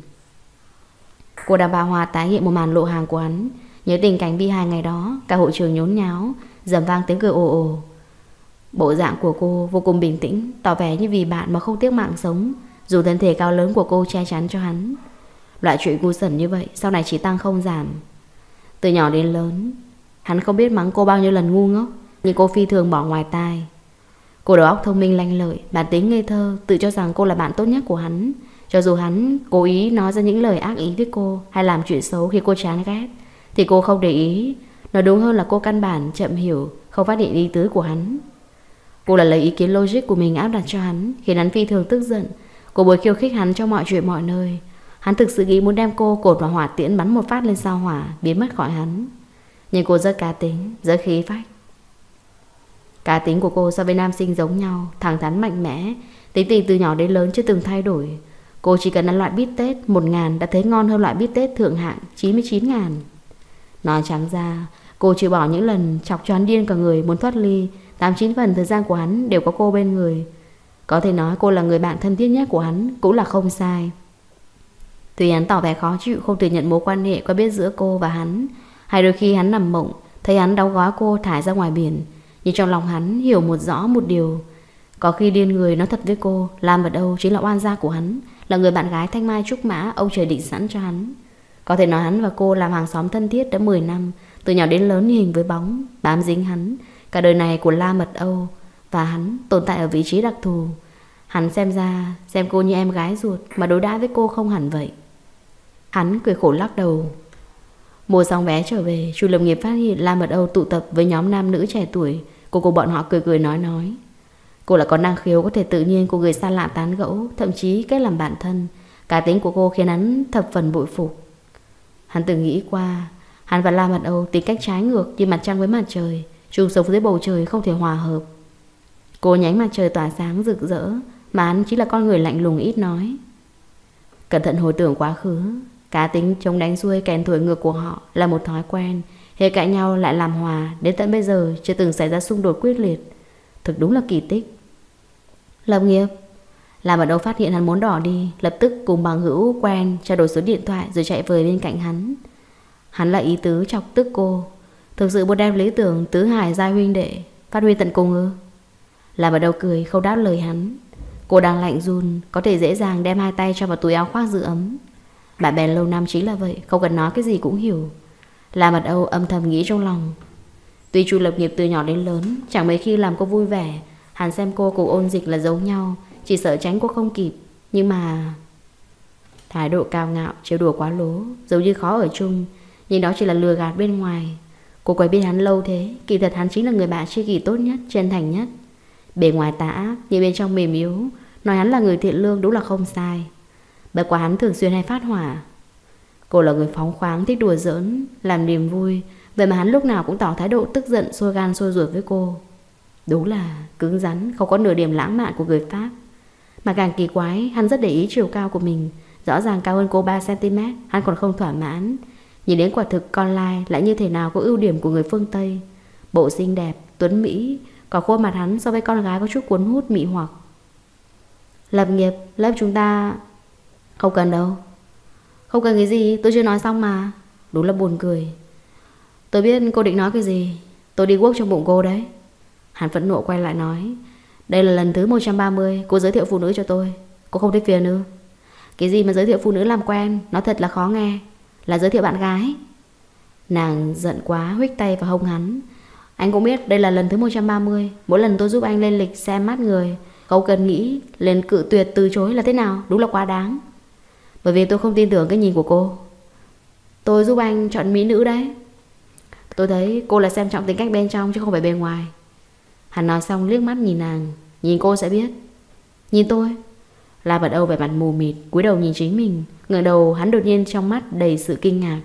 Cô đang bao hoa tái hiện một màn lộ hàng của hắn. Nhớ tình cảnh bi hài ngày đó, cả hội trường nhốn nháo, dầm vang tiếng cười ồ ồ. Bộ dạng của cô vô cùng bình tĩnh, tỏ vẻ như vì bạn mà không tiếc mạng sống, dù thân thể cao lớn của cô che chắn cho hắn. Loại chuyện ngu xuẩn như vậy sau này chỉ tăng không giảm. Từ nhỏ đến lớn, hắn không biết mắng cô bao nhiêu lần ngu ngốc, nhưng cô phi thường bỏ ngoài tai. Cô đầu óc thông minh lanh lợi, bản tính ngây thơ, tự cho rằng cô là bạn tốt nhất của hắn. Cho dù hắn cố ý nói ra những lời ác ý với cô, hay làm chuyện xấu khi cô chán ghét, thì cô không để ý. Nói đúng hơn là cô căn bản chậm hiểu, không phát hiện ý tứ của hắn. Cô là lấy ý kiến logic của mình áp đặt cho hắn, khiến hắn phi thường tức giận. Cô bồi khiêu khích hắn trong mọi chuyện mọi nơi. Hắn thực sự nghĩ muốn đem cô cột vào hỏa tiễn bắn một phát lên sao hỏa, biến mất khỏi hắn. Nhưng cô rất cá tính, rất khí phách. Cá tính của cô so với nam sinh giống nhau, thẳng thắn mạnh mẽ, tính tình từ nhỏ đến lớn chưa từng thay đổi. Cô chỉ cần ăn loại bít tết một ngàn đã thấy ngon hơn loại bít tết thượng hạng chín mươi chín ngàn. Nói trắng ra, cô trừ bỏ những lần chọc cho hắn điên cả người muốn thoát ly, tám chín phần thời gian của hắn đều có cô bên người. Có thể nói cô là người bạn thân thiết nhất của hắn, cũng là không sai. Tuy hắn tỏ vẻ khó chịu không thừa nhận mối quan hệ quen biết giữa cô và hắn, hay đôi khi hắn nằm mộng thấy hắn đóng gói cô thải ra ngoài biển, nhưng trong lòng hắn hiểu một rõ một điều. Có khi điên người nói thật với cô, Lam Mật Âu chính là oan gia của hắn, là người bạn gái thanh mai trúc mã ông trời định sẵn cho hắn. Có thể nói hắn và cô làm hàng xóm thân thiết đã mười năm, từ nhỏ đến lớn như hình với bóng, bám dính hắn. Cả đời này của La Mật Âu và hắn tồn tại ở vị trí đặc thù. Hắn xem ra xem cô như em gái ruột, mà đối đãi với cô không hẳn vậy. Hắn cười khổ lắc đầu. Mua xong vé trở về, Chu Lập Nghiệp phát hiện La Mật Âu tụ tập với nhóm nam nữ trẻ tuổi. Cô cô bọn họ cười cười nói nói. Cô là có năng khiếu có thể tự nhiên của người xa lạ tán gẫu, thậm chí kết làm bạn thân. Cá tính của cô khiến hắn thập phần bội phục. Hắn từng nghĩ qua, hắn và La Mật Âu tính cách trái ngược như mặt trăng với mặt trời, chung sống dưới bầu trời không thể hòa hợp. Cô nhánh mặt trời tỏa sáng rực rỡ, mà hắn chỉ là con người lạnh lùng ít nói. Cẩn thận hồi tưởng quá khứ, cá tính chống đánh xuôi kèn thổi ngược của họ là một thói quen. Hệ cãi nhau lại làm hòa, đến tận bây giờ chưa từng xảy ra xung đột quyết liệt. Thực đúng là kỳ tích. Lập Nghiệp làm ở đâu phát hiện hắn muốn đỏ đi, lập tức cùng bằng hữu quen trao đổi số điện thoại rồi chạy về bên cạnh hắn. Hắn là ý tứ chọc tức cô. Thực sự muốn đem lý tưởng tứ hải giai huynh đệ phát huy tận cùng ư? Làm ở đâu cười không đáp lời hắn. Cô đang lạnh run, có thể dễ dàng đem hai tay cho vào túi áo khoác giữ ấm. Bạn bè lâu năm chính là vậy, không cần nói cái gì cũng hiểu. Làm ở đâu âm thầm nghĩ trong lòng. Tuy Chu Lập Nghiệp từ nhỏ đến lớn chẳng mấy khi làm cô vui vẻ. Hắn xem cô cùng Ôn Dịch là giống nhau, chỉ sợ tránh cô không kịp. Nhưng mà thái độ cao ngạo, trêu đùa quá lố, giống như khó ở chung. Nhưng đó chỉ là lừa gạt bên ngoài. Cô quen biết hắn lâu thế, kỳ thật hắn chính là người bạn tri kỷ tốt nhất, chân thành nhất. Bề ngoài tà ác, nhưng bên trong mềm yếu. Nói hắn là người thiện lương đúng là không sai. Bởi quả hắn thường xuyên hay phát hỏa. Cô là người phóng khoáng, thích đùa giỡn, làm niềm vui. Vậy mà hắn lúc nào cũng tỏ thái độ tức giận, sôi gan sôi ruột với cô. Đúng là cứng rắn, không có nửa điểm lãng mạn của người Pháp. Mà càng kỳ quái, hắn rất để ý chiều cao của mình. Rõ ràng cao hơn cô ba xăng-ti-mét, hắn còn không thỏa mãn. Nhìn đến quả thực con lai lại như thế nào có ưu điểm của người phương Tây. Bộ xinh đẹp, tuấn Mỹ. Còn khuôn mặt hắn so với con gái có chút cuốn hút mị hoặc. Lập Nghiệp, lớp chúng ta... Không cần đâu. Không cần cái gì, tôi chưa nói xong mà. Đúng là buồn cười. Tôi biết cô định nói cái gì. Tôi đi guốc trong bụng cô đấy. Hắn phẫn nộ quay lại nói. Đây là lần thứ một trăm ba mươi cô giới thiệu phụ nữ cho tôi. Cô không thích phiền ư? Cái gì mà giới thiệu phụ nữ làm quen, nói thật là khó nghe. Là giới thiệu bạn gái. Nàng giận quá huých tay vào hông hắn. Anh cũng biết đây là lần thứ một trăm ba mươi. Mỗi lần tôi giúp anh lên lịch xem mắt người, không cần nghĩ lên cự tuyệt từ chối là thế nào. Đúng là quá đáng. Bởi vì tôi không tin tưởng cái nhìn của cô. Tôi giúp anh chọn mỹ nữ đấy. Tôi thấy cô là xem trọng tính cách bên trong chứ không phải bên ngoài. Hắn nói xong liếc mắt nhìn nàng. Nhìn cô sẽ biết. Nhìn tôi? La Bật Âu vẻ mặt mù mịt, cúi đầu nhìn chính mình. Ngẩng đầu hắn đột nhiên trong mắt đầy sự kinh ngạc.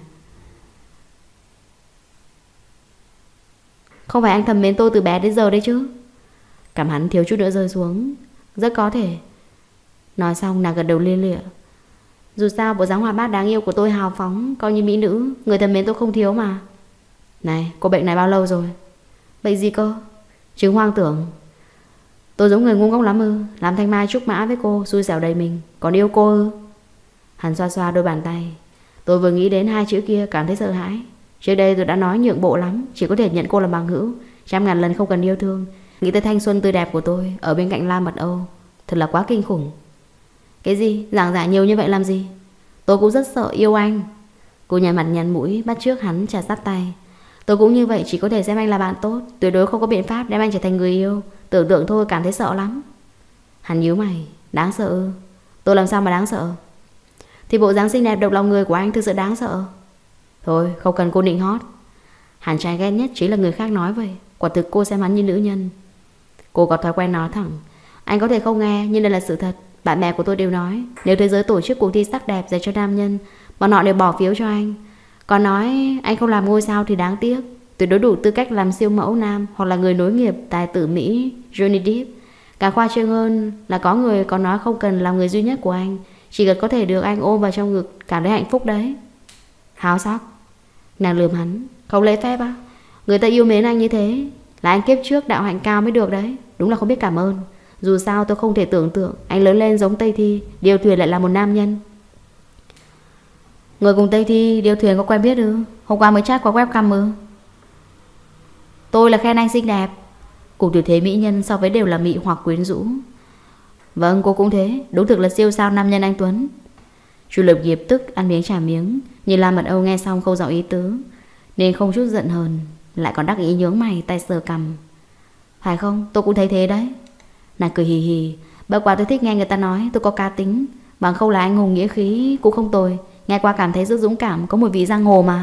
Không phải anh thầm mến tôi từ bé đến giờ đấy chứ? Cảm hắn thiếu chút nữa rơi xuống. Rất có thể. Nói xong nàng gật đầu lia lịa. Dù sao bộ dáng hoạt bát đáng yêu của tôi hào phóng, coi như mỹ nữ, người thầm mến tôi không thiếu mà. Này, cô bệnh này bao lâu rồi? Bệnh gì cơ? Chứng hoang tưởng. Tôi giống người ngu ngốc lắm ư? Làm thanh mai trúc mã với cô, xui xẻo đầy mình, còn yêu cô ư? Hắn xoa xoa đôi bàn tay. Tôi vừa nghĩ đến hai chữ kia cảm thấy sợ hãi. Trước đây tôi đã nói nhượng bộ lắm, chỉ có thể nhận cô làm bằng hữu, trăm ngàn lần không cần yêu thương. Nghĩ tới thanh xuân tươi đẹp của tôi ở bên cạnh La Mật Âu, thật là quá kinh khủng. Cái gì? Giảng giải nhiều như vậy làm gì? Tôi cũng rất sợ yêu anh. Cô nhăn mặt nhăn mũi, bắt trước hắn chà sát tay. Tôi cũng như vậy, chỉ có thể xem anh là bạn tốt, tuyệt đối không có biện pháp đem anh trở thành người yêu. Tưởng tượng thôi cảm thấy sợ lắm. Hắn nhíu mày. Đáng sợ ư? Tôi làm sao mà đáng sợ? Thì bộ dáng xinh đẹp độc lòng người của anh thực sự đáng sợ. Thôi không cần cô nịnh hót. Hắn trai ghét nhất chỉ là người khác nói vậy. Quả thực cô xem hắn như nữ nhân. Cô có thói quen nói thẳng. Anh có thể không nghe nhưng đây là sự thật. Bạn bè của tôi đều nói nếu thế giới tổ chức cuộc thi sắc đẹp dành cho nam nhân, bọn họ đều bỏ phiếu cho anh. Còn nói anh không làm ngôi sao thì đáng tiếc. Tuyệt đối đủ tư cách làm siêu mẫu nam hoặc là người nối nghiệp tài tử Mỹ Johnny Depp. Càng khoa trương hơn là có người còn nói không cần làm người duy nhất của anh, chỉ cần có thể được anh ôm vào trong ngực cảm thấy hạnh phúc đấy. Háo sắc. Nàng lườm hắn. Không lễ phép á? Người ta yêu mến anh như thế là anh kiếp trước đạo hạnh cao mới được đấy. Đúng là không biết cảm ơn. Dù sao tôi không thể tưởng tượng anh lớn lên giống Tây Thi, điều thuyền lại là một nam nhân. Người cùng Tây Thi điều thuyền có quen biết ư? Hôm qua mới chat qua webcam ư? Tôi là khen anh xinh đẹp. Cùng tuyệt thế mỹ nhân so với đều là mị hoặc quyến rũ. Vâng cô cũng thế. Đúng thực là siêu sao nam nhân anh Tuấn. Chu Lập Nghiệp tức ăn miếng trả miếng. Nhìn La Mật Âu nghe xong không rõ ý tứ, nên không chút giận hờn, lại còn đắc ý nhướng mày tay sờ cằm. Phải không? Tôi cũng thấy thế đấy. Nàng cười hì hì. Bởi quả tôi thích nghe người ta nói tôi có cá tính. Bằng không là anh hùng nghĩa khí cũng không tồi. Nghe qua cảm thấy rất dũng cảm, có một vị giang hồ mà.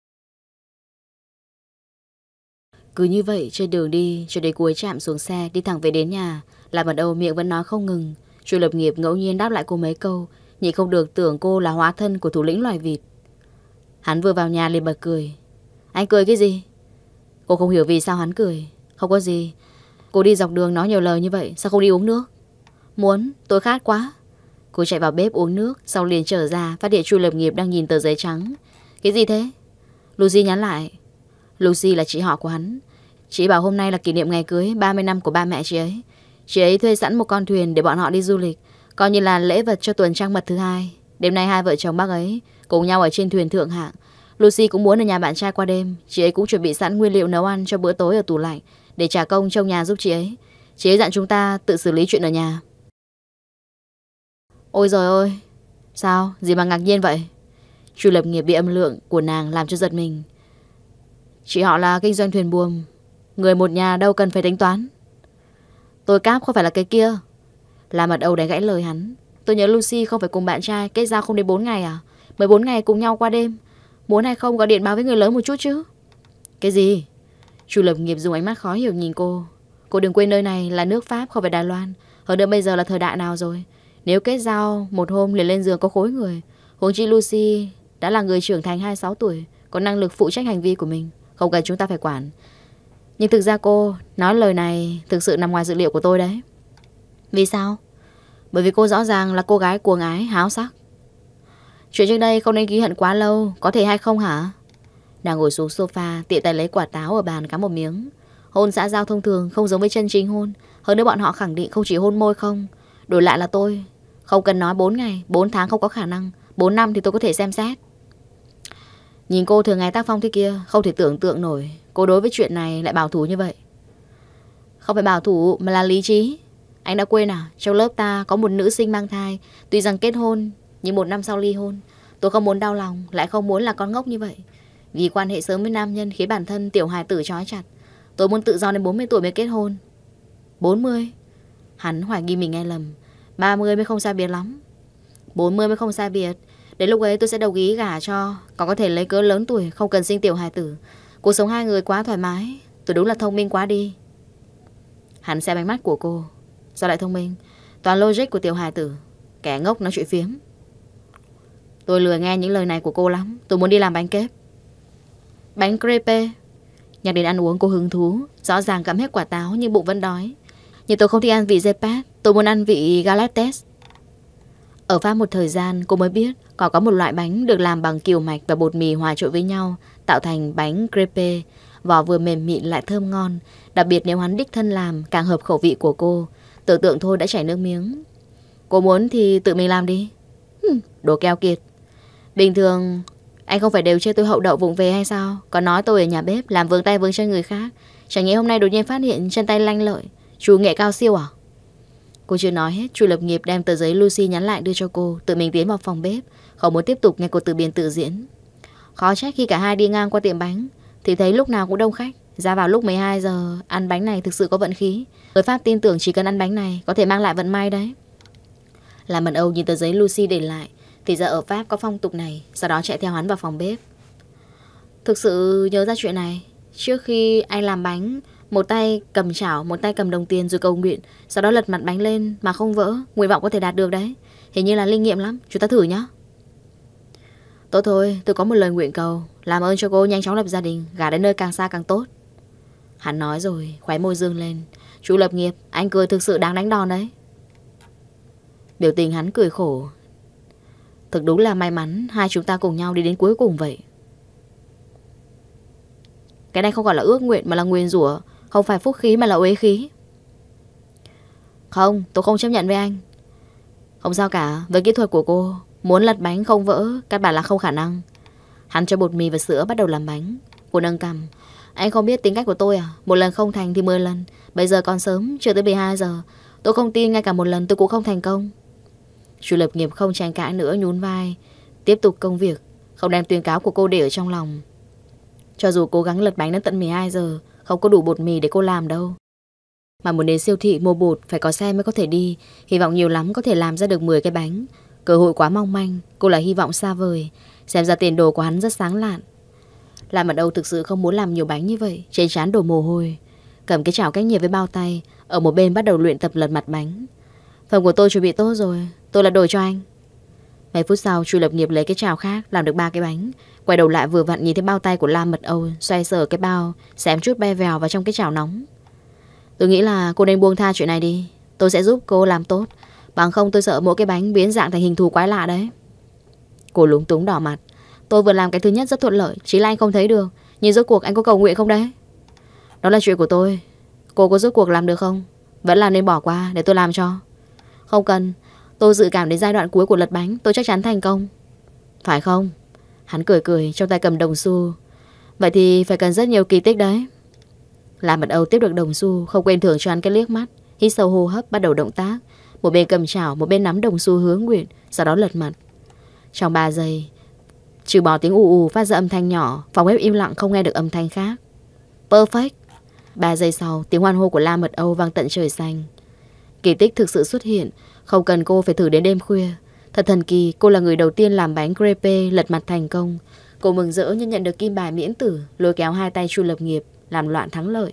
Cứ như vậy trên đường đi cho đến cuối trạm xuống xe, đi thẳng về đến nhà. La Mật Âu miệng vẫn nói không ngừng. Chu Lập Nghiệp ngẫu nhiên đáp lại cô mấy câu, nhị không được tưởng cô là hóa thân của thủ lĩnh loài vịt. Hắn vừa vào nhà liền bật cười. Anh cười cái gì? Cô không hiểu vì sao hắn cười. Không có gì. Cô đi dọc đường nói nhiều lời như vậy, sao không đi uống nước? Muốn, tôi khát quá. Cô chạy vào bếp uống nước, sau liền trở ra, phát hiện Chu Lập Nghiệp đang nhìn tờ giấy trắng. Cái gì thế? Lucy nhắn lại. Lucy là chị họ của hắn. Chị bảo hôm nay là kỷ niệm ngày cưới ba mươi năm của ba mẹ chị ấy. Chị ấy thuê sẵn một con thuyền để bọn họ đi du lịch, coi như là lễ vật cho tuần trăng mật thứ hai. Đêm nay hai vợ chồng bác ấy cùng nhau ở trên thuyền thượng hạng. Lucy cũng muốn ở nhà bạn trai qua đêm. Chị ấy cũng chuẩn bị sẵn nguyên liệu nấu ăn cho bữa tối ở tủ lạnh, để trả công trông nhà giúp chị ấy. Chị ấy dặn chúng ta tự xử lý chuyện ở nhà. Ôi giời ơi, sao? Gì mà ngạc nhiên vậy? Chu Lập Nghiệp bị âm lượng của nàng làm cho giật mình. Chị họ là kinh doanh thuyền buồm, người một nhà đâu cần phải tính toán. Tôi cáp không phải là cái kia. La Mật Âu đánh gãy lời hắn. Tôi nhớ Lucy không phải cùng bạn trai kết giao không đến bốn ngày à? mười bốn ngày cùng nhau qua đêm. Muốn hay không gọi điện báo với người lớn một chút chứ. Cái gì? Chu Lập Nghiệp dùng ánh mắt khó hiểu nhìn cô. Cô đừng quên nơi này là nước Pháp, không phải Đài Loan. Hơn nữa bây giờ là thời đại nào rồi? Nếu kết giao một hôm liền lên giường có khối người. Huống chi Lucy đã là người trưởng thành hai mươi sáu tuổi, có năng lực phụ trách hành vi của mình, không cần chúng ta phải quản. Nhưng thực ra cô nói lời này thực sự nằm ngoài dự liệu của tôi đấy. Vì sao? Bởi vì cô rõ ràng là cô gái cuồng ái, háo sắc. Chuyện trước đây không nên ghi hận quá lâu, có thể hay không hả? Nàng ngồi xuống sofa, tiện tay lấy quả táo ở bàn cắn một miếng. Hôn xã giao thông thường không giống với chân chính hôn. Hơn nữa bọn họ khẳng định không chỉ hôn môi không. Đổi lại là tôi không cần nói bốn ngày, bốn tháng không có khả năng, bốn năm thì tôi có thể xem xét. Nhìn cô thường ngày tác phong thế kia, không thể tưởng tượng nổi cô đối với chuyện này lại bảo thủ như vậy. Không phải bảo thủ mà là lý trí. Anh đã quên à? Trong lớp ta có một nữ sinh mang thai, tuy rằng kết hôn nhưng một năm sau ly hôn. Tôi không muốn đau lòng, lại không muốn là con ngốc như vậy. Vì quan hệ sớm với nam nhân khiến bản thân tiểu hài tử trói chặt. Tôi muốn tự do đến bốn mươi tuổi mới kết hôn. Bốn mươi? Hắn hoài nghi mình nghe lầm. Ba mươi mới không sai biệt lắm. Bốn mươi mới không sai biệt. Đến lúc ấy tôi sẽ đồng ý gả cho, còn có thể lấy cớ lớn tuổi, không cần sinh tiểu hài tử. Cuộc sống hai người quá thoải mái. Tôi đúng là thông minh quá đi. Hắn xem ánh mắt của cô. Sao lại thông minh? Toàn logic của tiểu hài tử. Kẻ ngốc nói chuyện phiếm. Tôi lười nghe những lời này của cô lắm. Tôi muốn đi làm bánh kếp. Bánh crepe. Nhắc đến ăn uống cô hứng thú. Rõ ràng gặm hết quả táo nhưng bụng vẫn đói. Nhưng tôi không thích ăn vị Zepat. Tôi muốn ăn vị Galates. Ở Pháp một thời gian cô mới biết còn có một loại bánh được làm bằng kiều mạch và bột mì hòa trộn với nhau, tạo thành bánh crepe. Vỏ vừa mềm mịn lại thơm ngon. Đặc biệt nếu hắn đích thân làm càng hợp khẩu vị của cô. Tưởng tượng thôi đã chảy nước miếng. Cô muốn thì tự mình làm đi. Hừm, đồ keo kiệt. Bình thường anh không phải đều chê tôi hậu đậu vụng về hay sao? Còn nói tôi ở nhà bếp làm vướng tay vướng chân người khác. Chẳng nhẽ hôm nay đột nhiên phát hiện chân tay lanh lợi, chú nghệ cao siêu à? Cô chưa nói hết, Chu Lập Nghiệp đem tờ giấy Lucy nhắn lại đưa cho cô, tự mình tiến vào phòng bếp, không muốn tiếp tục nghe cô tự biên tự diễn. Khó trách khi cả hai đi ngang qua tiệm bánh thì thấy lúc nào cũng đông khách. Ra vào lúc mười hai giờ, ăn bánh này thực sự có vận khí. Người Pháp tin tưởng chỉ cần ăn bánh này có thể mang lại vận may đấy. Làm Mật Âu nhìn tờ giấy Lucy để lại, thì ra ở Pháp có phong tục này. Sau đó chạy theo hắn vào phòng bếp. Thực sự nhớ ra chuyện này. Trước khi anh làm bánh, một tay cầm chảo, một tay cầm đồng tiền rồi cầu nguyện, sau đó lật mặt bánh lên mà không vỡ. Nguyện vọng có thể đạt được đấy. Hình như là linh nghiệm lắm, chúng ta thử nhá. Tốt thôi, tôi có một lời nguyện cầu. Làm ơn cho cô nhanh chóng lập gia đình, gả đến nơi càng xa càng tốt. Hắn nói rồi, khóe môi dương lên. Chu Lập Nghiệp, anh cười thực sự đáng đánh đòn đấy. Biểu tình hắn cười khổ. Thực đúng là may mắn hai chúng ta cùng nhau đi đến cuối cùng vậy. Cái này không gọi là ước nguyện mà là nguyền rủa. Không phải phúc khí mà là uế khí. Không, tôi không chấp nhận với anh. Không sao cả, với kỹ thuật của cô, muốn lật bánh không vỡ căn bản là không khả năng. Hắn cho bột mì và sữa bắt đầu làm bánh. Cô nâng cằm. Anh không biết tính cách của tôi à? Một lần không thành thì mười lần. Bây giờ còn sớm, chưa tới mười hai giờ. Tôi không tin ngay cả một lần tôi cũng không thành công. Chu Lập Nghiệp không tranh cãi nữa, nhún vai, tiếp tục công việc, không đem tuyên cáo của cô để ở trong lòng. Cho dù cố gắng lật bánh đến tận mười hai giờ, không có đủ bột mì để cô làm đâu. Mà muốn đến siêu thị mua bột phải có xe mới có thể đi. Hy vọng nhiều lắm có thể làm ra được mười cái bánh. Cơ hội quá mong manh. Cô là hy vọng xa vời. Xem ra tiền đồ của hắn rất sáng lạn. Làm ở đâu thực sự không muốn làm nhiều bánh như vậy. Trên trán đổ mồ hôi. Cầm cái chảo cách nhiệt với bao tay, ở một bên bắt đầu luyện tập lật mặt bánh. Phần của tôi chuẩn bị tốt rồi, tôi lật đổi cho anh. Mấy phút sau, Chu Lập Nghiệp lấy cái chảo khác làm được ba cái bánh. Quay đầu lại vừa vặn nhìn thấy bao tay của Lam Mật Âu xoay sở cái bao, xém chút bay vèo vào trong cái chảo nóng. Tôi nghĩ là cô nên buông tha chuyện này đi. Tôi sẽ giúp cô làm tốt. Bằng không tôi sợ mỗi cái bánh biến dạng thành hình thù quái lạ đấy. Cô lúng túng đỏ mặt. Tôi vừa làm cái thứ nhất rất thuận lợi, chỉ là anh không thấy được. Nhưng rốt cuộc anh có cầu nguyện không đấy? Đó là chuyện của tôi. Cô có rốt cuộc làm được không? Vẫn là nên bỏ qua để tôi làm cho. Không cần. Tôi dự cảm đến giai đoạn cuối của lật bánh, tôi chắc chắn thành công. Phải không? Hắn cười cười, trong tay cầm đồng xu. Vậy thì phải cần rất nhiều kỳ tích đấy. Làm Mật Âu tiếp được đồng xu, không quên thưởng cho hắn cái liếc mắt. Hít sâu hô hấp, bắt đầu động tác. Một bên cầm chảo, một bên nắm đồng xu hướng nguyện, sau đó lật mặt. Trong ba giây, trừ bỏ tiếng ù ù phát ra âm thanh nhỏ, phòng bếp im lặng không nghe được âm thanh khác. Perfect. Ba giây sau, tiếng hoan hô của La Mật Âu vang tận trời xanh. Kỳ tích thực sự xuất hiện, không cần cô phải thử đến đêm khuya. Thật thần kỳ, cô là người đầu tiên làm bánh crepe lật mặt thành công. Cô mừng rỡ như nhận được kim bài miễn tử, lôi kéo hai tay Chu Lập Nghiệp làm loạn thắng lợi.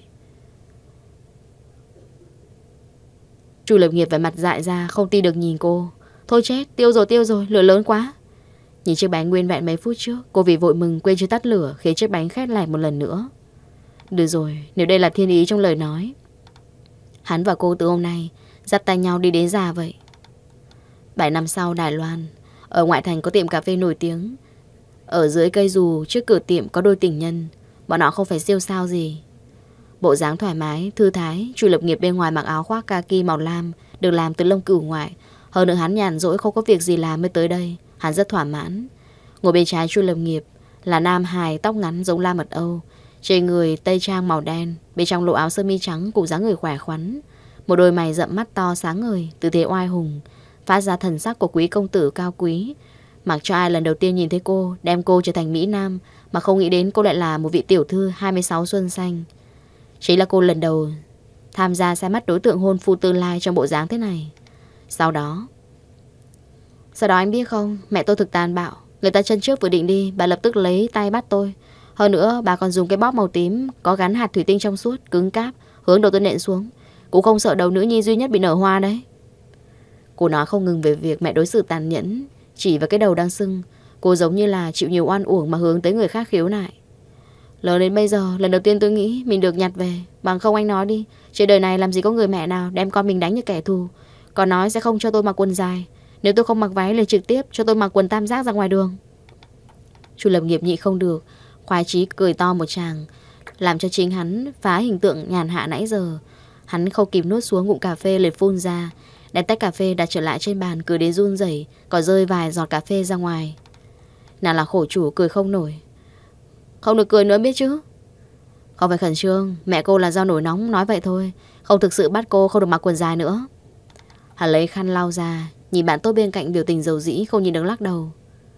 Chu Lập Nghiệp vẻ mặt dại ra, không tin được nhìn cô. Thôi chết, tiêu rồi tiêu rồi, lửa lớn quá. Nhìn chiếc bánh nguyên vẹn mấy phút trước, cô vì vội mừng quên chưa tắt lửa, khiến chiếc bánh khét lẹt một lần nữa. Được rồi, nếu đây là thiên ý trong lời nói. Hắn và cô từ hôm nay dắt tay nhau đi đến già vậy. Bảy năm sau Đài Loan, ở ngoại thành có tiệm cà phê nổi tiếng. Ở dưới cây dù trước cửa tiệm có đôi tình nhân. Bọn họ không phải siêu sao gì. Bộ dáng thoải mái, thư thái. Chu Lập Nghiệp bên ngoài mặc áo khoác kaki màu lam, được làm từ lông cừu ngoại. Hơn nữa hắn nhàn rỗi không có việc gì làm mới tới đây. Hắn rất thỏa mãn. Ngồi bên trái Chu Lập Nghiệp là nam hài tóc ngắn giống La Mật Âu, trên người tây trang màu đen, bên trong lộ áo sơ mi trắng cùng dáng người khỏe khoắn. Một đôi mày rậm mắt to sáng ngời, tư thế oai hùng, phát ra thần sắc của quý công tử cao quý. Mặc cho ai lần đầu tiên nhìn thấy cô, đem cô trở thành Mỹ Nam, mà không nghĩ đến cô lại là một vị tiểu thư hai mươi sáu xuân xanh. Chính là cô lần đầu tham gia xem mắt đối tượng hôn phu tương lai trong bộ dáng thế này. Sau đó Sau đó anh biết không, mẹ tôi thực tàn bạo. Người ta chân trước vừa định đi, bà lập tức lấy tay bắt tôi. Hơn nữa bà còn dùng cái bóp màu tím có gắn hạt thủy tinh trong suốt, cứng cáp, hướng đầu tôi nện xuống. Cũng không sợ đầu nữ nhi duy nhất bị nở hoa đấy. Cô nói không ngừng về việc mẹ đối xử tàn nhẫn, chỉ vào cái đầu đang sưng. Cô giống như là chịu nhiều oan uổng mà hướng tới người khác khiếu nại. Lớn đến bây giờ, lần đầu tiên tôi nghĩ mình được nhặt về. Bằng không anh nói đi, trên đời này làm gì có người mẹ nào đem con mình đánh như kẻ thù. Còn nói sẽ không cho tôi mặc quần dài. Nếu tôi không mặc váy liền trực tiếp cho tôi mặc quần tam giác ra ngoài đường. Chu Lập Nghiệp nhị không được, khoái chí cười to một tràng, làm cho chính hắn phá hình tượng nhàn hạ nãy giờ. Hắn không kịp nuốt xuống ngụm cà phê liền phun ra, đem tách cà phê đặt trở lại trên bàn, cười đến run rẩy, còn rơi vài giọt cà phê ra ngoài. Nàng là khổ chủ cười không nổi. Không được cười nữa biết chứ. Không phải khẩn trương, mẹ cô là do nổi nóng nói vậy thôi, không thực sự bắt cô không được mặc quần dài nữa. Hắn lấy khăn lau ra, nhìn bạn tốt bên cạnh biểu tình dầu dĩ, không nhìn được lắc đầu.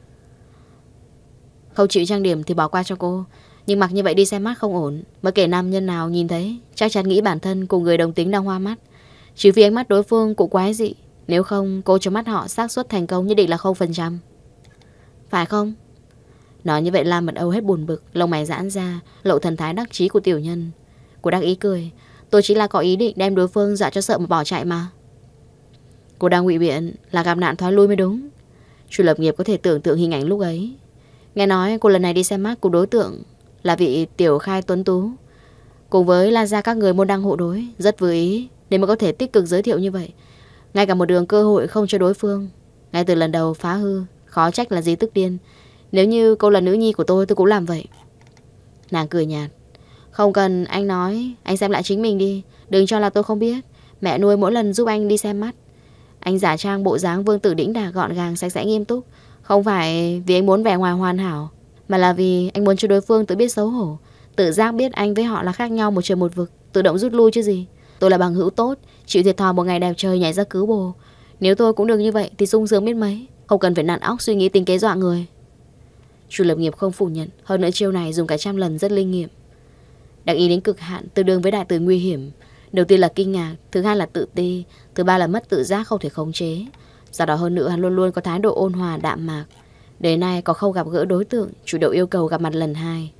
Không chịu trang điểm thì bỏ qua cho cô, nhưng mặc như vậy đi xem mắt không ổn. Mà kể nam nhân nào nhìn thấy chắc chắn nghĩ bản thân cùng người đồng tính đang hoa mắt, trừ phi ánh mắt đối phương cũng quái dị. Nếu không, cô cho mắt họ xác suất thành công nhất định là không phần trăm. Phải không? Nói như vậy La Mật Âu hết buồn bực, lông mày giãn ra, lộ thần thái đắc chí của tiểu nhân. Cô đắc ý cười. Tôi chỉ là có ý định đem đối phương dọa cho sợ mà bỏ chạy mà. Cô đang ngụy biện là gặp nạn thoái lui mới đúng. Chu Lập Nghiệp có thể tưởng tượng hình ảnh lúc ấy. Nghe nói cô lần này đi xem mắt cùng đối tượng là vị tiểu khai tuấn tú, cùng với La Gia các người môn đăng hộ đối, rất vừa ý nên mới có thể tích cực giới thiệu như vậy. Ngay cả một đường cơ hội không cho đối phương. Ngay từ lần đầu phá hư, khó trách là gì tức điên. Nếu như cô là nữ nhi của tôi, tôi cũng làm vậy. Nàng cười nhạt. Không cần anh nói, anh xem lại chính mình đi. Đừng cho là tôi không biết. Mẹ nuôi mỗi lần giúp anh đi xem mắt, anh giả trang bộ dáng vương tử đĩnh đạc, gọn gàng, sạch sẽ, nghiêm túc. Không phải vì anh muốn vẻ ngoài hoàn hảo, mà là vì anh muốn cho đối phương tự biết xấu hổ, tự giác biết anh với họ là khác nhau một trời một vực, tự động rút lui chứ gì. Tôi là bằng hữu tốt, chịu thiệt thòi một ngày đẹp trời nhảy ra cứu bồ. Nếu tôi cũng được như vậy thì sung sướng biết mấy. Không cần phải nặn óc suy nghĩ tính kế dọa người. Chu Lập Nghiệp không phủ nhận. Hơn nữa chiêu này dùng cả trăm lần rất linh nghiệm. Đặc ý đến cực hạn, tương đương với đại từ nguy hiểm. Đầu tiên là kinh ngạc, thứ hai là tự ti, thứ ba là mất tự giác không thể khống chế. Do đó hơn nữa hắn luôn luôn có thái độ ôn hòa đạm mạc. Đến nay có không gặp gỡ đối tượng, chủ động yêu cầu gặp mặt lần hai.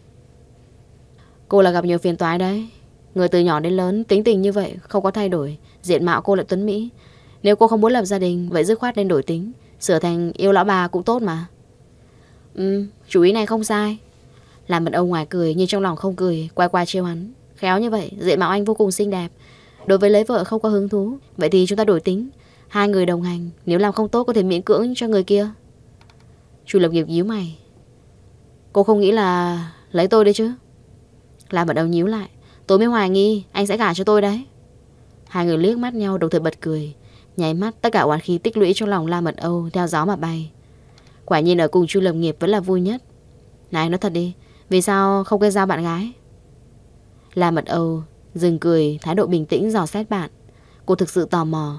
Cô là gặp nhiều phiền toái đấy. Người từ nhỏ đến lớn tính tình như vậy, không có thay đổi. Diện mạo cô lại tuấn mỹ. Nếu cô không muốn lập gia đình, vậy dứt khoát nên đổi tính, sửa thành yêu lão bà cũng tốt mà. Ừ, chủ ý này không sai. Làm Mật Âu ngoài cười nhưng trong lòng không cười, quay qua trêu hắn. Khéo như vậy, diện mạo anh vô cùng xinh đẹp, Đối với lấy vợ không có hứng thú. Vậy thì chúng ta đổi tính, hai người đồng hành, nếu làm không tốt có thể miễn cưỡng cho người kia. Chu Lập Nghiệp nhíu mày. Cô không nghĩ là lấy tôi đấy chứ? Làm bắt đầu nhíu lại. Tôi mới hoài nghi anh sẽ gả cho tôi đấy. Hai người liếc mắt nhau đồng thời bật cười. Nháy mắt tất cả oán khí tích lũy trong lòng La Mật Âu theo gió mà bay. Quả nhiên ở cùng Chu Lập Nghiệp vẫn là vui nhất. Này nói thật đi, vì sao không kết giao bạn gái? La Mật Âu dừng cười, thái độ bình tĩnh dò xét bạn. Cô thực sự tò mò.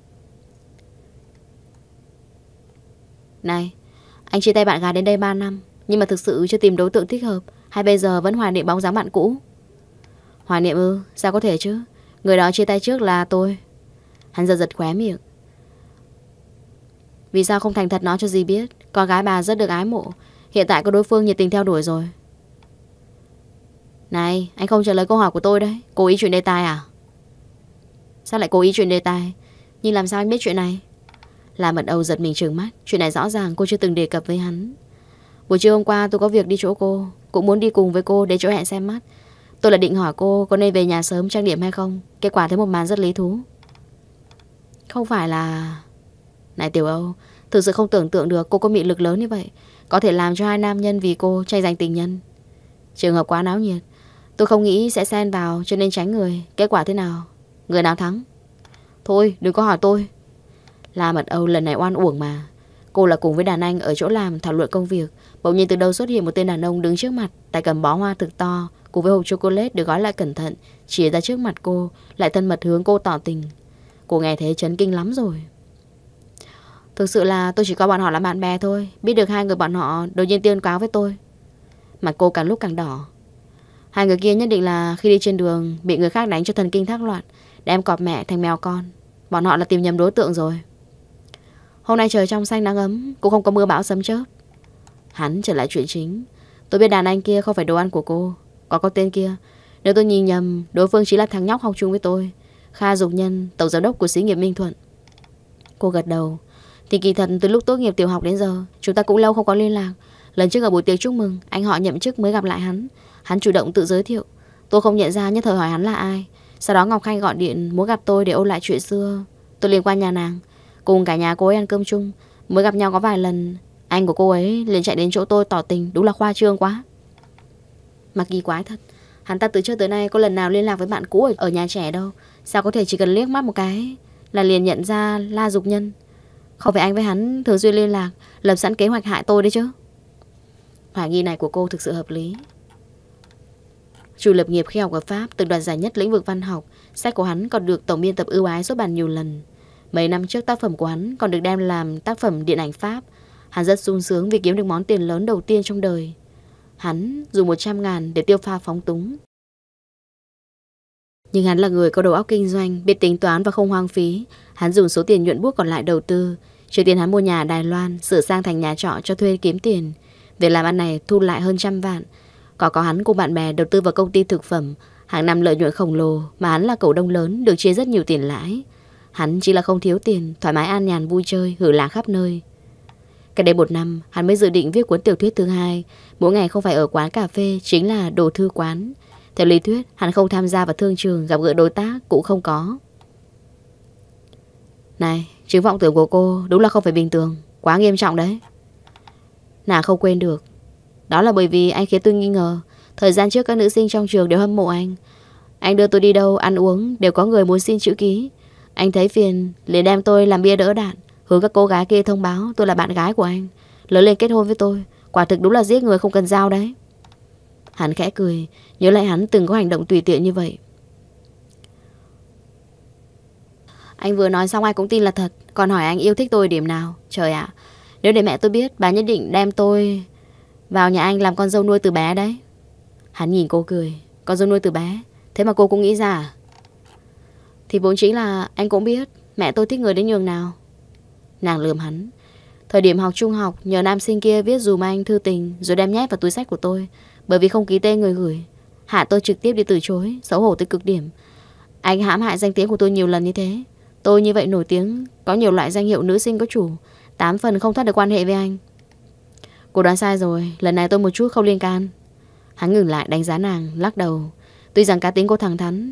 Này, anh chia tay bạn gái đến đây ba năm, nhưng mà thực sự chưa tìm đối tượng thích hợp, hay bây giờ vẫn hoài niệm bóng dáng bạn cũ? Hoài niệm ư? Sao có thể chứ? Người đó chia tay trước là tôi. Hắn giật giật khóe miệng. Vì sao không thành thật nói cho dì biết? Con gái bà rất được ái mộ, hiện tại có đối phương nhiệt tình theo đuổi rồi. Này, anh không trả lời câu hỏi của tôi đấy. Cố ý chuyển đề tài à? Sao lại cố ý chuyển đề tài? Nhưng làm sao anh biết chuyện này? La Mật Âu giật mình trừng mắt. Chuyện này rõ ràng cô chưa từng đề cập với hắn. Buổi trưa hôm qua tôi có việc đi chỗ cô, cũng muốn đi cùng với cô đến chỗ hẹn xem mắt. Tôi là định hỏi cô có nên về nhà sớm trang điểm hay không. Kết quả thấy một màn rất lý thú. Không phải là... Này Tiểu Âu, thực sự không tưởng tượng được cô có mị lực lớn như vậy, có thể làm cho hai nam nhân vì cô tranh giành tình nhân. Trường hợp quá náo nhiệt, tôi không nghĩ sẽ xen vào cho nên tránh người. Kết quả thế nào? Người nào thắng? Thôi đừng có hỏi tôi. La Mật Âu lần này oan uổng mà. Cô là cùng với đàn anh ở chỗ làm thảo luận công việc, bỗng nhiên từ đâu xuất hiện một tên đàn ông đứng trước mặt, tay cầm bó hoa thực to cùng với hộp chocolate được gói lại cẩn thận, chỉ ra trước mặt cô, lại thân mật hướng cô tỏ tình. Cô nghe thế chấn kinh lắm rồi. Thực sự là tôi chỉ coi bọn họ là bạn bè thôi. Biết được hai người bọn họ đột nhiên tuyên cáo với tôi. Mặt cô càng lúc càng đỏ. Hai người kia nhất định là khi đi trên đường bị người khác đánh cho thần kinh thác loạn, đem cọp mẹ thành mèo con. Bọn họ là tìm nhầm đối tượng rồi. Hôm nay trời trong xanh nắng ấm, cũng không có mưa bão sấm chớp. Hắn trở lại chuyện chính. Tôi biết đàn anh kia không phải đồ ăn của cô. Có có tên kia. Nếu tôi nhìn nhầm, đối phương chỉ là thằng nhóc học chung với tôi, Kha Dục Nhân, tổng giám đốc của xí nghiệp Minh Thuận. Cô gật đầu. Thì kỳ thật từ lúc tốt nghiệp tiểu học đến giờ chúng ta cũng lâu không có liên lạc. Lần trước ở buổi tiệc chúc mừng, anh họ nhậm chức mới gặp lại hắn. Hắn chủ động tự giới thiệu. Tôi không nhận ra, nhất thời hỏi hắn là ai. Sau đó Ngọc Khanh gọi điện muốn gặp tôi để ôn lại chuyện xưa. Tôi liền qua nhà nàng, cùng cả nhà cô ấy ăn cơm chung. Mới gặp nhau có vài lần, anh của cô ấy liền chạy đến chỗ tôi tỏ tình. Đúng là khoa trương quá. Mà kỳ quái thật, hắn ta từ trước tới nay có lần nào liên lạc với bạn cũ ở, ở nhà trẻ đâu. Sao có thể chỉ cần liếc mắt một cái là liền nhận ra La Dục Nhân? Không phải anh với hắn thường xuyên liên lạc, lập sẵn kế hoạch hại tôi đấy chứ? Hoài nghi này của cô thực sự hợp lý. Chu Lập Nghiệp khi học ở Pháp từng đoạt giải nhất lĩnh vực văn học. Sách của hắn còn được tổng biên tập ưu ái xuất bản nhiều lần. Mấy năm trước tác phẩm của hắn còn được đem làm tác phẩm điện ảnh Pháp. Hắn rất sung sướng vì kiếm được món tiền lớn đầu tiên trong đời. Hắn dùng một trăm ngàn để tiêu pha phóng túng. Nhưng hắn là người có đầu óc kinh doanh, biết tính toán và không hoang phí. Hắn dùng số tiền nhuận bút còn lại đầu tư. Trước tiên hắn mua nhà ở Đài Loan, sửa sang thành nhà trọ cho thuê kiếm tiền. Việc làm ăn này thu lại hơn trăm vạn. Có có hắn cùng bạn bè đầu tư vào công ty thực phẩm, hàng năm lợi nhuận khổng lồ, mà hắn là cổ đông lớn, được chia rất nhiều tiền lãi. Hắn chỉ là không thiếu tiền, thoải mái an nhàn vui chơi, hưởng lạc khắp nơi. Cách đây một năm, hắn mới dự định viết cuốn tiểu thuyết thứ hai. Mỗi ngày không phải ở quán cà phê, chính là đồ thư quán. Theo lý thuyết, hắn không tham gia vào thương trường, gặp gỡ đối tác cũng không có. Này, chứng vọng tưởng của cô đúng là không phải bình thường, quá nghiêm trọng đấy. Nàng không quên được. Đó là bởi vì anh khiến tôi nghi ngờ. Thời gian trước các nữ sinh trong trường đều hâm mộ anh. Anh đưa tôi đi đâu, ăn uống đều có người muốn xin chữ ký. Anh thấy phiền, liền đem tôi làm bia đỡ đạn, hướng các cô gái kia thông báo tôi là bạn gái của anh, lớn lên kết hôn với tôi. Quả thực đúng là giết người không cần dao đấy. Hắn khẽ cười, nhớ lại hắn từng có hành động tùy tiện như vậy. Anh vừa nói xong ai cũng tin là thật. Còn hỏi anh yêu thích tôi điểm nào? Trời ạ, nếu để mẹ tôi biết, bà nhất định đem tôi vào nhà anh làm con dâu nuôi từ bé đấy. Hắn nhìn cô cười. Con dâu nuôi từ bé? Thế mà cô cũng nghĩ ra à? Thì vốn chính là anh cũng biết mẹ tôi thích người đến nhường nào. Nàng lườm hắn. Thời điểm học trung học, nhờ nam sinh kia viết dùm anh thư tình rồi đem nhét vào túi sách của tôi. Bởi vì không ký tên người gửi, hạ tôi trực tiếp đi từ chối, xấu hổ tới cực điểm. Anh hãm hại danh tiếng của tôi nhiều lần như thế. Tôi như vậy nổi tiếng, có nhiều loại danh hiệu nữ sinh có chủ, tám phần không thoát được quan hệ với anh. Cô đoán sai rồi, lần này tôi một chút không liên can. Hắn ngừng lại đánh giá nàng, lắc đầu. Tuy rằng cá tính cô thẳng thắn,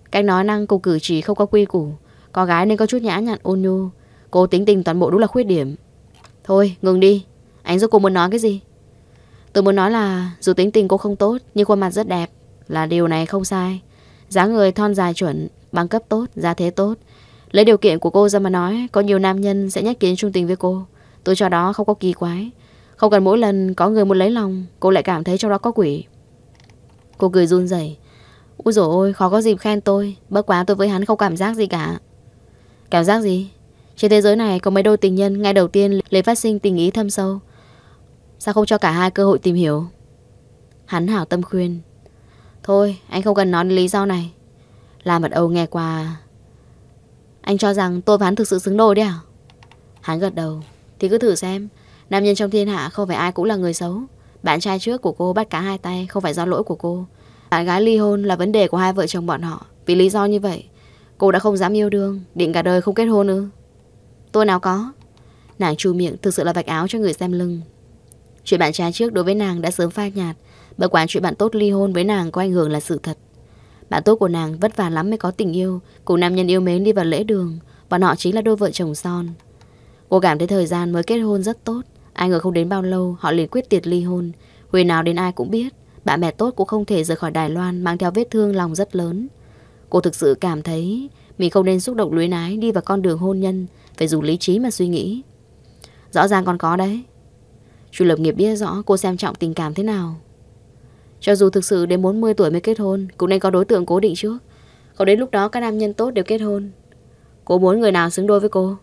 Cách nói năng cùng cử chỉ không có quy củ. Có gái nên có chút nhã nhặn ôn nhu. Cô tính tình toàn bộ đúng là khuyết điểm. Thôi ngừng đi. Anh rốt cô muốn nói cái gì? Tôi muốn nói là dù tính tình cô không tốt nhưng khuôn mặt rất đẹp. Là điều này không sai. Dáng người thon dài chuẩn, bằng cấp tốt, gia thế tốt. Lấy điều kiện của cô ra mà nói, có nhiều nam nhân sẽ nhất kiến trung tình với cô. Tôi cho đó không có kỳ quái. Không cần mỗi lần có người muốn lấy lòng cô lại cảm thấy trong đó có quỷ. Cô cười run rẩy. Úi dồi ôi, khó có dịp khen tôi. Bất quá tôi với hắn không cảm giác gì cả. Cảm giác gì? Trên thế giới này có mấy đôi tình nhân ngay đầu tiên liền phát sinh tình ý thâm sâu. Sao không cho cả hai cơ hội tìm hiểu? Hắn hảo tâm khuyên. Thôi anh không cần nói lý do này. La Mật Âu nghe qua. Anh cho rằng tôi và hắn thực sự xứng đôi đấy à? Hắn gật đầu. Thì cứ thử xem. Nam nhân trong thiên hạ không phải ai cũng là người xấu. Bạn trai trước của cô bắt cả hai tay không phải do lỗi của cô. Bạn gái ly hôn là vấn đề của hai vợ chồng bọn họ. Vì lý do như vậy cô đã không dám yêu đương, định cả đời không kết hôn ư? Tôi nào có. Nàng chu miệng thực sự là vạch áo cho người xem lưng. Chuyện bạn trai trước đối với nàng đã sớm phai nhạt. Bởi quả chuyện bạn tốt ly hôn với nàng có ảnh hưởng là sự thật. Bạn tốt của nàng vất vả lắm mới có tình yêu, cùng nam nhân yêu mến đi vào lễ đường. Bọn họ chính là đôi vợ chồng son. Cô cảm thấy thời gian mới kết hôn rất tốt. Ai ngờ không đến bao lâu họ liền quyết tiệt ly hôn. Hồi nào đến ai cũng biết bạn bè tốt cũng không thể rời khỏi Đài Loan mang theo vết thương lòng rất lớn. Cô thực sự cảm thấy mình không nên xúc động luyến ái đi vào con đường hôn nhân. Phải dùng lý trí mà suy nghĩ. Rõ ràng còn có đấy. Chu Lập Nghiệp biết rõ cô xem trọng tình cảm thế nào. Cho dù thực sự đến bốn mươi tuổi mới kết hôn cũng nên có đối tượng cố định trước. Còn đến lúc đó các nam nhân tốt đều kết hôn. Cô muốn người nào xứng đôi với cô?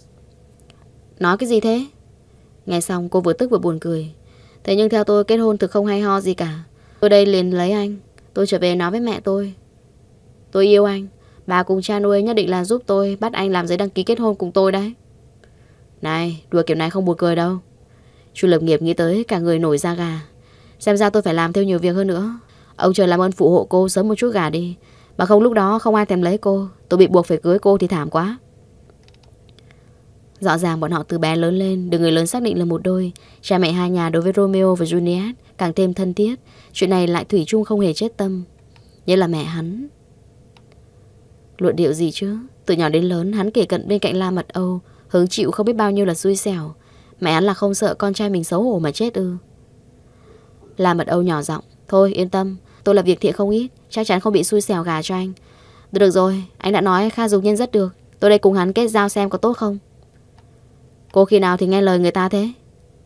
Nói cái gì thế? Nghe xong cô vừa tức vừa buồn cười. Thế nhưng theo tôi kết hôn thực không hay ho gì cả. Tôi đây liền lấy anh. Tôi trở về nói với mẹ tôi. Tôi yêu anh. Bà cùng cha nuôi nhất định là giúp tôi bắt anh làm giấy đăng ký kết hôn cùng tôi đấy. Này, đùa kiểu này không buồn cười đâu. Chu Lập Nghiệp nghĩ tới cả người nổi da gà. Xem ra tôi phải làm theo nhiều việc hơn nữa. Ông trời làm ơn phụ hộ cô sớm một chút gà đi. Mà không lúc đó không ai thèm lấy cô. Tôi bị buộc phải cưới cô thì thảm quá. Rõ ràng bọn họ từ bé lớn lên được người lớn xác định là một đôi. Cha mẹ hai nhà đối với Romeo và Juliet càng thêm thân thiết. Chuyện này lại thủy chung không hề chết tâm. Như là mẹ hắn. Luận điệu gì chứ? Từ nhỏ đến lớn hắn kể cận bên cạnh La Mật Âu, hứng chịu không biết bao nhiêu là xui xẻo. Mẹ hắn là không sợ con trai mình xấu hổ mà chết ư? La Mật Âu nhỏ giọng. Thôi yên tâm, tôi là việc thiện không ít, chắc chắn không bị xui xẻo gà cho anh. Được, được rồi, anh đã nói Kha Dục Nhân rất được. Tôi đây cùng hắn kết giao xem có tốt không. Cô khi nào thì nghe lời người ta thế?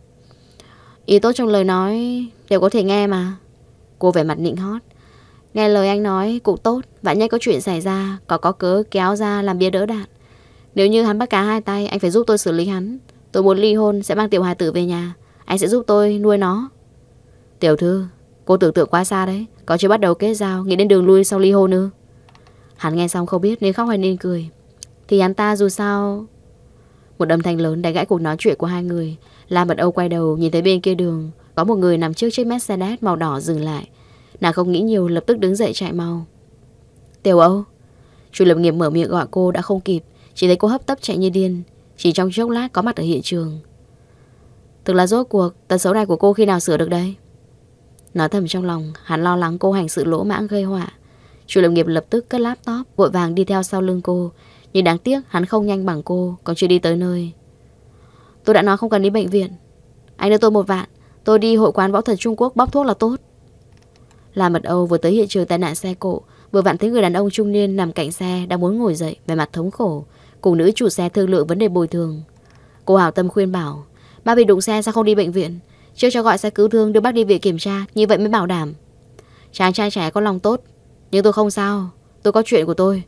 Ý tốt trong lời nói đều có thể nghe mà. Cô vẻ mặt nịnh hót. Nghe lời anh nói cũng tốt. Vạn nhất có chuyện xảy ra, có có cớ kéo ra làm bia đỡ đạn. Nếu như hắn bắt cá hai tay, anh phải giúp tôi xử lý hắn. Tôi muốn ly hôn, sẽ mang tiểu hài tử về nhà. Anh sẽ giúp tôi nuôi nó. Tiểu thư, cô tưởng tượng quá xa đấy. Có chưa bắt đầu kết giao, nghĩ đến đường lui sau ly hôn ư? Hắn nghe xong không biết nên khóc hay nên cười. Thì hắn ta dù sao... Một âm thanh lớn đánh gãy cuộc nói chuyện của hai người. La Mật Âu quay đầu nhìn thấy bên kia đường có một người nằm trước chiếc Mercedes màu đỏ dừng lại. Nàng không nghĩ nhiều, lập tức đứng dậy chạy mau. Tiểu Âu. Chu Lập Nghiệp mở miệng gọi cô đã không kịp. Chỉ thấy cô hấp tấp chạy như điên. Chỉ trong chốc lát có mặt ở hiện trường. Thực là rốt cuộc tật xấu này của cô khi nào sửa được đây? Nói thầm trong lòng, hắn lo lắng cô hành sự lỗ mãng gây họa. Chu Lập Nghiệp lập tức cất laptop, vội vàng đi theo sau lưng cô. Nhưng đáng tiếc hắn không nhanh bằng cô, còn chưa đi tới nơi. Tôi đã nói không cần đi bệnh viện. Anh đưa tôi một vạn, tôi đi hội quán võ thuật Trung Quốc bóc thuốc là tốt. La Mật Âu vừa tới hiện trường tai nạn xe cộ, vừa vặn thấy người đàn ông trung niên nằm cạnh xe đang muốn ngồi dậy, vẻ mặt thống khổ, cùng nữ chủ xe thương lượng vấn đề bồi thường. Cô hảo tâm khuyên bảo, ba bị đụng xe sao không đi bệnh viện, trước cho gọi xe cứu thương đưa bác đi viện kiểm tra, như vậy mới bảo đảm. Chàng trai trẻ có lòng tốt, nhưng tôi không sao, tôi có chuyện của tôi.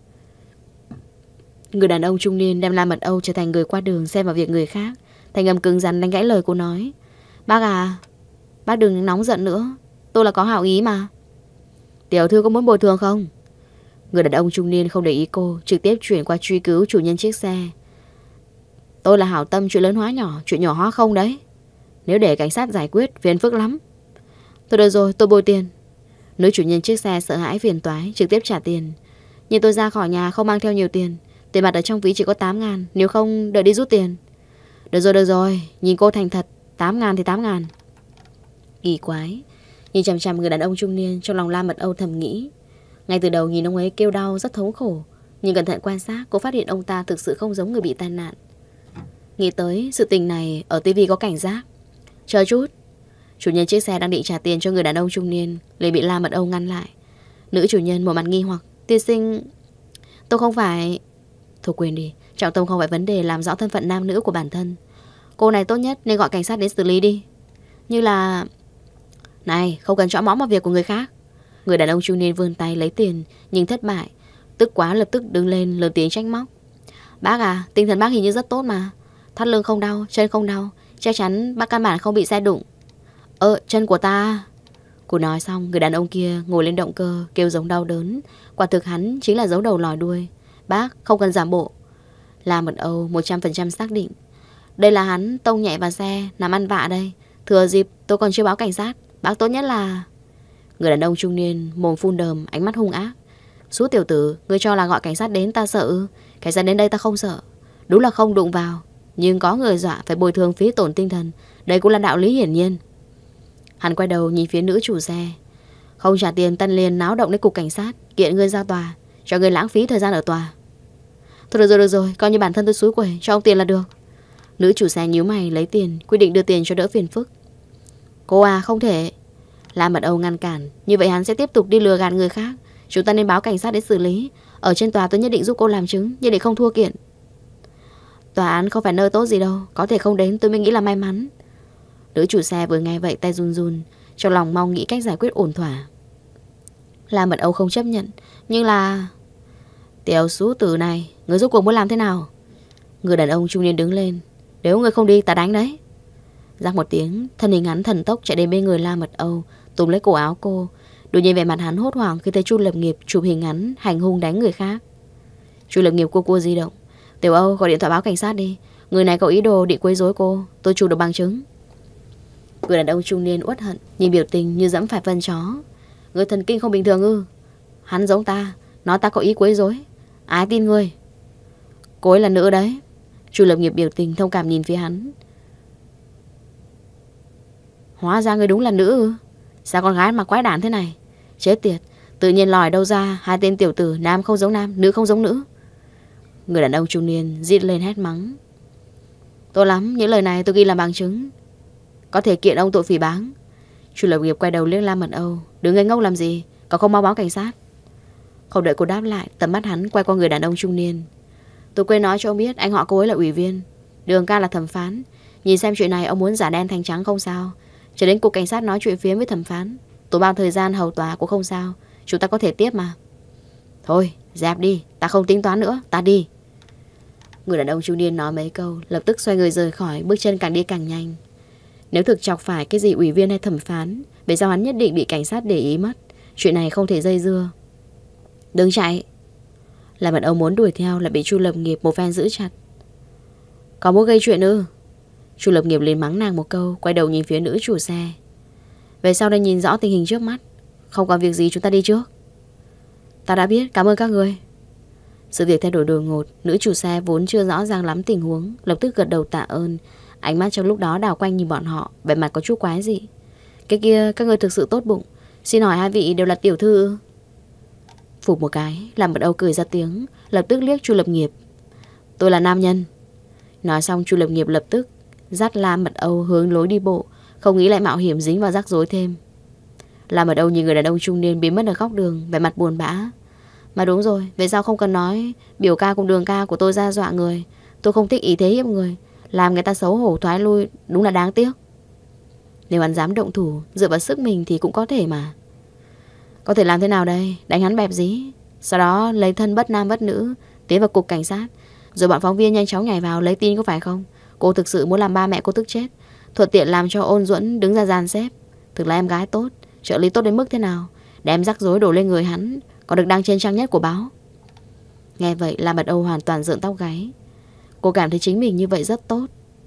Người đàn ông trung niên đem La Mật Âu trở thành người qua đường xem vào việc người khác. Thành âm cứng rắn đánh gãy lời cô nói. Bác à, bác đừng nóng giận nữa, tôi là có hảo ý mà. Tiểu thư có muốn bồi thường không? Người đàn ông trung niên không để ý cô, trực tiếp chuyển qua truy cứu chủ nhân chiếc xe. Tôi là hảo tâm, chuyện lớn hóa nhỏ, chuyện nhỏ hóa không đấy. Nếu để cảnh sát giải quyết phiền phức lắm. Thôi được rồi, tôi bồi tiền. Nữ chủ nhân chiếc xe sợ hãi phiền toái, trực tiếp trả tiền. Nhưng tôi ra khỏi nhà không mang theo nhiều tiền. Tiền mặt ở trong ví chỉ có tám ngàn, nếu không đợi đi rút tiền. Được rồi, được rồi, nhìn cô thành thật. Tám ngàn thì tám ngàn. Kỳ quái. Nhìn chằm chằm người đàn ông trung niên, trong lòng La Mật Âu thầm nghĩ. Ngay từ đầu nhìn ông ấy kêu đau rất thống khổ, nhưng cẩn thận quan sát cô phát hiện ông ta thực sự không giống người bị tai nạn. Nghĩ tới sự tình này, ở tivi có cảnh giác. Chờ chút. Chủ nhân chiếc xe đang định trả tiền cho người đàn ông trung niên, liền bị La Mật Âu ngăn lại. Nữ chủ nhân một mặt nghi hoặc. Tiên sinh, tôi không phải... Thôi quên đi, trọng tâm không phải vấn đề làm rõ thân phận nam nữ của bản thân. Cô này tốt nhất nên gọi cảnh sát đến xử lý đi. Như là... Này, không cần chõ mõm vào việc của người khác. Người đàn ông trung niên vươn tay lấy tiền, nhưng thất bại. Tức quá lập tức đứng lên lớn tiếng trách móc. Bác à, tinh thần bác hình như rất tốt mà. Thắt lưng không đau, chân không đau, chắc chắn bác căn bản không bị xe đụng. Ờ, chân của ta. Cô nói xong, người đàn ông kia ngồi lên động cơ, kêu giống đau đớn. Quả thực hắn chính là giấu đầu lòi đuôi. Bác, không cần giả bộ. La Mật Âu một trăm phần trăm xác định. Đây là hắn tông nhẹ vào xe, nằm ăn vạ đây. Thừa dịp tôi còn chưa báo cảnh sát, bác tốt nhất là... Người đàn ông trung niên mồm phun đờm, ánh mắt hung ác. Sú tiểu tử, ngươi cho là gọi cảnh sát đến ta sợ ư? Cảnh sát đến đây ta không sợ. Đúng là không đụng vào, nhưng có người dọa phải bồi thường phí tổn tinh thần. Đây cũng là đạo lý hiển nhiên. Hắn quay đầu nhìn phía nữ chủ xe. Không trả tiền Tân liền náo động đến cục cảnh sát, kiện ngươi ra tòa, cho ngươi lãng phí thời gian ở tòa. Thôi được rồi, được rồi, coi như bản thân tôi xúi quẩy, cho ông tiền là được. Nữ chủ xe nhíu mày lấy tiền, quyết định đưa tiền cho đỡ phiền phức. Cô à, không thể. La Mật Âu ngăn cản. Như vậy hắn sẽ tiếp tục đi lừa gạt người khác. Chúng ta nên báo cảnh sát để xử lý. Ở trên tòa tôi nhất định giúp cô làm chứng, nhất định không thua kiện. Tòa án không phải nơi tốt gì đâu, có thể không đến tôi mới nghĩ là may mắn. Nữ chủ xe vừa nghe vậy tay run run, trong lòng mong nghĩ cách giải quyết ổn thỏa. La Mật Âu không chấp nhận. Nhưng là... Tiểu sú tử này, người rốt cuộc muốn làm thế nào? Người đàn ông trung niên đứng lên. Nếu người không đi ta đánh đấy. Rắc một tiếng, thân hình hắn thần tốc chạy đến bên người La Mật Âu, túm lấy cổ áo cô. Đột nhiên vẻ mặt hắn hốt hoảng khi thấy Chu Lập Nghiệp chụp hình hắn hành hung đánh người khác. Chu Lập Nghiệp cua cua di động. Tiểu Âu, gọi điện thoại báo cảnh sát đi. Người này có ý đồ định quấy rối cô, tôi chụp được bằng chứng. Người đàn ông trung niên uất hận, nhìn biểu tình như dẫm phải phân chó. Người thần kinh không bình thường ư? Hắn giống ta, nói ta có ý quấy rối. Ai tin ngươi? Cô ấy là nữ đấy. Chu Lập Nghiệp biểu tình thông cảm nhìn phía hắn. Hóa ra người đúng là nữ ư? Sao con gái mà quái đản thế này? Chết tiệt, tự nhiên lòi đâu ra hai tên tiểu tử, nam không giống nam, nữ không giống nữ. Người đàn ông trung niên rít lên hét mắng. Tốt lắm, những lời này tôi ghi làm bằng chứng, có thể kiện ông tội phỉ báng. Chu Lập Nghiệp quay đầu liếc La Mật Âu. Đứng ngây ngốc làm gì, có không mau báo cảnh sát? Không đợi cô đáp lại, tầm mắt hắn quay qua người đàn ông trung niên. Tôi quên nói cho ông biết anh họ cô ấy là ủy viên, Đường ca là thẩm phán. Nhìn xem chuyện này ông muốn giả đen thành trắng không sao. Trở đến cục cảnh sát nói chuyện phía với thẩm phán, tốn bao thời gian hầu tòa cũng không sao. Chúng ta có thể tiếp mà. Thôi dẹp đi, ta không tính toán nữa, ta đi. Người đàn ông trung niên nói mấy câu, lập tức xoay người rời khỏi, bước chân càng đi càng nhanh. Nếu thực chọc phải cái gì ủy viên hay thẩm phán, về sau hắn nhất định bị cảnh sát để ý mất. Chuyện này không thể dây dưa. Đừng chạy. La Mật Âu muốn đuổi theo là bị Chu Lập Nghiệp một phen giữ chặt. Có muốn gây chuyện ư? Chu Lập Nghiệp liền mắng nàng một câu, quay đầu nhìn phía nữ chủ xe. Về sau đây nhìn rõ tình hình trước mắt. Không còn việc gì chúng ta đi trước. Ta đã biết, cảm ơn các người. Sự việc thay đổi đột ngột. Nữ chủ xe vốn chưa rõ ràng lắm tình huống, lập tức gật đầu tạ ơn. Ánh mắt trong lúc đó đảo quanh nhìn bọn họ, vẻ mặt có chút quái dị. Cái kia các người thực sự tốt bụng. Xin hỏi hai vị đều là tiểu thư? Phục một cái, làm Mật Âu cười ra tiếng, lập tức liếc Chu Lập Nghiệp. Tôi là nam nhân. Nói xong Chu Lập Nghiệp lập tức dắt La Mật Âu hướng lối đi bộ, không nghĩ lại mạo hiểm dính vào rắc rối thêm. La Mật Âu nhìn người đàn ông trung niên biến mất ở góc đường, vẻ mặt buồn bã. Mà đúng rồi, về sau không cần nói biểu ca cùng Đường ca của tôi ra dọa người. Tôi không thích ý thế hiếp người, làm người ta xấu hổ thoái lui, đúng là đáng tiếc. Nếu hắn dám động thủ, dựa vào sức mình thì cũng có thể mà. Có thể làm thế nào đây? Đánh hắn bẹp dí, sau đó lấy thân bất nam bất nữ, tiến vào cục cảnh sát, rồi bọn phóng viên nhanh chóng nhảy vào lấy tin, có phải không? Cô thực sự muốn làm ba mẹ cô tức chết, thuận tiện làm cho Ôn Duẫn đứng ra dàn xếp. Thực là em gái tốt, trợ lý tốt đến mức thế nào, đem rắc rối đổ lên người hắn, còn được đăng trên trang nhất của báo. Nghe vậy La Mật Âu hoàn toàn rợn tóc gáy. Cô cảm thấy chính mình như vậy rất tốt.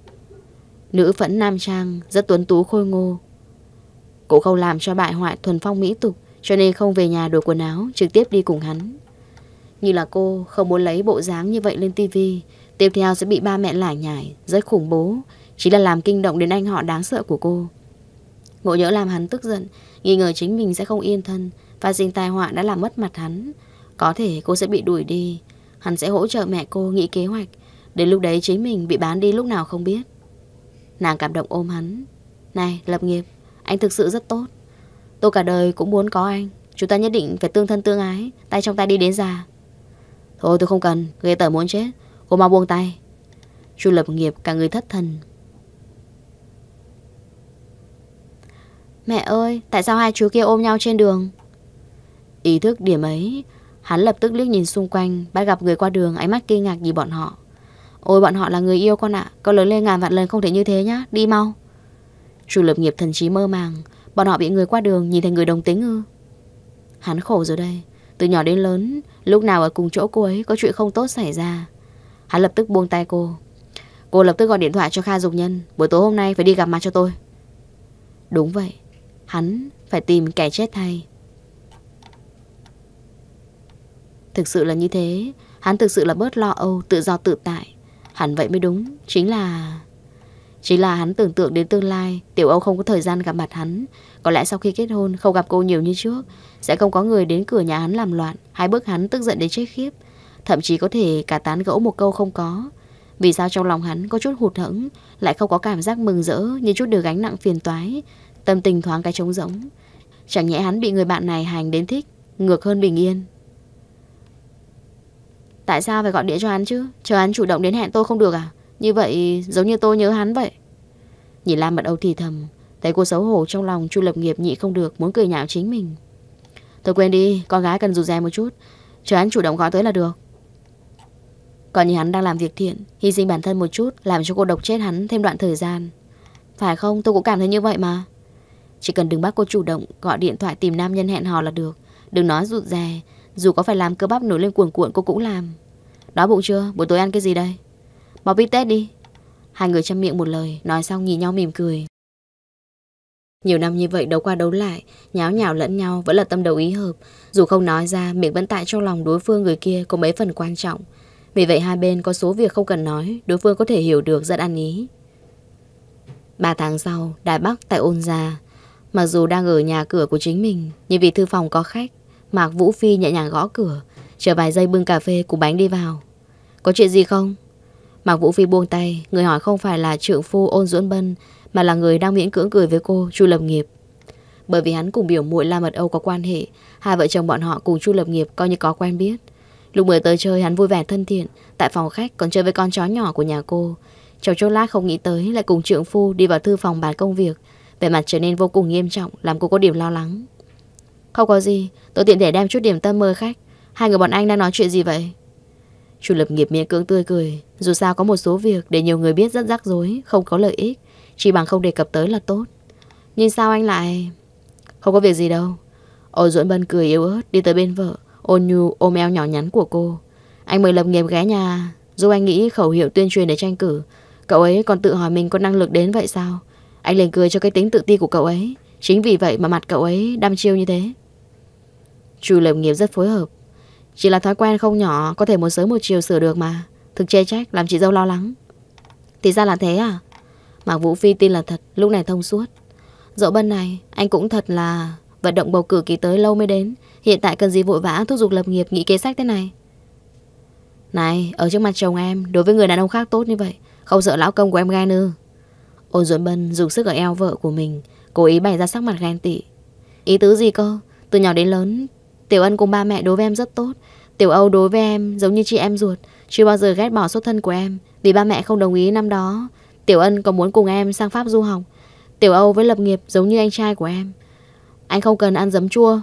Nữ phẫn nam trang, rất tuấn tú khôi ngô. Cô không làm cho bại hoại thuần phong mỹ tục, cho nên không về nhà đổi quần áo, trực tiếp đi cùng hắn. Như là cô không muốn lấy bộ dáng như vậy lên tivi, tiếp theo sẽ bị ba mẹ lải nhải, rất khủng bố, chỉ là làm kinh động đến anh họ đáng sợ của cô. Ngộ nhỡ làm hắn tức giận, nghi ngờ chính mình sẽ không yên thân, Phát sinh tai họa đã làm mất mặt hắn. Có thể cô sẽ bị đuổi đi. Hắn sẽ hỗ trợ mẹ cô nghĩ kế hoạch. Đến lúc đấy chính mình bị bán đi lúc nào không biết. Nàng cảm động ôm hắn. Này Lập Nghiệp, anh thực sự rất tốt. Tôi cả đời cũng muốn có anh. Chúng ta nhất định phải tương thân tương ái, tay trong tay đi đến già. Thôi tôi không cần, ghê tởm muốn chết. Cô mau buông tay. Chu Lập Nghiệp cả người thất thần. Mẹ ơi, tại sao hai chú kia ôm nhau trên đường? Ý thức điểm ấy, hắn lập tức liếc nhìn xung quanh, bắt gặp người qua đường ánh mắt kinh ngạc nhìn bọn họ. Ôi bọn họ là người yêu con ạ. Con lớn lên ngàn vạn lần không thể như thế nhá. Đi mau. Chu Lập Nghiệp thần trí mơ màng. Bọn họ bị người qua đường nhìn thành người đồng tính ư? Hắn khổ rồi đây. Từ nhỏ đến lớn, lúc nào ở cùng chỗ cô ấy có chuyện không tốt xảy ra. Hắn lập tức buông tay cô. Cô lập tức gọi điện thoại cho Kha Dục Nhân. Buổi tối hôm nay phải đi gặp mặt cho tôi. Đúng vậy, hắn phải tìm kẻ chết thay. Thực sự là như thế. Hắn thực sự là bớt lo âu, tự do tự tại. Hẳn vậy mới đúng. Chính là Chính là hắn tưởng tượng đến tương lai Tiểu Âu không có thời gian gặp mặt hắn. Có lẽ sau khi kết hôn không gặp cô nhiều như trước, sẽ không có người đến cửa nhà hắn làm loạn, hay bức hắn tức giận đến chết khiếp. Thậm chí có thể cả tán gẫu một câu không có. Vì sao trong lòng hắn có chút hụt hẫng, lại không có cảm giác mừng rỡ như chút được gánh nặng phiền toái. Tâm tình thoáng cái trống rỗng. Chẳng nhẽ hắn bị người bạn này hành đến thích, ngược hơn bình yên. Tại sao phải gọi điện cho hắn chứ? Chờ hắn chủ động đến hẹn tôi không được à? Như vậy giống như tôi nhớ hắn vậy. Nhìn Lam Mật Âu thì thầm. Thấy cô xấu hổ trong lòng, Chu Lập Nghiệp nhị không được, muốn cười nhạo chính mình. Thôi quên đi, con gái cần rụt rè một chút. Chờ hắn chủ động gọi tới là được. Còn như hắn đang làm việc thiện, hy sinh bản thân một chút, làm cho cô độc chết hắn thêm đoạn thời gian. Phải không? Tôi cũng cảm thấy như vậy mà. Chỉ cần đừng bắt cô chủ động gọi điện thoại tìm nam nhân hẹn hò là được. Đừng nói rụt rè. Dù có phải làm cơ bắp nổi lên cuồn cuộn cô cũng làm. Đói bụng chưa? Buổi tối ăn cái gì đây? Mau bít tết đi. Hai người chăm miệng một lời, nói xong nhìn nhau mỉm cười. Nhiều năm như vậy đấu qua đấu lại, nháo nhào lẫn nhau vẫn là tâm đầu ý hợp. Dù không nói ra, miệng vẫn tại trong lòng đối phương người kia có mấy phần quan trọng. Vì vậy hai bên có số việc không cần nói, đối phương có thể hiểu được rất ăn ý. Ba tháng sau, Đài Bắc tại Ôn Gia. Mặc dù đang ở nhà cửa của chính mình, nhưng vì thư phòng có khách, Mạc Vũ Phi nhẹ nhàng gõ cửa, chờ vài giây bưng cà phê cùng bánh đi vào. Có chuyện gì không? Mạc Vũ Phi buông tay. Người hỏi không phải là trượng phu Ôn Duẫn Bân, mà là người đang miễn cưỡng cười với cô, Chu Lập Nghiệp. Bởi vì hắn cùng biểu muội Lam Mật Âu có quan hệ, hai vợ chồng bọn họ cùng Chu Lập Nghiệp coi như có quen biết. Lúc mới tới chơi hắn vui vẻ thân thiện, tại phòng khách còn chơi với con chó nhỏ của nhà cô. Trong chốc lát không nghĩ tới lại cùng trượng phu đi vào thư phòng bàn công việc, vẻ mặt trở nên vô cùng nghiêm trọng, làm cô có điểm lo lắng. Không có gì, tôi tiện thể đem chút điểm tâm mời khách. Hai người bọn anh đang nói chuyện gì vậy? Chu Lập Nghiệp miễn cưỡng tươi cười. Dù sao có một số việc để nhiều người biết rất rắc rối, không có lợi ích, chỉ bằng không đề cập tới là tốt. Nhưng sao anh lại... Không có việc gì đâu. Ôn Duẫn Bân cười yếu ớt đi tới bên vợ, ôn nhu ôm eo nhỏ nhắn của cô. Anh mời Lập Nghiệp ghé nhà, dù anh nghĩ khẩu hiệu tuyên truyền để tranh cử. Cậu ấy còn tự hỏi mình có năng lực đến vậy sao? Anh liền cười cho cái tính tự ti của cậu ấy. Chính vì vậy mà mặt cậu ấy đăm chiêu như thế. Chu Lập Nghiệp rất phối hợp. Chỉ là thói quen không nhỏ, có thể một sớm một chiều sửa được mà. Thực chê trách làm chị dâu lo lắng. Thì ra là thế à? Mạc Vũ Phi tin là thật, lúc này thông suốt. Dẫu Bân này, anh cũng thật là vận động bầu cử kỳ tới lâu mới đến. Hiện tại cần gì vội vã thúc giục Lập Nghiệp nghĩ kế sách thế này? Này, ở trước mặt chồng em, đối với người đàn ông khác tốt như vậy, không sợ lão công của em ghen ư? Ôn Duẫn Bân dùng sức ở eo vợ của mình, cố ý bày ra sắc mặt ghen tị. Ý tứ gì cơ? Từ nhỏ đến lớn, Tiểu Ân cùng ba mẹ đối với em rất tốt. Tiểu Âu đối với em giống như chị em ruột, chưa bao giờ ghét bỏ xuất thân của em. Vì ba mẹ không đồng ý năm đó, Tiểu Ân có muốn cùng em sang Pháp du học. Tiểu Âu với Lập Nghiệp giống như anh trai của em. Anh không cần ăn giấm chua.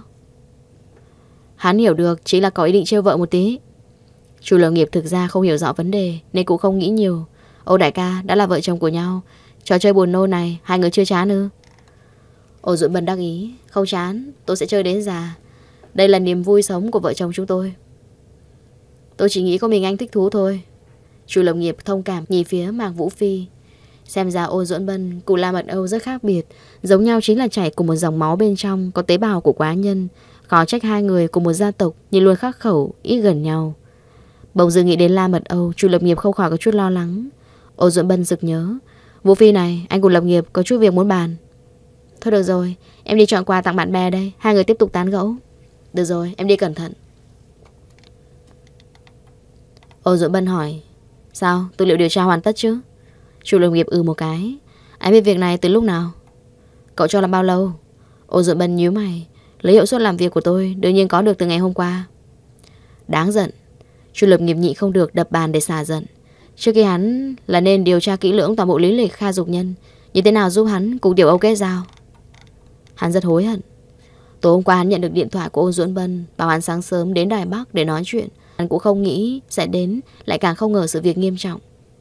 Hắn hiểu được, chỉ là có ý định trêu vợ một tí. Chu Lập Nghiệp thực ra không hiểu rõ vấn đề nên cũng không nghĩ nhiều. Âu đại ca, đã là vợ chồng của nhau, trò chơi buồn nôn này hai người chưa chán ư? Ôn Duẫn Bân đắc ý. Không chán, tôi sẽ chơi đến già. Đây là niềm vui sống của vợ chồng chúng tôi. Tôi chỉ nghĩ có mình anh thích thú thôi. Chu Lập Nghiệp thông cảm nhìn phía Mạc Vũ Phi. Xem ra Ôn Duẫn Bân cùng Lam Mật Âu rất khác biệt. Giống nhau chính là chảy cùng một dòng máu bên trong, có tế bào của quá nhân. Khó trách hai người cùng một gia tộc nhưng luôn khắc khẩu, ít gần nhau. Bỗng dưng nghĩ đến Lam Mật Âu, Chu Lập Nghiệp không khỏi có chút lo lắng. Ôn Duẫn Bân sực nhớ. Vũ Phi này, anh cùng Lập Nghiệp có chút việc muốn bàn. Thôi được rồi, em đi chọn quà tặng bạn bè đây. Hai người tiếp tục tán gẫu. Được rồi, em đi cẩn thận. Ôn Dũng Bân hỏi, sao, tư liệu điều tra hoàn tất chứ? Chu Lập Nghiệp ừ một cái. Anh biết việc này từ lúc nào? Cậu cho là bao lâu? Ôn Dũng Bân nhíu mày. Lấy hiệu suất làm việc của tôi đương nhiên có được từ ngày hôm qua. Đáng giận. Chu Lập Nghiệp nhịn không được đập bàn để xả giận. Trước khi hắn là nên điều tra kỹ lưỡng toàn bộ lý lịch Kha Dục Nhân, như thế nào giúp hắn cùng Tiểu Âu kết giao. Hắn rất hối hận. Tối hôm qua hắn nhận được điện thoại của Ôn Dũng Bân, bảo hắn sáng sớm đến Đài Bắc để nói chuyện. Hắn cũng không nghĩ sẽ đến, lại càng không ngờ sự việc nghiêm trọng.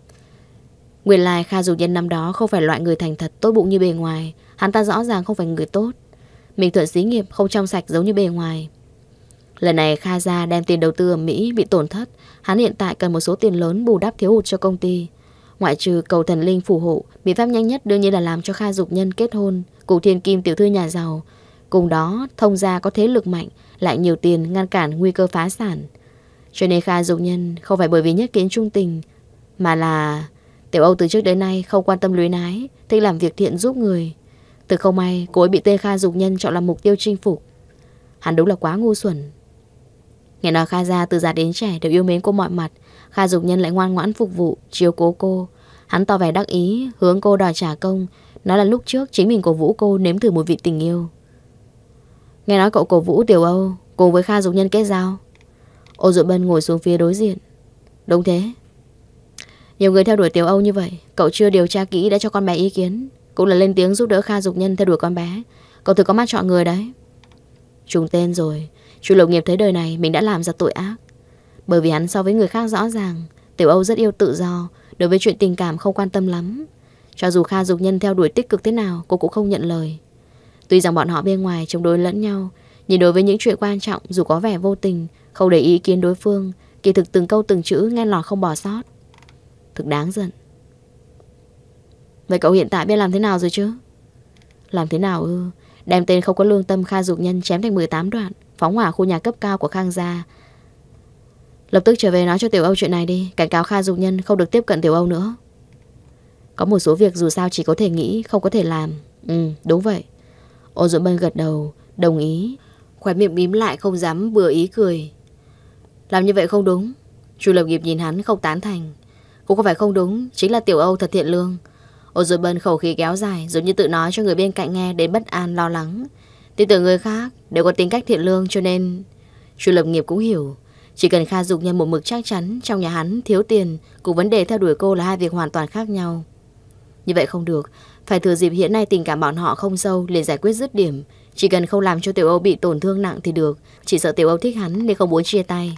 Nguyên lai Kha Dục Nhân năm đó không phải loại người thành thật tốt bụng như bề ngoài. Hắn ta rõ ràng không phải người tốt. Mình thuận xí nghiệp không trong sạch giống như bề ngoài. Lần này Kha gia đem tiền đầu tư ở Mỹ bị tổn thất. Hắn hiện tại cần một số tiền lớn bù đắp thiếu hụt cho công ty. Ngoại trừ cầu thần linh phù hộ, biện pháp nhanh nhất đương nhiên là làm cho Kha Dục Nhân kết hôn cùng thiên kim tiểu thư nhà giàu. Cùng đó thông gia có thế lực mạnh, lại nhiều tiền ngăn cản nguy cơ phá sản. Cho nên Kha Dục Nhân không phải bởi vì nhất kiến trung tình, mà là Tiểu Âu từ trước đến nay không quan tâm luyến ái, thích làm việc thiện giúp người. Từ không may cô ấy bị tên Kha Dục Nhân chọn làm mục tiêu chinh phục. Hắn đúng là quá ngu xuẩn. Nghe nói Kha gia từ già đến trẻ đều yêu mến cô mọi mặt, Kha Dục Nhân lại ngoan ngoãn phục vụ, chiếu cố cô. Hắn tỏ vẻ đắc ý, hướng cô đòi trả công, nói là lúc trước chính mình cổ vũ cô nếm thử một vị tình yêu. Nghe nói cậu cổ vũ Tiểu Âu cùng với Kha Dục Nhân kết giao. Ôn Dụ Bân ngồi xuống phía đối diện. Đúng thế. Nhiều người theo đuổi Tiểu Âu như vậy, cậu chưa điều tra kỹ đã cho con bé ý kiến, cũng là lên tiếng giúp đỡ Kha Dục Nhân theo đuổi con bé. Cậu thử có mắt chọn người đấy. Trùng tên rồi. Chu Lộc Nghiệp thấy đời này mình đã làm ra tội ác. Bởi vì hắn so với người khác rõ ràng Tiểu Âu rất yêu tự do, đối với chuyện tình cảm không quan tâm lắm. Cho dù Kha Dục Nhân theo đuổi tích cực thế nào, cô cũng không nhận lời. Tuy rằng bọn họ bên ngoài chống đối lẫn nhau, nhưng đối với những chuyện quan trọng, dù có vẻ vô tình, không để ý kiến đối phương, kỳ thực từng câu từng chữ nghe lọt không bỏ sót. Thực đáng giận. Vậy cậu hiện tại biết làm thế nào rồi chứ? Làm thế nào ư? Đem tên không có lương tâm Kha Dục Nhân chém thành mười tám đoạn, phóng hỏa khu nhà cấp cao của Khang gia. Lập tức trở về nói cho Tiểu Âu chuyện này đi, cảnh cáo Kha Dục Nhân không được tiếp cận Tiểu Âu nữa. Có một số việc dù sao chỉ có thể nghĩ, không có thể làm. Ừ, đúng vậy. Ôn Dũng Bân gật đầu, đồng ý, khóe miệng mím lại không dám bừa ý cười. Làm như vậy không đúng. Chu Lập Nghiệp nhìn hắn không tán thành. Cũng không phải không đúng, chính là Tiểu Âu thật thiện lương. Ôn Dũng Bân khẩu khí kéo dài, giống như tự nói cho người bên cạnh nghe đến bất an lo lắng. Tin tưởng người khác đều có tính cách thiện lương, cho nên Chu Lập Nghiệp cũng hiểu. Chỉ cần Kha Dục Nhân một mực chắc chắn trong nhà hắn thiếu tiền cùng vấn đề theo đuổi cô là hai việc hoàn toàn khác nhau. Như vậy không được, phải thừa dịp hiện nay tình cảm bọn họ không sâu liền giải quyết dứt điểm. Chỉ cần không làm cho Tiểu Âu bị tổn thương nặng thì được. Chỉ sợ Tiểu Âu thích hắn nên không muốn chia tay.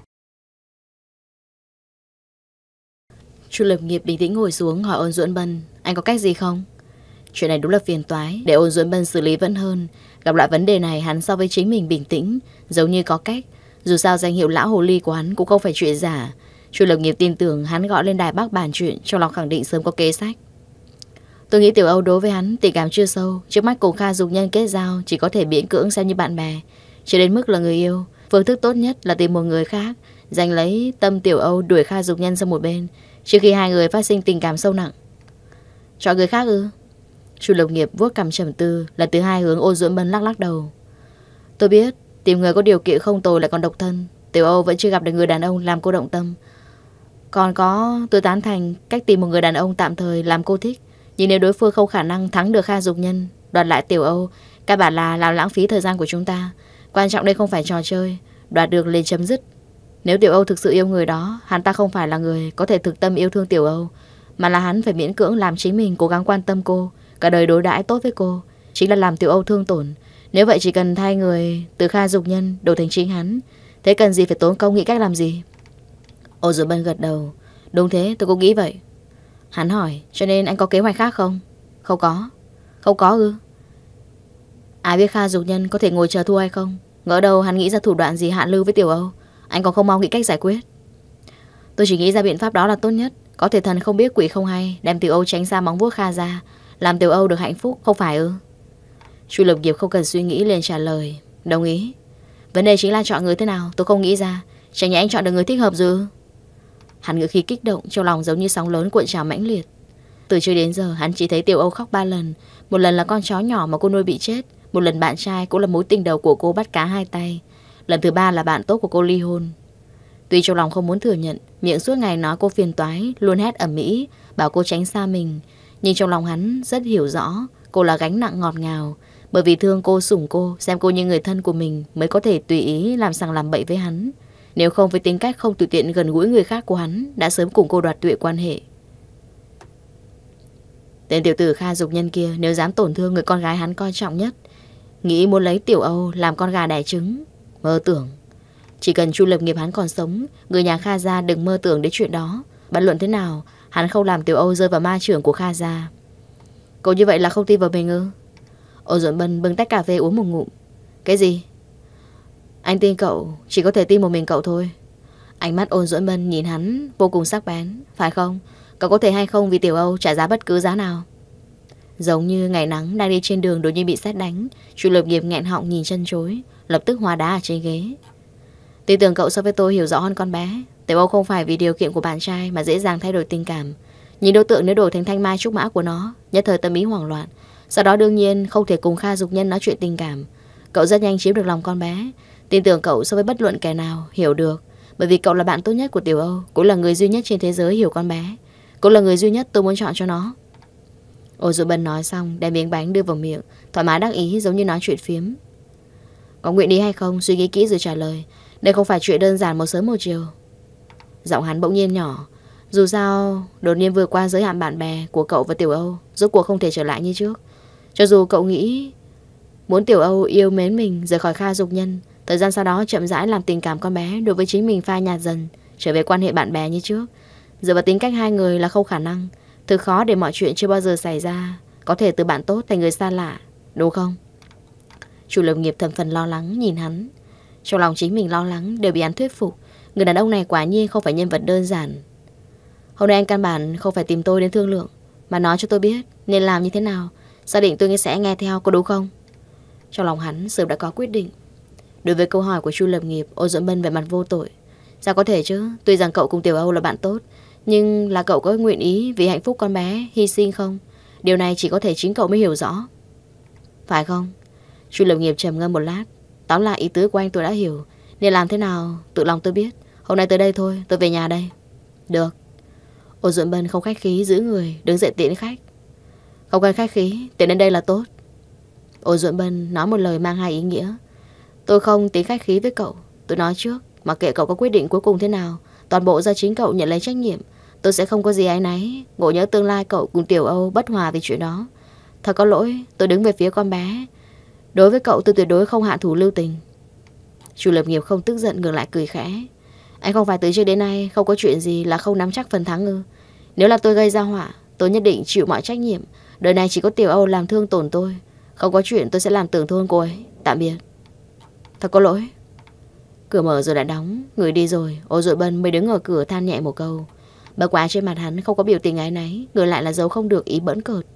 Chu Lập Nghiệp bình tĩnh ngồi xuống hỏi Ôn Dũng Bân, anh có cách gì không? Chuyện này đúng là phiền toái, để Ôn Dũng Bân xử lý vẫn hơn. Gặp lại vấn đề này hắn so với chính mình bình tĩnh, giống như có cách. Dù sao danh hiệu lão hồ ly của hắn cũng không phải chuyện giả. Chu Lập Nghiệp tin tưởng hắn gọi lên Đài Bắc bàn chuyện, trong lòng khẳng định sớm có kế sách. Tôi nghĩ Tiểu Âu đối với hắn tình cảm chưa sâu, trước mắt cùng Kha Dục Nhân kết giao chỉ có thể miễn cưỡng xem như bạn bè, chưa đến mức là người yêu. Phương thức tốt nhất là tìm một người khác, giành lấy tâm Tiểu Âu đuổi Kha Dục Nhân sang một bên, trước khi hai người phát sinh tình cảm sâu nặng. Chọn người khác ư? Chu Lập Nghiệp vuốt cằm trầm tư, lần thứ hai hướng Ôn Dũng Bân lắc lắc đầu. Tôi biết tìm người có điều kiện không tồi lại còn độc thân, Tiểu Âu vẫn chưa gặp được người đàn ông làm cô động tâm. Còn có, tôi tán thành cách tìm một người đàn ông tạm thời làm cô thích, nhưng nếu đối phương không khả năng thắng được Kha Dục Nhân, đoạt lại Tiểu Âu, các bạn là làm lãng phí thời gian của chúng ta. Quan trọng đây không phải trò chơi, đoạt được liền chấm dứt. Nếu Tiểu Âu thực sự yêu người đó, hắn ta không phải là người có thể thực tâm yêu thương Tiểu Âu, mà là hắn phải miễn cưỡng làm chính mình cố gắng quan tâm cô, cả đời đối đãi tốt với cô, chính là làm Tiểu Âu thương tổn. Nếu vậy chỉ cần thay người từ Kha Dục Nhân đổi thành chính hắn, thế cần gì phải tốn công nghĩ cách làm gì? Ôn Dũng Bân gật đầu. Đúng thế, tôi cũng nghĩ vậy. Hắn hỏi, cho nên anh có kế hoạch khác không? Không có. Không có ư? Ai biết Kha Dục Nhân có thể ngồi chờ thua hay không? Ngỡ đâu hắn nghĩ ra thủ đoạn gì hạ lưu với Tiểu Âu, anh còn không mau nghĩ cách giải quyết. Tôi chỉ nghĩ ra biện pháp đó là tốt nhất. Có thể thần không biết quỷ không hay, đem Tiểu Âu tránh xa móng vuốt Kha ra, làm Tiểu Âu được hạnh phúc, không phải ư? Chu Lập Nghiệp không cần suy nghĩ liền trả lời. Đồng ý. Vấn đề chính là chọn người thế nào, tôi không nghĩ ra. Chẳng nhẽ anh chọn được người thích hợp rồi? Hắn ngữ khí kích động, trong lòng giống như sóng lớn cuộn trào mãnh liệt. Từ trước đến giờ hắn chỉ thấy Tiểu Âu khóc ba lần. Một lần là con chó nhỏ mà cô nuôi bị chết, một lần bạn trai cũng là mối tình đầu của cô bắt cá hai tay. Lần thứ ba là bạn tốt của cô ly hôn. Tuy trong lòng không muốn thừa nhận, miệng suốt ngày nói cô phiền toái, luôn hét ầm ĩ, bảo cô tránh xa mình, nhưng trong lòng hắn rất hiểu rõ cô là gánh nặng ngọt ngào. Bởi vì thương cô, sủng cô, xem cô như người thân của mình, mới có thể tùy ý làm sằng làm bậy với hắn. Nếu không, với tính cách không tùy tiện gần gũi người khác của hắn, đã sớm cùng cô đoạt tuyệt quan hệ. Tên tiểu tử Kha Dục Nhân kia nếu dám tổn thương người con gái hắn coi trọng nhất, nghĩ muốn lấy Tiểu Âu làm con gà đẻ trứng, mơ tưởng. Chỉ cần Chu Lập Nghiệp hắn còn sống, người nhà Kha gia đừng mơ tưởng đến chuyện đó. Bất luận thế nào, hắn không làm Tiểu Âu rơi vào ma trưởng của Kha gia. Cô như vậy là không tin vào mình ư? Ôn Duẫn Bân bưng tách cà phê uống một ngụm. Cái gì? Anh tin cậu, chỉ có thể tin một mình cậu thôi. Ánh mắt Ôn Duẫn Bân nhìn hắn vô cùng sắc bén. Phải không? Cậu có thể hay không vì Tiểu Âu trả giá bất cứ giá nào? Giống như ngày nắng đang đi trên đường đột nhiên bị sét đánh, Chu Lập Nghiệp nghẹn họng nhìn chân chối, lập tức hóa đá ở trên ghế. Tin tưởng cậu so với tôi hiểu rõ hơn con bé. Tiểu Âu không phải vì điều kiện của bạn trai mà dễ dàng thay đổi tình cảm. Nhìn đối tượng nếu đổi thành thanh mai trúc mã của nó, nhất thời tâm ý hoảng loạn. Sau đó đương nhiên không thể cùng Kha Dục Nhân nói chuyện tình cảm. Cậu rất nhanh chiếm được lòng con bé. Tin tưởng cậu so với bất luận kẻ nào hiểu được. Bởi vì cậu là bạn tốt nhất của Tiểu Âu, cũng là người duy nhất trên thế giới hiểu con bé, cũng là người duy nhất tôi muốn chọn cho nó. Ôn Duẫn Bân nói xong đem miếng bánh đưa vào miệng, thoải mái đắc ý giống như nói chuyện phiếm. Có nguyện ý hay không, suy nghĩ kỹ rồi trả lời. Đây không phải chuyện đơn giản một sớm một chiều. Giọng hắn bỗng nhiên nhỏ. Dù sao đột nhiên vượt qua giới hạn bạn bè của cậu và Tiểu Âu, rốt cuộc không thể trở lại như trước. Cho dù cậu nghĩ muốn Tiểu Âu yêu mến mình, rời khỏi Kha Dục Nhân, thời gian sau đó chậm rãi làm tình cảm con bé đối với chính mình phai nhạt dần, trở về quan hệ bạn bè như trước. Dựa vào tính cách hai người là không khả năng. Thực khó để mọi chuyện chưa bao giờ xảy ra có thể từ bạn tốt thành người xa lạ, đúng không? Chu Lập Nghiệp thầm phần lo lắng nhìn hắn. Trong lòng chính mình lo lắng đều bị hắn thuyết phục. Người đàn ông này quả nhiên không phải nhân vật đơn giản. Hôm nay anh căn bản không phải tìm tôi đến thương lượng, mà nói cho tôi biết nên làm như thế nào. Xác định tôi sẽ nghe theo, có đúng không? Trong lòng hắn sớm đã có quyết định. Đối với câu hỏi của Chu Lập Nghiệp, Ôn Duẫn Bân vẻ mặt vô tội. Sao có thể chứ? Tuy rằng cậu cùng Tiểu Âu là bạn tốt, nhưng là cậu có nguyện ý vì hạnh phúc con bé hy sinh không? Điều này chỉ có thể chính cậu mới hiểu rõ, phải không? Chu Lập Nghiệp trầm ngâm một lát. Tóm lại ý tứ của anh tôi đã hiểu. Nên làm thế nào tự lòng tôi biết. Hôm nay tới đây thôi, tôi về nhà đây. Được. Ôn Duẫn Bân không khách khí giữ người, đứng dậy tiễn khách. Không cần khách khí, tiễn đến đây là tốt. Ôn Duẫn Bân nói một lời mang hai ý nghĩa. Tôi không tính khách khí với cậu. Tôi nói trước, mặc kệ cậu có quyết định cuối cùng thế nào, toàn bộ do chính cậu nhận lấy trách nhiệm. Tôi sẽ không có gì áy náy. Ngộ nhớ tương lai cậu cùng Tiểu Âu bất hòa vì chuyện đó. Thật có lỗi, tôi đứng về phía con bé. Đối với cậu tôi tuyệt đối không hạ thủ lưu tình. Chu Lập Nghiệp không tức giận, ngược lại cười khẽ. Anh không phải từ trước đến nay không có chuyện gì là không nắm chắc phần thắng ư? Nếu là tôi gây ra họa, tôi nhất định chịu mọi trách nhiệm. Đời này chỉ có Tiểu Âu làm thương tổn tôi. Không có chuyện tôi sẽ làm tổn thương cô ấy. Tạm biệt. Thật có lỗi. Cửa mở rồi lại đóng. Người đi rồi, Ôn Duẫn Bân mới đứng ở cửa than nhẹ một câu. Bất quá trên mặt hắn không có biểu tình áy náy, ngược lại là giấu không được ý bỡn cợt.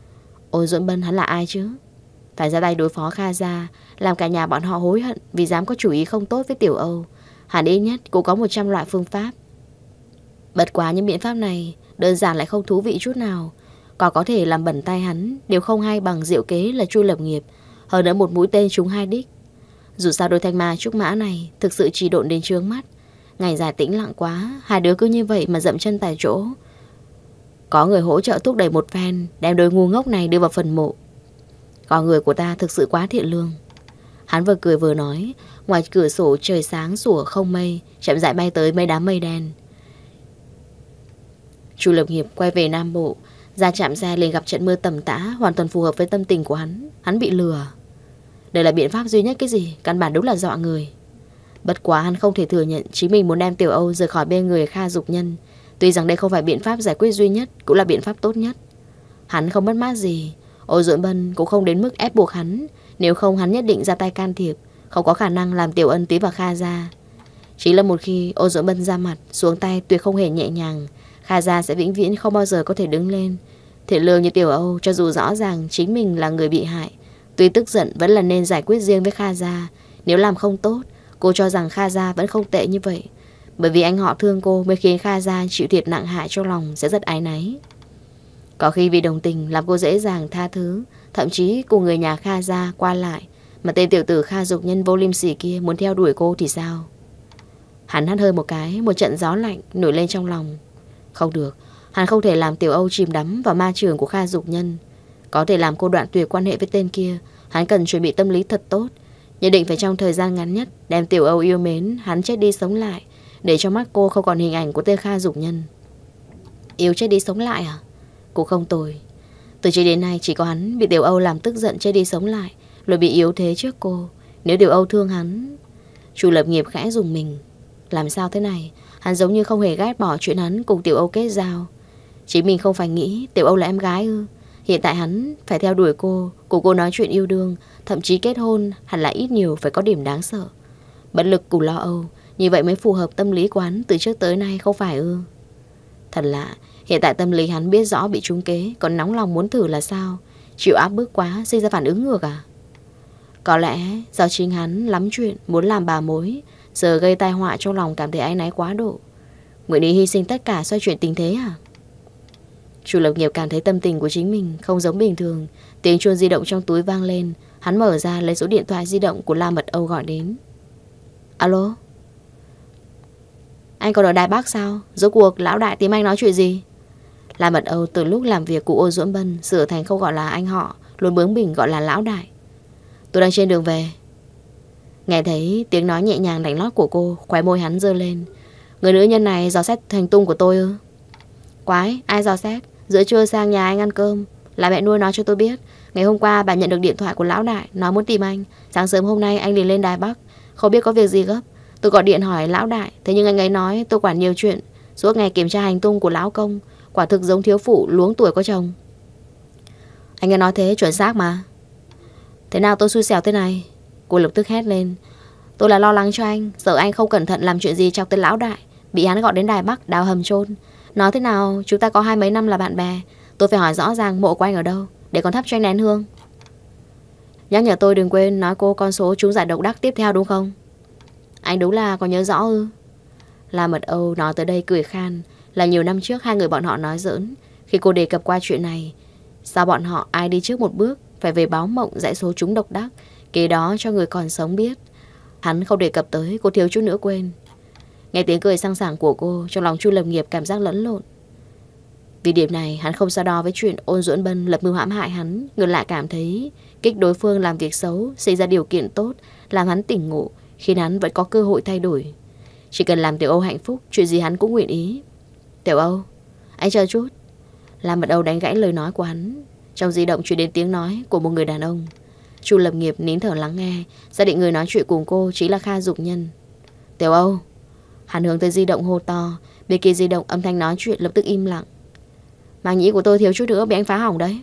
Ôn Duẫn Bân hắn là ai chứ? Phải ra tay đối phó Kha gia, làm cả nhà bọn họ hối hận vì dám có chủ ý không tốt với Tiểu Âu. Hẳn ít nhất cũng có một trăm loại phương pháp. Bất quá những biện pháp này đơn giản lại không thú vị chút nào. Còn có thể làm bẩn tay hắn, đều không hay bằng diệu kế là Chu Lập Nghiệp. Hơn nữa một mũi tên trúng hai đích. Dù sao đôi thanh ma trúc mã này thực sự chỉ độn đến trướng mắt. Ngày dài tĩnh lặng quá, hai đứa cứ như vậy mà dậm chân tại chỗ. Có người hỗ trợ thúc đẩy một phen, đem đôi ngu ngốc này đưa vào phần mộ. Con người của ta thực sự quá thiện lương. Hắn vừa cười vừa nói. Ngoài cửa sổ trời sáng sủa không mây, chậm rãi bay tới mấy đám mây đen. Chu Lập Nghiệp quay về Nam Bộ, ra trạm xe liền gặp trận mưa tầm tã, hoàn toàn phù hợp với tâm tình của hắn. Hắn bị lừa. Đây là biện pháp duy nhất cái gì? Căn bản đúng là dọa người. Bất quá hắn không thể thừa nhận chính mình muốn đem Tiểu Âu rời khỏi bên người Kha Dục Nhân. Tuy rằng đây không phải biện pháp giải quyết duy nhất, cũng là biện pháp tốt nhất. Hắn không mất mát gì. Ôn Duẫn Bân cũng không đến mức ép buộc hắn. Nếu không hắn nhất định ra tay can thiệp, không có khả năng làm Tiểu Ân tí vào Kha gia. Chỉ là một khi Ôn Duẫn Bân ra mặt, xuống tay tuyệt không hề nhẹ nhàng, Kha gia sẽ vĩnh viễn không bao giờ có thể đứng lên. Thiện lương như Tiểu Âu, cho dù rõ ràng chính mình là người bị hại, tuy tức giận vẫn là nên giải quyết riêng với Kha gia. Nếu làm không tốt, cô cho rằng Kha gia vẫn không tệ như vậy. Bởi vì anh họ thương cô mới khiến Kha gia chịu thiệt nặng hại, trong lòng sẽ rất áy náy. Có khi vì đồng tình làm cô dễ dàng tha thứ, thậm chí cùng người nhà Kha gia qua lại. Mà tên tiểu tử Kha Dục Nhân vô liêm sỉ kia muốn theo đuổi cô thì sao? Hắn hắt hơi một cái, một trận gió lạnh nổi lên trong lòng. Không được, hắn không thể làm Tiểu Âu chìm đắm vào ma trường của Kha Dục Nhân. Có thể làm cô đoạn tuyệt quan hệ với tên kia, hắn cần chuẩn bị tâm lý thật tốt. Nhất định phải trong thời gian ngắn nhất đem Tiểu Âu yêu mến hắn chết đi sống lại, để cho mắt cô không còn hình ảnh của tên Kha Dục Nhân. Yêu chết đi sống lại à? Cũng không tồi. Từ trước đến nay chỉ có hắn bị Tiểu Âu làm tức giận chết đi sống lại, rồi bị yếu thế trước cô. Nếu Tiểu Âu thương hắn... Chu Lập Nghiệp khẽ dùng mình. Làm sao thế này? Hắn giống như không hề ghét bỏ chuyện hắn cùng Tiểu Âu kết giao. Chính mình không phải nghĩ Tiểu Âu là em gái ư? Hiện tại hắn phải theo đuổi cô, cùng cô nói chuyện yêu đương, thậm chí kết hôn, hẳn là ít nhiều phải có điểm đáng sợ. Bất lực cùng lo âu, như vậy mới phù hợp tâm lý của hắn từ trước tới nay, không phải ư? Thật lạ, hiện tại tâm lý hắn biết rõ bị trúng kế, còn nóng lòng muốn thử là sao? Chịu áp bức quá, sinh ra phản ứng ngược à? Có lẽ do chính hắn lắm chuyện, muốn làm bà mối, giờ gây tai họa trong lòng, cảm thấy áy náy quá độ. Nguyện ý hy sinh tất cả xoay chuyển tình thế à? Chu Lập Nghiệp cảm thấy tâm tình của chính mình không giống bình thường. Tiếng chuông di động trong túi vang lên. Hắn mở ra lấy số điện thoại di động của La Mật Âu gọi đến. Alo? Anh còn ở Đài Bắc sao? Rốt cuộc lão đại tìm anh nói chuyện gì? La Mật Âu từ lúc làm việc của Ô Duẫn Bân sửa thành không gọi là anh họ, luôn bướng bỉnh gọi là lão đại. Tôi đang trên đường về. Nghe thấy tiếng nói nhẹ nhàng lạnh lót của cô, khóe môi hắn giơ lên. Người nữ nhân này dò xét hành tung của tôi ư? Quái, ai dò xét? Giữa trưa sang nhà anh ăn cơm, là mẹ nuôi nói cho tôi biết. Ngày hôm qua bà nhận được điện thoại của lão đại, nói muốn tìm anh. Sáng sớm hôm nay anh liền lên Đài Bắc, không biết có việc gì gấp. Tôi gọi điện hỏi lão đại, thế nhưng anh ấy nói tôi quản nhiều chuyện, suốt ngày kiểm tra hành tung của lão công. Quả thực giống thiếu phụ luống tuổi có chồng. Anh ấy nói thế chuẩn xác mà. Thế nào tôi xui xẻo thế này? Cô lập tức hét lên. Tôi là lo lắng cho anh, sợ anh không cẩn thận làm chuyện gì chọc tới lão đại, bị hắn gọi đến Đài Bắc đào hầm chôn. Nói thế nào chúng ta có hai mấy năm là bạn bè, tôi phải hỏi rõ ràng mộ của anh ở đâu, để còn thắp cho anh nén hương. Nhắc nhở tôi đừng quên nói cô con số trúng giải độc đắc tiếp theo đúng không? Anh đúng là có nhớ rõ ư? La Mật Âu nói tới đây cười khan. Là nhiều năm trước hai người bọn họ nói giỡn. Khi cô đề cập qua chuyện này, sao bọn họ ai đi trước một bước phải về báo mộng dãy số trúng độc đắc, kế đó cho người còn sống biết. Hắn không đề cập tới, cô thiếu chút nữa quên. Nghe tiếng cười sang sảng của cô, trong lòng Chu Lập Nghiệp cảm giác lẫn lộn. Vì điểm này hắn không so đo với chuyện Ôn Duẫn Bân lập mưu hãm hại hắn, ngược lại cảm thấy kích đối phương làm việc xấu, xảy ra điều kiện tốt, làm hắn tỉnh ngộ, khiến hắn vẫn có cơ hội thay đổi. Chỉ cần làm Tiểu Âu hạnh phúc, chuyện gì hắn cũng nguyện ý. Tiểu Âu, anh chờ chút. La Mật Âu đánh gãy lời nói của hắn. Trong di động truyền đến tiếng nói của một người đàn ông. Chu Lập Nghiệp nín thở lắng nghe, xác định người nói chuyện cùng cô chính là Kha Dục Nhân. Tiểu Âu. Hắn hướng tới di động hô to. Bên kia di động âm thanh nói chuyện lập tức im lặng. Màng nhĩ của tôi thiếu chút nữa bị anh phá hỏng đấy.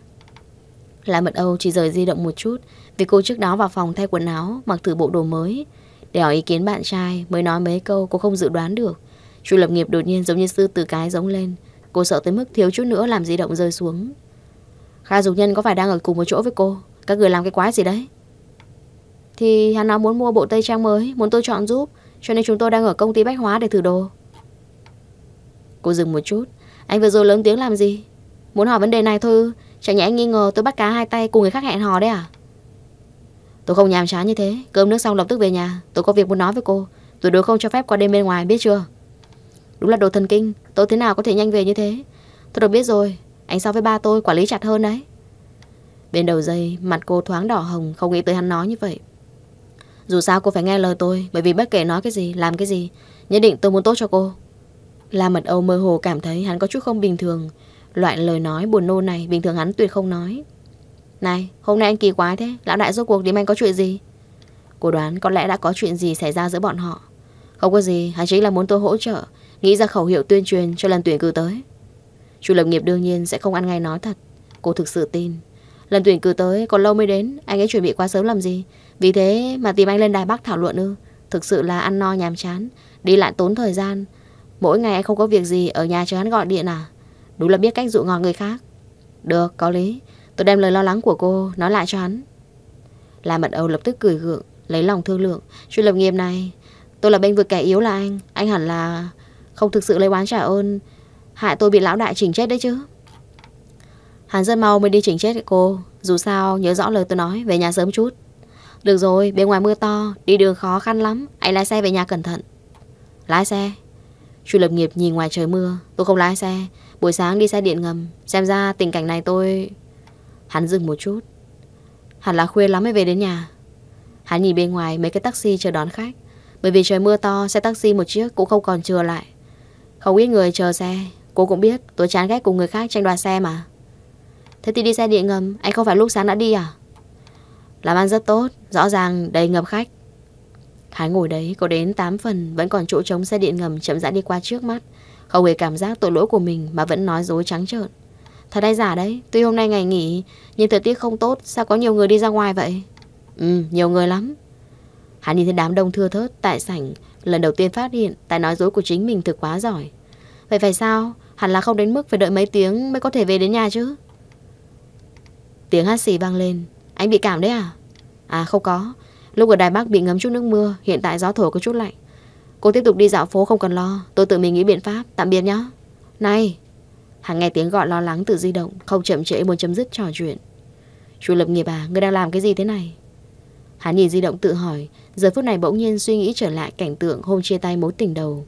La Mật Âu chỉ rời di động một chút, vì cô trước đó vào phòng thay quần áo, mặc thử bộ đồ mới, để hỏi ý kiến bạn trai, mới nói mấy câu cô không dự đoán được. Chu Lập Nghiệp đột nhiên giống như sư tử cái giống lên. Cô sợ tới mức thiếu chút nữa làm di động rơi xuống. Kha Dục Nhân có phải đang ở cùng một chỗ với cô? Các người làm cái quái gì đấy? Thì hắn nói muốn mua bộ tây trang mới, muốn tôi chọn giúp, cho nên chúng tôi đang ở công ty bách hóa để thử đồ. Cô dừng một chút. Anh vừa rồi lớn tiếng làm gì? Muốn hỏi vấn đề này thôi ư? Chẳng nhẽ anh nghi ngờ tôi bắt cá hai tay cùng người khác hẹn hò đấy à? Tôi không nhàm chán như thế. Cơm nước xong lập tức về nhà. Tôi có việc muốn nói với cô. Tuyệt đối không cho phép qua đêm bên ngoài, biết chưa? Đúng là đồ thần kinh. Tôi thế nào có thể nhanh về như thế? Tôi được biết rồi. Anh so với ba tôi quản lý chặt hơn đấy. Bên đầu dây mặt cô thoáng đỏ hồng, không nghĩ tới hắn nói như vậy. Dù sao cô phải nghe lời tôi, bởi vì bất kể nói cái gì, làm cái gì, nhất định tôi muốn tốt cho cô. La Mật Âu mơ hồ cảm thấy hắn có chút không bình thường. Loại lời nói buồn nôn này bình thường hắn tuyệt không nói. Này, hôm nay anh kỳ quái thế. Lão đại rốt cuộc tìm anh có chuyện gì? Cô đoán có lẽ đã có chuyện gì xảy ra giữa bọn họ. Không có gì, hắn chính là muốn tôi hỗ trợ, nghĩ ra khẩu hiệu tuyên truyền cho lần tuyển cử tới. Chu Lập Nghiệp đương nhiên sẽ không ăn ngay nói thật. Cô thực sự tin. Lần tuyển cử tới còn lâu mới đến, anh ấy chuẩn bị quá sớm làm gì? Vì thế mà tìm anh lên Đài Bắc thảo luận ư? Thực sự là ăn no nhàm chán, đi lại tốn thời gian. Mỗi ngày anh không có việc gì, ở nhà chờ hắn gọi điện à? Đúng là biết cách dụ ngọt người khác. Được, có lý. Tôi đem lời lo lắng của cô nói lại cho hắn. La Mật Âu lập tức cười gượng, lấy lòng thương lượng. Chu Lập Nghiệp này, tôi là bênh vực kẻ yếu là anh. Anh hẳn là không thực sự lấy oán trả ơn, hại tôi bị lão đại chỉnh chết đấy chứ. Hắn rất mau mới đi chỉnh chết cô. Dù sao nhớ rõ lời tôi nói, về nhà sớm chút. Được rồi, bên ngoài mưa to, đi đường khó khăn lắm. Anh lái xe về nhà cẩn thận. Lái xe? Chu Lập Nghiệp nhìn ngoài trời mưa. Tôi không lái xe, buổi sáng đi xe điện ngầm. Xem ra tình cảnh này tôi... Hắn dừng một chút. Hẳn là khuya lắm mới về đến nhà. Hắn nhìn bên ngoài mấy cái taxi chờ đón khách. Bởi vì trời mưa to, xe taxi một chiếc cũng không còn chừa lại. Không ít người chờ xe. Cô cũng biết tôi chán ghét cùng người khác tranh đoạt xe mà. Thế thì đi xe điện ngầm. Anh không phải lúc sáng đã đi à? Làm ăn rất tốt, rõ ràng đầy ngập khách. Hắn ngồi đấy có đến tám phần vẫn còn chỗ trống xe điện ngầm chậm rãi đi qua trước mắt. Không hề cảm giác tội lỗi của mình mà vẫn nói dối trắng trợn. Thật hay giả đấy, tuy hôm nay ngày nghỉ nhưng thời tiết không tốt, sao có nhiều người đi ra ngoài vậy? Ừ, nhiều người lắm. Hắn nhìn thấy đám đông thưa thớt tại sảnh, lần đầu tiên phát hiện tài nói dối của chính mình thực quá giỏi. Vậy phải sao? Hẳn là không đến mức phải đợi mấy tiếng mới có thể về đến nhà chứ. Tiếng hát xì vang lên. Anh bị cảm đấy à? À không có, lúc ở Đài Bắc bị ngấm chút nước mưa, hiện tại gió thổi có chút lạnh. Cô tiếp tục đi dạo phố không cần lo, tôi tự mình nghĩ biện pháp. Tạm biệt nhá. Này. Hắn nghe tiếng gọi lo lắng từ di động, không chậm trễ muốn chấm dứt trò chuyện. Chu Lập Nghiệp à, ngươi đang làm cái gì thế này? Hắn nhìn di động tự hỏi. Giờ phút này bỗng nhiên suy nghĩ trở lại cảnh tượng hôm chia tay mối tình đầu.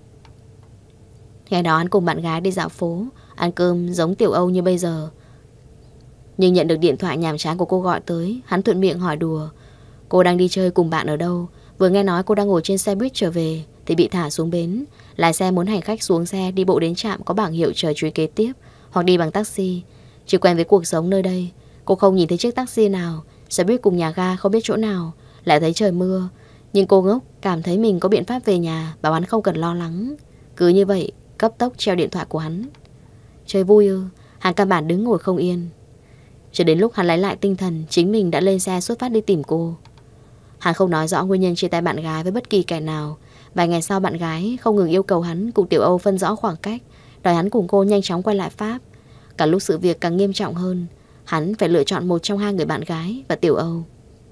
Ngày đó hắn cùng bạn gái đi dạo phố, ăn cơm giống Tiểu Âu như bây giờ. Nhưng nhận được điện thoại nhàm chán của cô gọi tới, hắn thuận miệng hỏi đùa cô đang đi chơi cùng bạn ở đâu. Vừa nghe nói cô đang ngồi trên xe buýt trở về thì bị thả xuống bến. Lái xe muốn hành khách xuống xe đi bộ đến trạm có bảng hiệu chờ chuyến kế tiếp, hoặc đi bằng taxi. Chưa quen với cuộc sống nơi đây, cô không nhìn thấy chiếc taxi nào. Xe buýt cùng nhà ga không biết chỗ nào, lại thấy trời mưa. Nhưng cô ngốc cảm thấy mình có biện pháp về nhà, bảo hắn không cần lo lắng. Cứ như vậy cấp tốc treo điện thoại của hắn. Chơi vui ư? Hắn căn bản đứng ngồi không yên. Cho đến lúc hắn lấy lại tinh thần, chính mình đã lên xe xuất phát đi tìm cô. Hắn không nói rõ nguyên nhân chia tay bạn gái với bất kỳ kẻ nào. Vài ngày sau bạn gái không ngừng yêu cầu hắn cùng Tiểu Âu phân rõ khoảng cách, đòi hắn cùng cô nhanh chóng quay lại Pháp. Cả lúc sự việc càng nghiêm trọng hơn, hắn phải lựa chọn một trong hai người bạn gái và Tiểu Âu.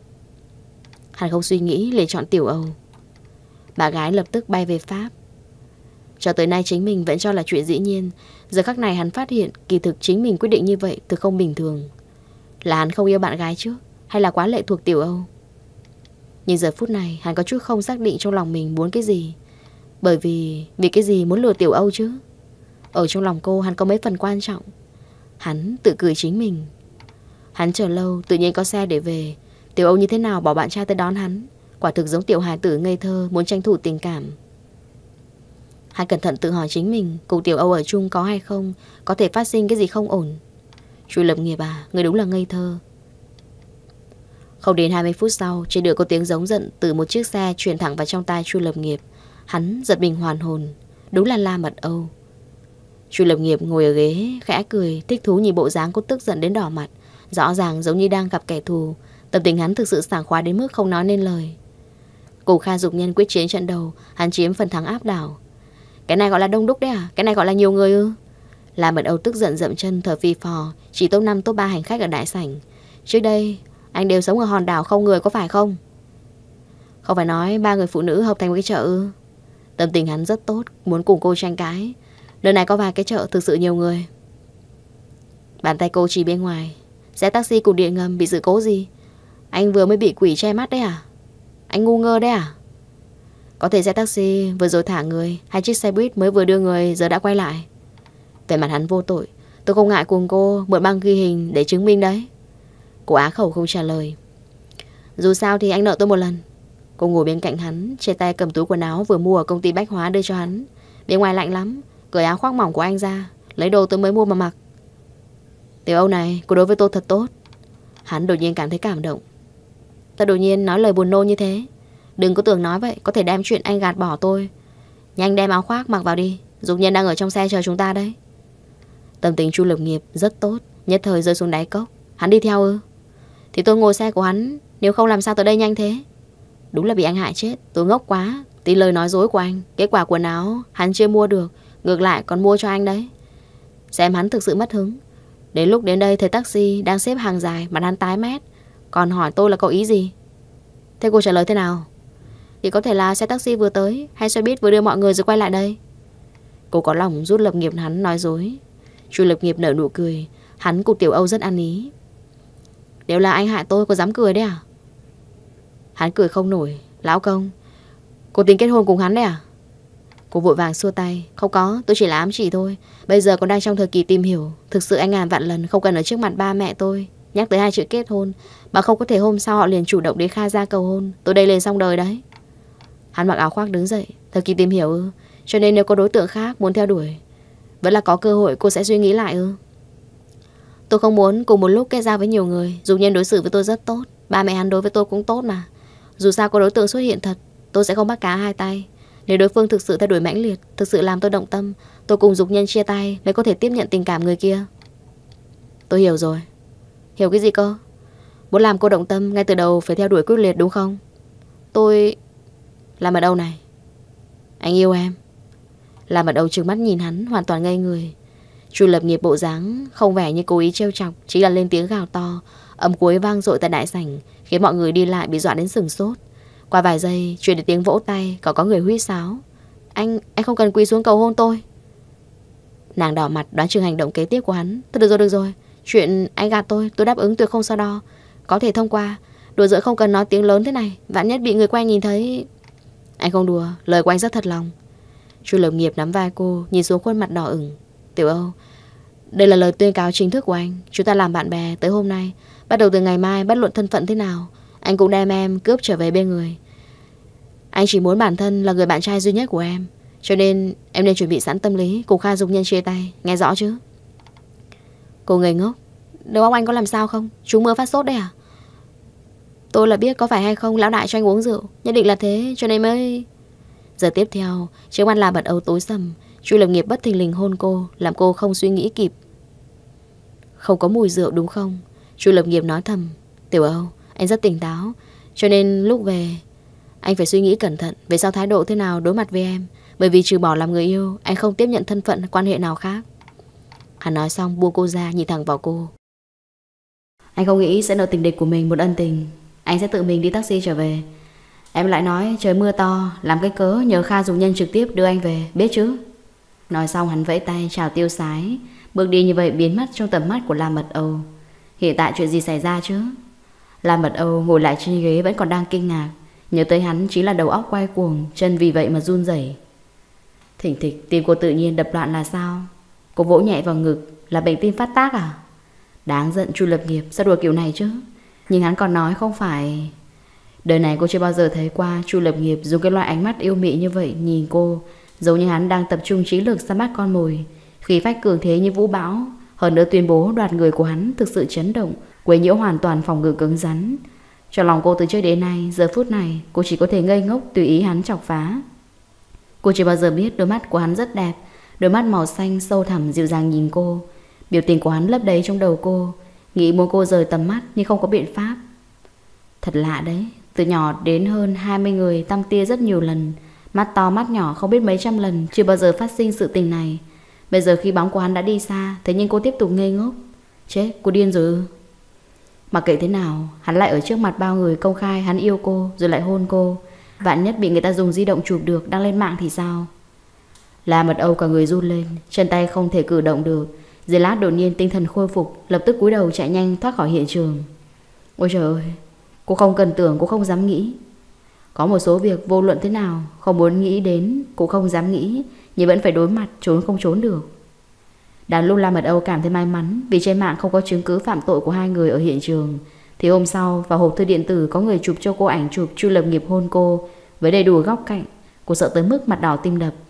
Hắn không suy nghĩ lựa chọn Tiểu Âu. Bạn gái lập tức bay về Pháp. Cho tới nay chính mình vẫn cho là chuyện dĩ nhiên. Giờ khắc này hắn phát hiện kỳ thực chính mình quyết định như vậy thực không bình thường. Là hắn không yêu bạn gái trước, hay là quá lệ thuộc Tiểu Âu? Nhưng giờ phút này hắn có chút không xác định trong lòng mình muốn cái gì. Bởi vì Vì cái gì muốn lừa Tiểu Âu chứ? Ở trong lòng cô hắn có mấy phần quan trọng. Hắn tự cười chính mình. Hắn chờ lâu tự nhiên có xe để về. Tiểu Âu như thế nào bỏ bạn trai tới đón hắn? Quả thực giống tiểu hài tử ngây thơ muốn tranh thủ tình cảm. Hắn cẩn thận tự hỏi chính mình, cùng Tiểu Âu ở chung có hay không, có thể phát sinh cái gì không ổn. Chu Lập Nghiệp à, người đúng là ngây thơ. Không đến hai mươi phút sau, trên đường có tiếng giống giận từ một chiếc xe truyền thẳng vào trong tai Chu Lập Nghiệp. Hắn giật mình hoàn hồn. Đúng là La Mật Âu. Chu Lập Nghiệp ngồi ở ghế khẽ cười, thích thú nhìn bộ dáng cô tức giận đến đỏ mặt, rõ ràng giống như đang gặp kẻ thù. Tâm tình hắn thực sự sảng khoái đến mức không nói nên lời. Cùng Kha Dục Nhân quyết chiến trận đầu, hắn chiếm phần thắng áp đảo. Cái này gọi là đông đúc đấy à? Cái này gọi là nhiều người ư? La Mật Âu tức giận dậm chân thở phì phò, chỉ top năm top ba hành khách ở đại sảnh. Trước đây anh đều sống ở hòn đảo không người có phải không? Không phải nói ba người phụ nữ hợp thành một cái chợ ư? Tâm tình hắn rất tốt, muốn cùng cô tranh cãi. Nơi này có vài cái chợ thực sự nhiều người. Bàn tay cô chỉ bên ngoài. Xe taxi cùng điện ngầm bị sự cố gì? Anh vừa mới bị quỷ che mắt đấy à? Anh ngu ngơ đấy à? Có thể xe taxi vừa rồi thả người, hay chiếc xe buýt mới vừa đưa người giờ đã quay lại. Về mặt hắn vô tội. Tôi không ngại cùng cô mượn băng ghi hình để chứng minh đấy. Cô á khẩu không trả lời. Dù sao thì anh nợ tôi một lần. Cô ngồi bên cạnh hắn, trên tay cầm túi quần áo vừa mua ở công ty bách hóa đưa cho hắn. Bên ngoài lạnh lắm, cởi áo khoác mỏng của anh ra, lấy đồ tôi mới mua mà mặc. Tiểu Âu này, cô đối với tôi thật tốt. Hắn đột nhiên cảm thấy cảm động. Ta đột nhiên nói lời buồn nôn như thế. Đừng có tưởng nói vậy có thể đem chuyện anh gạt bỏ tôi. Nhanh đem áo khoác mặc vào đi, Dục Nhân đang ở trong xe chờ chúng ta đấy. Tâm tình Chu Lập Nghiệp rất tốt, nhất thời rơi xuống đáy cốc. Hắn đi theo ư? Thì tôi ngồi xe của hắn, nếu không làm sao tới đây nhanh thế? Đúng là bị anh hại chết. Tôi ngốc quá, tin lời nói dối của anh. Kết quả quần áo hắn chưa mua được, ngược lại còn mua cho anh đấy. Xem hắn thực sự mất hứng. Đến lúc đến đây thấy taxi đang xếp hàng dài, mặt hắn tái mét, còn hỏi tôi là có ý gì. Thế cô trả lời thế nào? Thì có thể là xe taxi vừa tới, hay xe buýt vừa đưa mọi người rồi quay lại đây. Cô có lòng rút Lập Nghiệp hắn nói dối. Chu Lập Nghiệp nở nụ cười. Hắn cùng Tiểu Âu rất ăn ý. Nếu là anh hại tôi, có dám cười đấy à? Hắn cười không nổi. Lão công, cô tính kết hôn cùng hắn đấy à? Cô vội vàng xua tay. Không có, tôi chỉ là ám chỉ thôi. Bây giờ còn đang trong thời kỳ tìm hiểu. Thực sự anh ngàn vạn lần không cần ở trước mặt ba mẹ tôi nhắc tới hai chữ kết hôn, mà không có thể hôm sau họ liền chủ động đến Kha gia cầu hôn. Tôi đây lên xong đời đấy. Hắn mặc áo khoác đứng dậy. Thời kỳ tìm hiểu ư? Cho nên nếu có đối tượng khác muốn theo đuổi, vẫn là có cơ hội cô sẽ suy nghĩ lại ư? Tôi không muốn cùng một lúc kết giao với nhiều người. Dục Nhân đối xử với tôi rất tốt, ba mẹ hắn đối với tôi cũng tốt mà. Dù sao có đối tượng xuất hiện thật, tôi sẽ không bắt cá hai tay. Nếu đối phương thực sự theo đuổi mãnh liệt, thực sự làm tôi động tâm, tôi cùng Dục Nhân chia tay mới có thể tiếp nhận tình cảm người kia. Tôi hiểu rồi. Hiểu cái gì cơ? Muốn làm cô động tâm ngay từ đầu phải theo đuổi quyết liệt đúng không? Tôi... Làm ở đâu này? Anh yêu em. Làm ở đâu trừng mắt nhìn hắn hoàn toàn ngây người. Chu Lập Nghiệp bộ dáng không vẻ như cố ý trêu chọc, chỉ là lên tiếng gào to. Âm cuối vang dội tại đại sảnh, khiến mọi người đi lại bị dọa đến sừng sốt. Qua vài giây truyền đến tiếng vỗ tay, có có người huýt sáo. Anh, anh không cần quỳ xuống cầu hôn tôi. Nàng đỏ mặt đoán chừng hành động kế tiếp của hắn. Thôi được rồi, được rồi. Chuyện anh gạt tôi, tôi đáp ứng tuyệt không so đo. Có thể thông qua. Đùa giỡn không cần nói tiếng lớn thế này, vạn nhất bị người quen nhìn thấy. Anh không đùa, lời của anh rất thật lòng. Chu Lập Nghiệp nắm vai cô, nhìn xuống khuôn mặt đỏ ửng. Tiểu Âu, đây là lời tuyên cáo chính thức của anh. Chúng ta làm bạn bè tới hôm nay. Bắt đầu từ ngày mai, bất luận thân phận thế nào, anh cũng đem em cướp trở về bên người. Anh chỉ muốn bản thân là người bạn trai duy nhất của em. Cho nên em nên chuẩn bị sẵn tâm lý cùng Kha Dục Nhân chia tay. Nghe rõ chứ? Cô ngây ngốc. Đầu óc anh có làm sao không? Chúng mơ phát sốt đấy à? Tôi là biết có phải hay không lão đại cho anh uống rượu. Nhất định là thế cho nên mới... Giờ tiếp theo, trước mắt là bật ấu tối sầm. Chu Lập Nghiệp bất thình lình hôn cô, làm cô không suy nghĩ kịp. Không có mùi rượu đúng không? Chu Lập Nghiệp nói thầm. Tiểu Âu, anh rất tỉnh táo, cho nên lúc về anh phải suy nghĩ cẩn thận về sau thái độ thế nào đối mặt với em. Bởi vì trừ bỏ làm người yêu, anh không tiếp nhận thân phận quan hệ nào khác. Hắn nói xong buông cô ra, nhìn thẳng vào cô. Anh không nghĩ sẽ nợ tình địch của mình một ân tình. Anh sẽ tự mình đi taxi trở về. Em lại nói trời mưa to, làm cái cớ nhờ Kha Dục Nhân trực tiếp đưa anh về, biết chứ? Nói xong hắn vẫy tay chào tiêu sái, bước đi như vậy biến mất trong tầm mắt của La Mật Âu. Hiện tại chuyện gì xảy ra chứ? La Mật Âu ngồi lại trên ghế vẫn còn đang kinh ngạc. Nhớ tới hắn chính là đầu óc quay cuồng, chân vì vậy mà run rẩy. Thỉnh thịch tim cô tự nhiên đập loạn là sao? Cô vỗ nhẹ vào ngực. Là bệnh tim phát tác à? Đáng giận Chu Lập Nghiệp, sao đùa kiểu này chứ? Nhưng hắn còn nói không phải. Đời này cô chưa bao giờ thấy qua Chu Lập Nghiệp dùng cái loại ánh mắt yêu mị như vậy nhìn cô, giống như hắn đang tập trung trí lực săn bắt con mồi. Khí phách cường thế như vũ bão. Hơn nữa tuyên bố đoạt người của hắn thực sự chấn động, quấy nhiễu hoàn toàn phòng ngự cứng rắn. Trong lòng cô từ trước đến nay, giờ phút này cô chỉ có thể ngây ngốc tùy ý hắn chọc phá. Cô chưa bao giờ biết đôi mắt của hắn rất đẹp. Đôi mắt màu xanh sâu thẳm dịu dàng nhìn cô. Biểu tình của hắn lấp đầy trong đầu cô, nghĩ muốn cô rời tầm mắt nhưng không có biện pháp. Thật lạ đấy, từ nhỏ đến hơn hai mươi người tăm tia rất nhiều lần, mắt to mắt nhỏ không biết mấy trăm lần, chưa bao giờ phát sinh sự tình này. Bây giờ khi bóng của hắn đã đi xa, thế nhưng cô tiếp tục ngây ngốc. Chết, cô điên rồi ư? Mặc kệ thế nào, hắn lại ở trước mặt bao người công khai hắn yêu cô, rồi lại hôn cô. Vạn nhất bị người ta dùng di động chụp được đăng lên mạng thì sao? La Mật Âu cả người run lên, chân tay không thể cử động được. Giây lát đột nhiên tinh thần khôi phục, lập tức cúi đầu chạy nhanh thoát khỏi hiện trường. Ôi trời ơi, cô không cần tưởng, cô không dám nghĩ. Có một số việc vô luận thế nào không muốn nghĩ đến, cũng không dám nghĩ, nhưng vẫn phải đối mặt, trốn không trốn được. Đàn lúc La Mật Âu cảm thấy may mắn vì trên mạng không có chứng cứ phạm tội của hai người ở hiện trường, thì hôm sau vào hộp thư điện tử có người chụp cho cô ảnh chụp Chu Lập Nghiệp hôn cô với đầy đủ góc cạnh. Cô sợ tới mức mặt đỏ tim đập.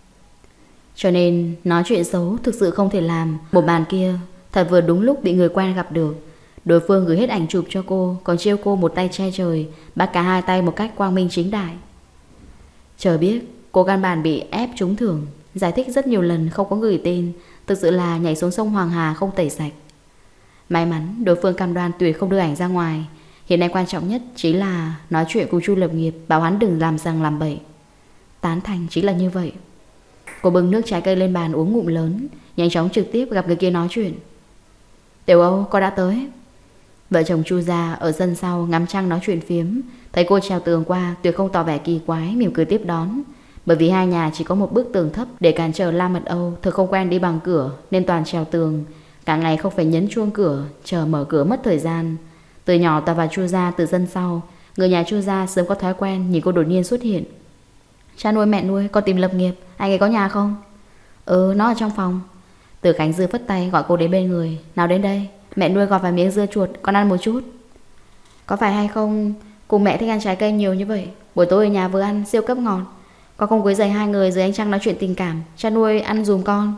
Cho nên nói chuyện xấu thực sự không thể làm. Một màn kia thật vừa đúng lúc bị người quen gặp được. Đối phương gửi hết ảnh chụp cho cô, còn trêu cô một tay che trời, bắt cả hai tay một cách quang minh chính đại. Trời biết cô căn bản bị ép trúng thưởng, giải thích rất nhiều lần không có gửi tên, thực sự là nhảy xuống sông Hoàng Hà không tẩy sạch. May mắn đối phương cam đoan tuyệt không đưa ảnh ra ngoài. Hiện nay quan trọng nhất chính là nói chuyện cùng Chu Lập Nghiệp, bảo hắn đừng làm rằng làm bậy. Tán thành chính là như vậy. Cô bưng nước trái cây lên bàn uống ngụm lớn, nhanh chóng trực tiếp gặp người kia nói chuyện. Tiểu Âu, con đã tới. Vợ chồng Chu gia ở sân sau ngắm trăng nói chuyện phiếm. Thấy cô trèo tường qua, tuyệt không tỏ vẻ kỳ quái, mỉm cười tiếp đón. Bởi vì hai nhà chỉ có một bức tường thấp để cản trở La Mật Âu thực không quen đi bằng cửa, nên toàn trèo tường. Cả ngày không phải nhấn chuông cửa, chờ mở cửa mất thời gian. Từ nhỏ ta vào Chu gia từ sân sau, Người nhà Chu gia sớm có thói quen nhìn cô đột nhiên xuất hiện. Cha nuôi mẹ nuôi, con tìm Lập Nghiệp, anh ấy có nhà không? Ừ, nó ở trong phòng. Từ Khánh Dư phất tay gọi cô đến bên người. Nào đến đây, mẹ nuôi gọt vài miếng dưa chuột, con ăn một chút. Có phải hay không cùng mẹ thích ăn trái cây nhiều như vậy? Buổi tối ở nhà vừa ăn siêu cấp ngọt. Con không quấy rầy hai người dưới ánh trăng nói chuyện tình cảm. Cha nuôi ăn dùm con.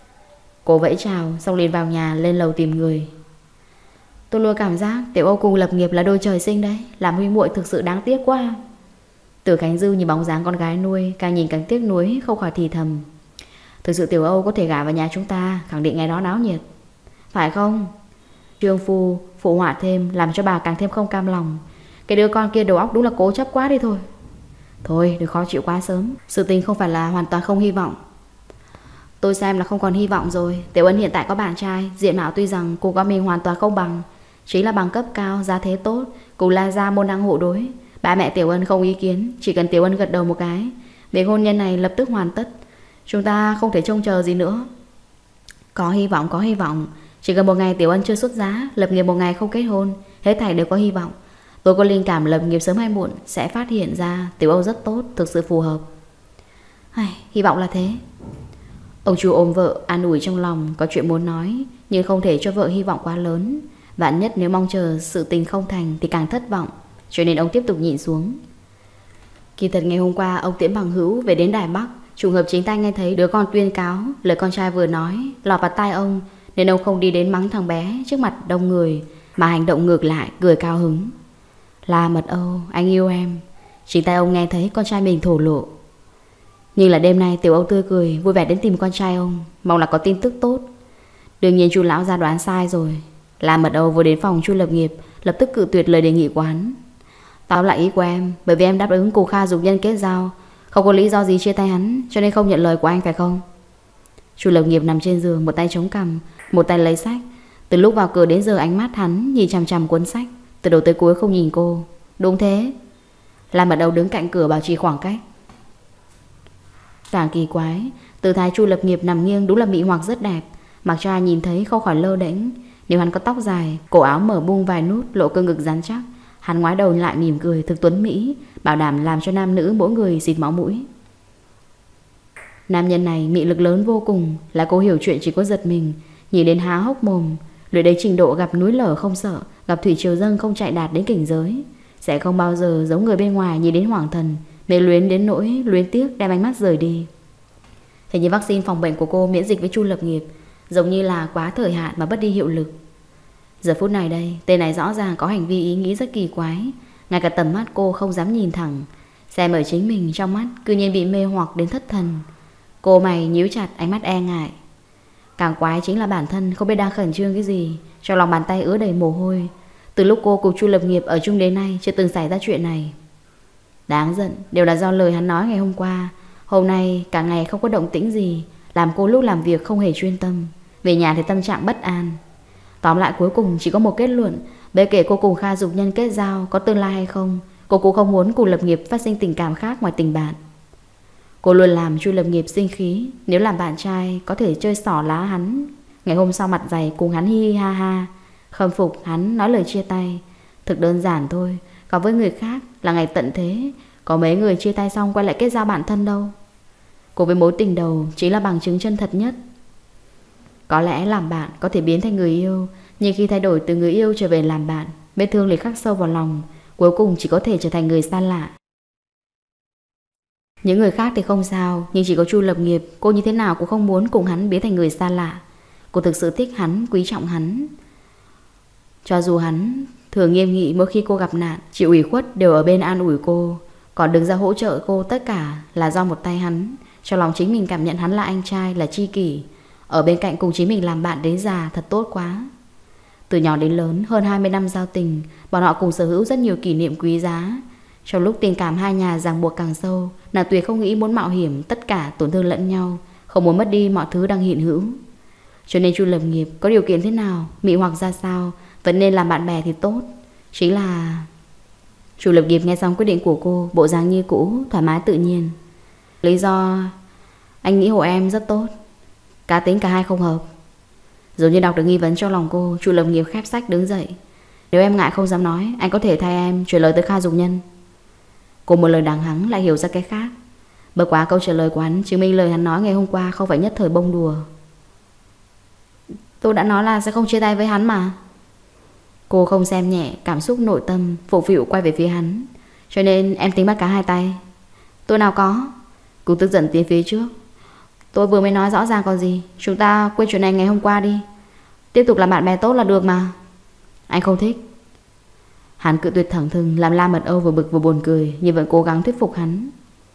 Cô vẫy chào xong liền vào nhà lên lầu tìm người. Tôi luôn cảm giác Tiểu Âu cùng Lập Nghiệp là đôi trời sinh đấy. Làm huynh muội thực sự đáng tiếc quá. Từ Khánh Dư nhìn bóng dáng con gái nuôi, càng nhìn càng tiếc nuối, không khỏi thì thầm. Thực sự Tiểu Âu có thể gả vào nhà chúng ta, khẳng định ngày đó náo nhiệt. Phải không? Trương phu phụ họa thêm, làm cho bà càng thêm không cam lòng. Cái đứa con kia đầu óc đúng là cố chấp quá đi thôi. Thôi đừng khó chịu quá sớm. Sự tình không phải là hoàn toàn không hy vọng. Tôi xem là không còn hy vọng rồi. Tiểu Ân hiện tại có bạn trai, diện mạo tuy rằng cô có mình hoàn toàn không bằng, chính là bằng cấp cao, gia thế tốt, cùng La gia môn đăng hộ đối. Ba mẹ Tiểu Ân không ý kiến, chỉ cần Tiểu Ân gật đầu một cái, việc hôn nhân này lập tức hoàn tất. Chúng ta không thể trông chờ gì nữa. Có hy vọng, có hy vọng. Chỉ cần một ngày Tiểu Ân chưa xuất giá, Lập Nghiệp một ngày không kết hôn, hết thảy đều có hy vọng. Tôi có linh cảm Lập Nghiệp sớm hay muộn sẽ phát hiện ra Tiểu Âu rất tốt, thực sự phù hợp. Ai, hy vọng là thế. Ông chú ôm vợ an ủi trong lòng, có chuyện muốn nói, nhưng không thể cho vợ hy vọng quá lớn. Vạn nhất nếu mong chờ sự tình không thành thì càng thất vọng, cho nên ông tiếp tục nhịn xuống. Kỳ thật ngày hôm qua ông Tiễn Bằng Hữu về đến Đài Bắc, trùng hợp chính tay nghe thấy đứa con tuyên cáo lời con trai vừa nói lọt vào tai ông, nên ông không đi đến mắng thằng bé trước mặt đông người, mà hành động ngược lại, cười cao hứng. Là Mật Âu, anh yêu em. Chính tay ông nghe thấy con trai mình thổ lộ. Nhưng là đêm nay Tiểu Âu tươi cười, vui vẻ đến tìm con trai ông, mong là có tin tức tốt. Đương nhiên Chu lão gia đoán sai rồi. Là Mật Âu vừa đến phòng Chu Lập Nghiệp, lập tức cự tuyệt lời đề nghị của hắn. Tao lại ý của em, bởi vì em đáp ứng cùng Kha dục nhân kết giao, không có lý do gì chia tay hắn, cho nên không nhận lời của anh phải không? Chu Lập Nghiệp nằm trên giường, một tay chống cằm, một tay lấy sách. Từ lúc vào cửa đến giờ ánh mắt hắn nhìn chằm chằm cuốn sách, từ đầu tới cuối không nhìn cô. Đúng thế. La Mật Âu đứng cạnh cửa bảo trì khoảng cách. Càng kỳ quái, tư thái Chu Lập Nghiệp nằm nghiêng đúng là mị hoặc rất đẹp, mặc cho ai nhìn thấy không khỏi lơ đễnh. Nếu hắn có tóc dài, cổ áo mở bung vài nút, lộ cơ ngực rắn chắc, hắn ngoái đầu lại mỉm cười thực tuấn mỹ, bảo đảm làm cho nam nữ mỗi người xịt máu mũi. Nam nhân này mị lực lớn vô cùng, là cô hiểu chuyện chỉ có giật mình, nhìn đến há hốc mồm. Lưỡi đấy trình độ gặp núi lở không sợ, gặp thủy triều dâng không chạy đạt đến cảnh giới, sẽ không bao giờ giống người bên ngoài nhìn đến hoàng thần, mê luyến đến nỗi luyến tiếc đem ánh mắt rời đi. Hình như vaccine phòng bệnh của cô miễn dịch với Chu Lập Nghiệp, giống như là quá thời hạn mà mất đi hiệu lực. Giờ phút này đây, tên này rõ ràng có hành vi ý nghĩ rất kỳ quái, ngay cả tầm mắt cô không dám nhìn thẳng, xem ở chính mình trong mắt cư nhiên bị mê hoặc đến thất thần. Cô mày nhíu chặt, ánh mắt e ngại. Càng quái chính là bản thân không biết đang khẩn trương cái gì, trong lòng bàn tay ứa đầy mồ hôi. Từ lúc cô cùng Chu Lập Nghiệp ở chung đến nay chưa từng xảy ra chuyện này. Đáng giận, đều là do lời hắn nói ngày hôm qua. Hôm nay cả ngày không có động tĩnh gì, làm cô lúc làm việc không hề chuyên tâm, về nhà thì tâm trạng bất an. Tóm lại cuối cùng chỉ có một kết luận, bất kể cô cùng Kha dục nhân kết giao có tương lai hay không, cô cũng không muốn cùng Lập Nghiệp phát sinh tình cảm khác ngoài tình bạn. Cô luôn làm Chu Lập Nghiệp sinh khí, nếu làm bạn trai có thể chơi xỏ lá hắn. Ngày hôm sau mặt dày cùng hắn hi hi ha ha, khâm phục hắn nói lời chia tay. Thực đơn giản thôi, còn với người khác là ngày tận thế, có mấy người chia tay xong quay lại kết giao bạn thân đâu. Cô với mối tình đầu chính là bằng chứng chân thật nhất. Có lẽ làm bạn có thể biến thành người yêu, nhưng khi thay đổi từ người yêu trở về làm bạn, vết thương liền khắc sâu vào lòng, cuối cùng chỉ có thể trở thành người xa lạ. Những người khác thì không sao, nhưng chỉ có Chu Lập Nghiệp, cô như thế nào cũng không muốn cùng hắn biến thành người xa lạ. Cô thực sự thích hắn, quý trọng hắn. Cho dù hắn thường nghiêm nghị mỗi khi cô gặp nạn, chịu ủy khuất đều ở bên an ủi cô, còn đứng ra hỗ trợ cô, tất cả là do một tay hắn. Trong lòng chính mình cảm nhận hắn là anh trai, là tri kỷ, ở bên cạnh cùng chính mình làm bạn đến già thật tốt quá. Từ nhỏ đến lớn, hơn hai mươi năm giao tình, bọn họ cùng sở hữu rất nhiều kỷ niệm quý giá. Trong lúc tình cảm hai nhà ràng buộc càng sâu, nàng tuyệt không nghĩ muốn mạo hiểm tất cả tổn thương lẫn nhau, không muốn mất đi mọi thứ đang hiện hữu. Cho nên Chu Lập Nghiệp có điều kiện thế nào, mị hoặc ra sao, vẫn nên làm bạn bè thì tốt. Chính là... Chu Lập Nghiệp nghe xong quyết định của cô, bộ dáng như cũ, thoải mái tự nhiên. Lý do... Anh nghĩ hộ em rất tốt, cá tính cả hai không hợp. Giống như đọc được nghi vấn trong lòng cô, Chu Lập Nghiệp khép sách đứng dậy. Nếu em ngại không dám nói, anh có thể thay em chuyển lời tới Kha Dục Nhân. Cùng một lời đằng hắn lại hiểu ra cái khác. Bất quá câu trả lời của hắn chứng minh lời hắn nói ngày hôm qua không phải nhất thời bông đùa. Tôi đã nói là sẽ không chia tay với hắn mà. Cô không xem nhẹ cảm xúc nội tâm, phụ phịu quay về phía hắn. Cho nên em tính bắt cá hai tay. Tôi nào có. Cô tức giận tiến phía trước. Tôi vừa mới nói rõ ràng còn gì. Chúng ta quên chuyện này ngày hôm qua đi. Tiếp tục làm bạn bè tốt là được mà. Anh không thích. Hắn cự tuyệt thẳng thừng, làm La Mật Âu vừa bực vừa buồn cười, nhưng vẫn cố gắng thuyết phục hắn.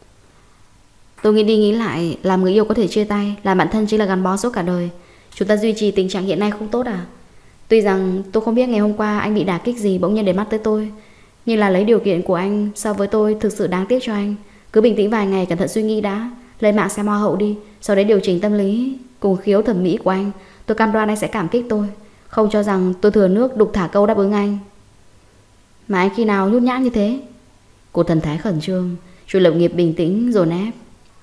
Tôi nghĩ đi nghĩ lại, làm người yêu có thể chia tay, làm bạn thân chính là gắn bó suốt cả đời. Chúng ta duy trì tình trạng hiện nay không tốt à? Tuy rằng tôi không biết ngày hôm qua anh bị đả kích gì bỗng nhiên để mắt tới tôi, nhưng là lấy điều kiện của anh so với tôi thực sự đáng tiếc cho anh. Cứ bình tĩnh vài ngày, cẩn thận suy nghĩ đã. Lên mạng xem hoa hậu đi, sau đấy điều chỉnh tâm lý cùng khiếu thẩm mỹ của anh. Tôi cam đoan anh sẽ cảm kích tôi. Không cho rằng tôi thừa nước đục thả câu đáp ứng anh. Mà anh khi nào nhút nhát như thế? Cô thần thái khẩn trương. Chu Lập Nghiệp bình tĩnh dồn ép.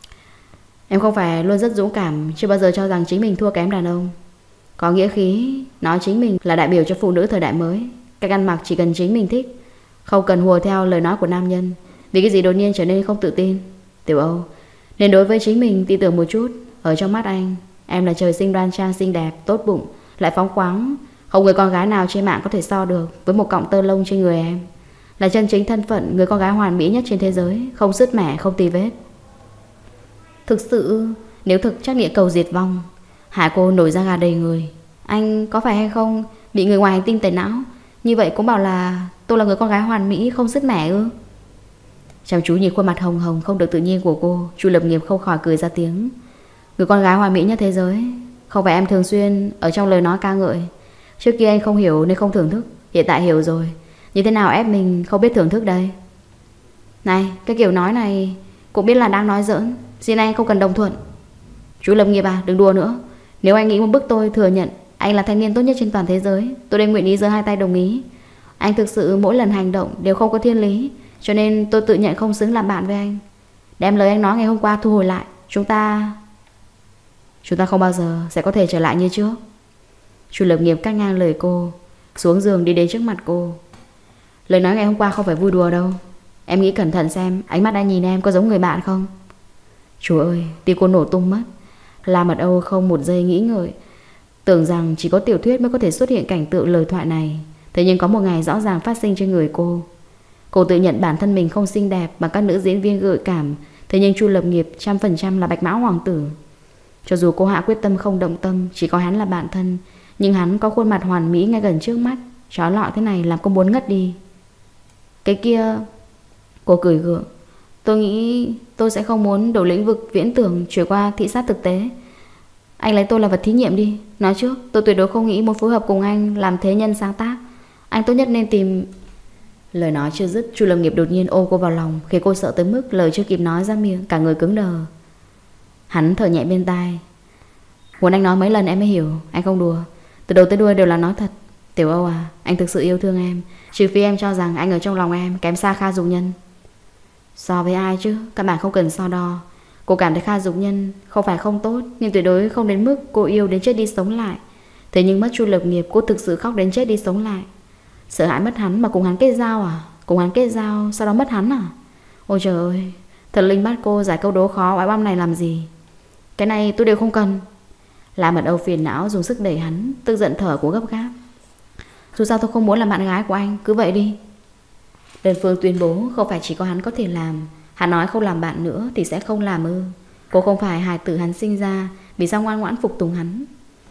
Em không phải luôn rất dũng cảm, chưa bao giờ cho rằng chính mình thua kém đàn ông. Có nghĩa khí nói chính mình là đại biểu cho phụ nữ thời đại mới. Cách ăn mặc chỉ cần chính mình thích, không cần hùa theo lời nói của nam nhân. Vì cái gì đột nhiên trở nên không tự tin? Tiểu Âu, nên đối với chính mình tin tưởng một chút. Ở trong mắt anh, em là trời sinh đoan trang xinh đẹp, tốt bụng, lại phóng khoáng. Không người con gái nào trên mạng có thể so được với một cọng tơ lông trên người em. Là chân chính thân phận người con gái hoàn mỹ nhất trên thế giới, không sứt mẻ, không tì vết. Thực sự, nếu thực chắc địa cầu diệt vong. Hạ cô nổi da gà đầy người. Anh có phải hay không bị người ngoài hành tinh tẩy não, như vậy cũng bảo là tôi là người con gái hoàn mỹ, không sứt mẻ ư? Chăm chú nhìn khuôn mặt hồng hồng không được tự nhiên của cô, Chu Lập Nghiệp không khỏi cười ra tiếng. Người con gái hoàn mỹ nhất thế giới, không phải em thường xuyên ở trong lời nói ca ngợi. Trước kia anh không hiểu nên không thưởng thức, hiện tại hiểu rồi. Như thế nào ép mình không biết thưởng thức đây? Này, cái kiểu nói này cũng biết là đang nói giỡn. Xin anh không cần đồng thuận. Chú Lập Nghiệp à, đừng đùa nữa. Nếu anh nghĩ một bức tôi thừa nhận anh là thanh niên tốt nhất trên toàn thế giới, tôi đây nguyện ý giơ hai tay đồng ý. Anh thực sự mỗi lần hành động đều không có thiên lý, cho nên tôi tự nhận không xứng làm bạn với anh. Đem lời anh nói ngày hôm qua thu hồi lại. Chúng ta Chúng ta không bao giờ sẽ có thể trở lại như trước. Chu Lập Nghiệp cắt ngang lời cô, xuống giường đi đến trước mặt cô. Lời nói ngày hôm qua không phải vui đùa đâu. Em nghĩ cẩn thận xem ánh mắt anh nhìn em có giống người bạn không? Chúa ơi, tim cô nổ tung mất. La Mật Âu không một giây nghĩ ngợi, tưởng rằng chỉ có tiểu thuyết mới có thể xuất hiện cảnh tượng lời thoại này. Thế nhưng có một ngày rõ ràng phát sinh trên người cô. Cô tự nhận bản thân mình không xinh đẹp bằng các nữ diễn viên gợi cảm. Thế nhưng Chu Lập Nghiệp trăm phần trăm là bạch mão hoàng tử. Cho dù cô hạ quyết tâm không động tâm, chỉ có hắn là bạn thân, nhưng hắn có khuôn mặt hoàn mỹ ngay gần trước mắt, trói lọi thế này làm cô muốn ngất đi. Cái kia... Cô cười gượng. Tôi nghĩ tôi sẽ không muốn đổi lĩnh vực viễn tưởng chuyển qua thị sát thực tế. Anh lấy tôi là vật thí nghiệm đi. Nói trước, tôi tuyệt đối không nghĩ muốn phối hợp cùng anh làm thế nhân sáng tác. Anh tốt nhất nên tìm... Lời nói chưa dứt, Chu Lập Nghiệp đột nhiên ôm cô vào lòng, khiến cô sợ tới mức lời chưa kịp nói ra miệng, cả người cứng đờ. Hắn thở nhẹ bên tai. Muốn anh nói mấy lần em mới hiểu. Anh không đùa, từ đầu tới đuôi đều là nói thật. Tiểu Âu à, anh thực sự yêu thương em, trừ phi em cho rằng anh ở trong lòng em kém xa Kha Dục Nhân. So với ai chứ, các bạn không cần so đo. Cô cảm thấy Kha Dục Nhân không phải không tốt, nhưng tuyệt đối không đến mức cô yêu đến chết đi sống lại. Thế nhưng mất Chu Lập Nghiệp, cô thực sự khóc đến chết đi sống lại. Sợ hãi mất hắn mà cùng hắn kết giao à? Cùng hắn kết giao, sau đó mất hắn à? Ôi trời ơi, thật linh bắt cô giải câu đố khó oái oăm này làm gì? Cái này tôi đều không cần. La Mật Âu phiền não dùng sức đẩy hắn, tức giận thở của gấp gáp. Dù sao tôi không muốn làm bạn gái của anh, cứ vậy đi. Đơn phương tuyên bố không phải chỉ có hắn có thể làm. Hắn nói không làm bạn nữa thì sẽ không làm ư? Cô không phải hài tử hắn sinh ra, vì sao ngoan ngoãn phục tùng hắn?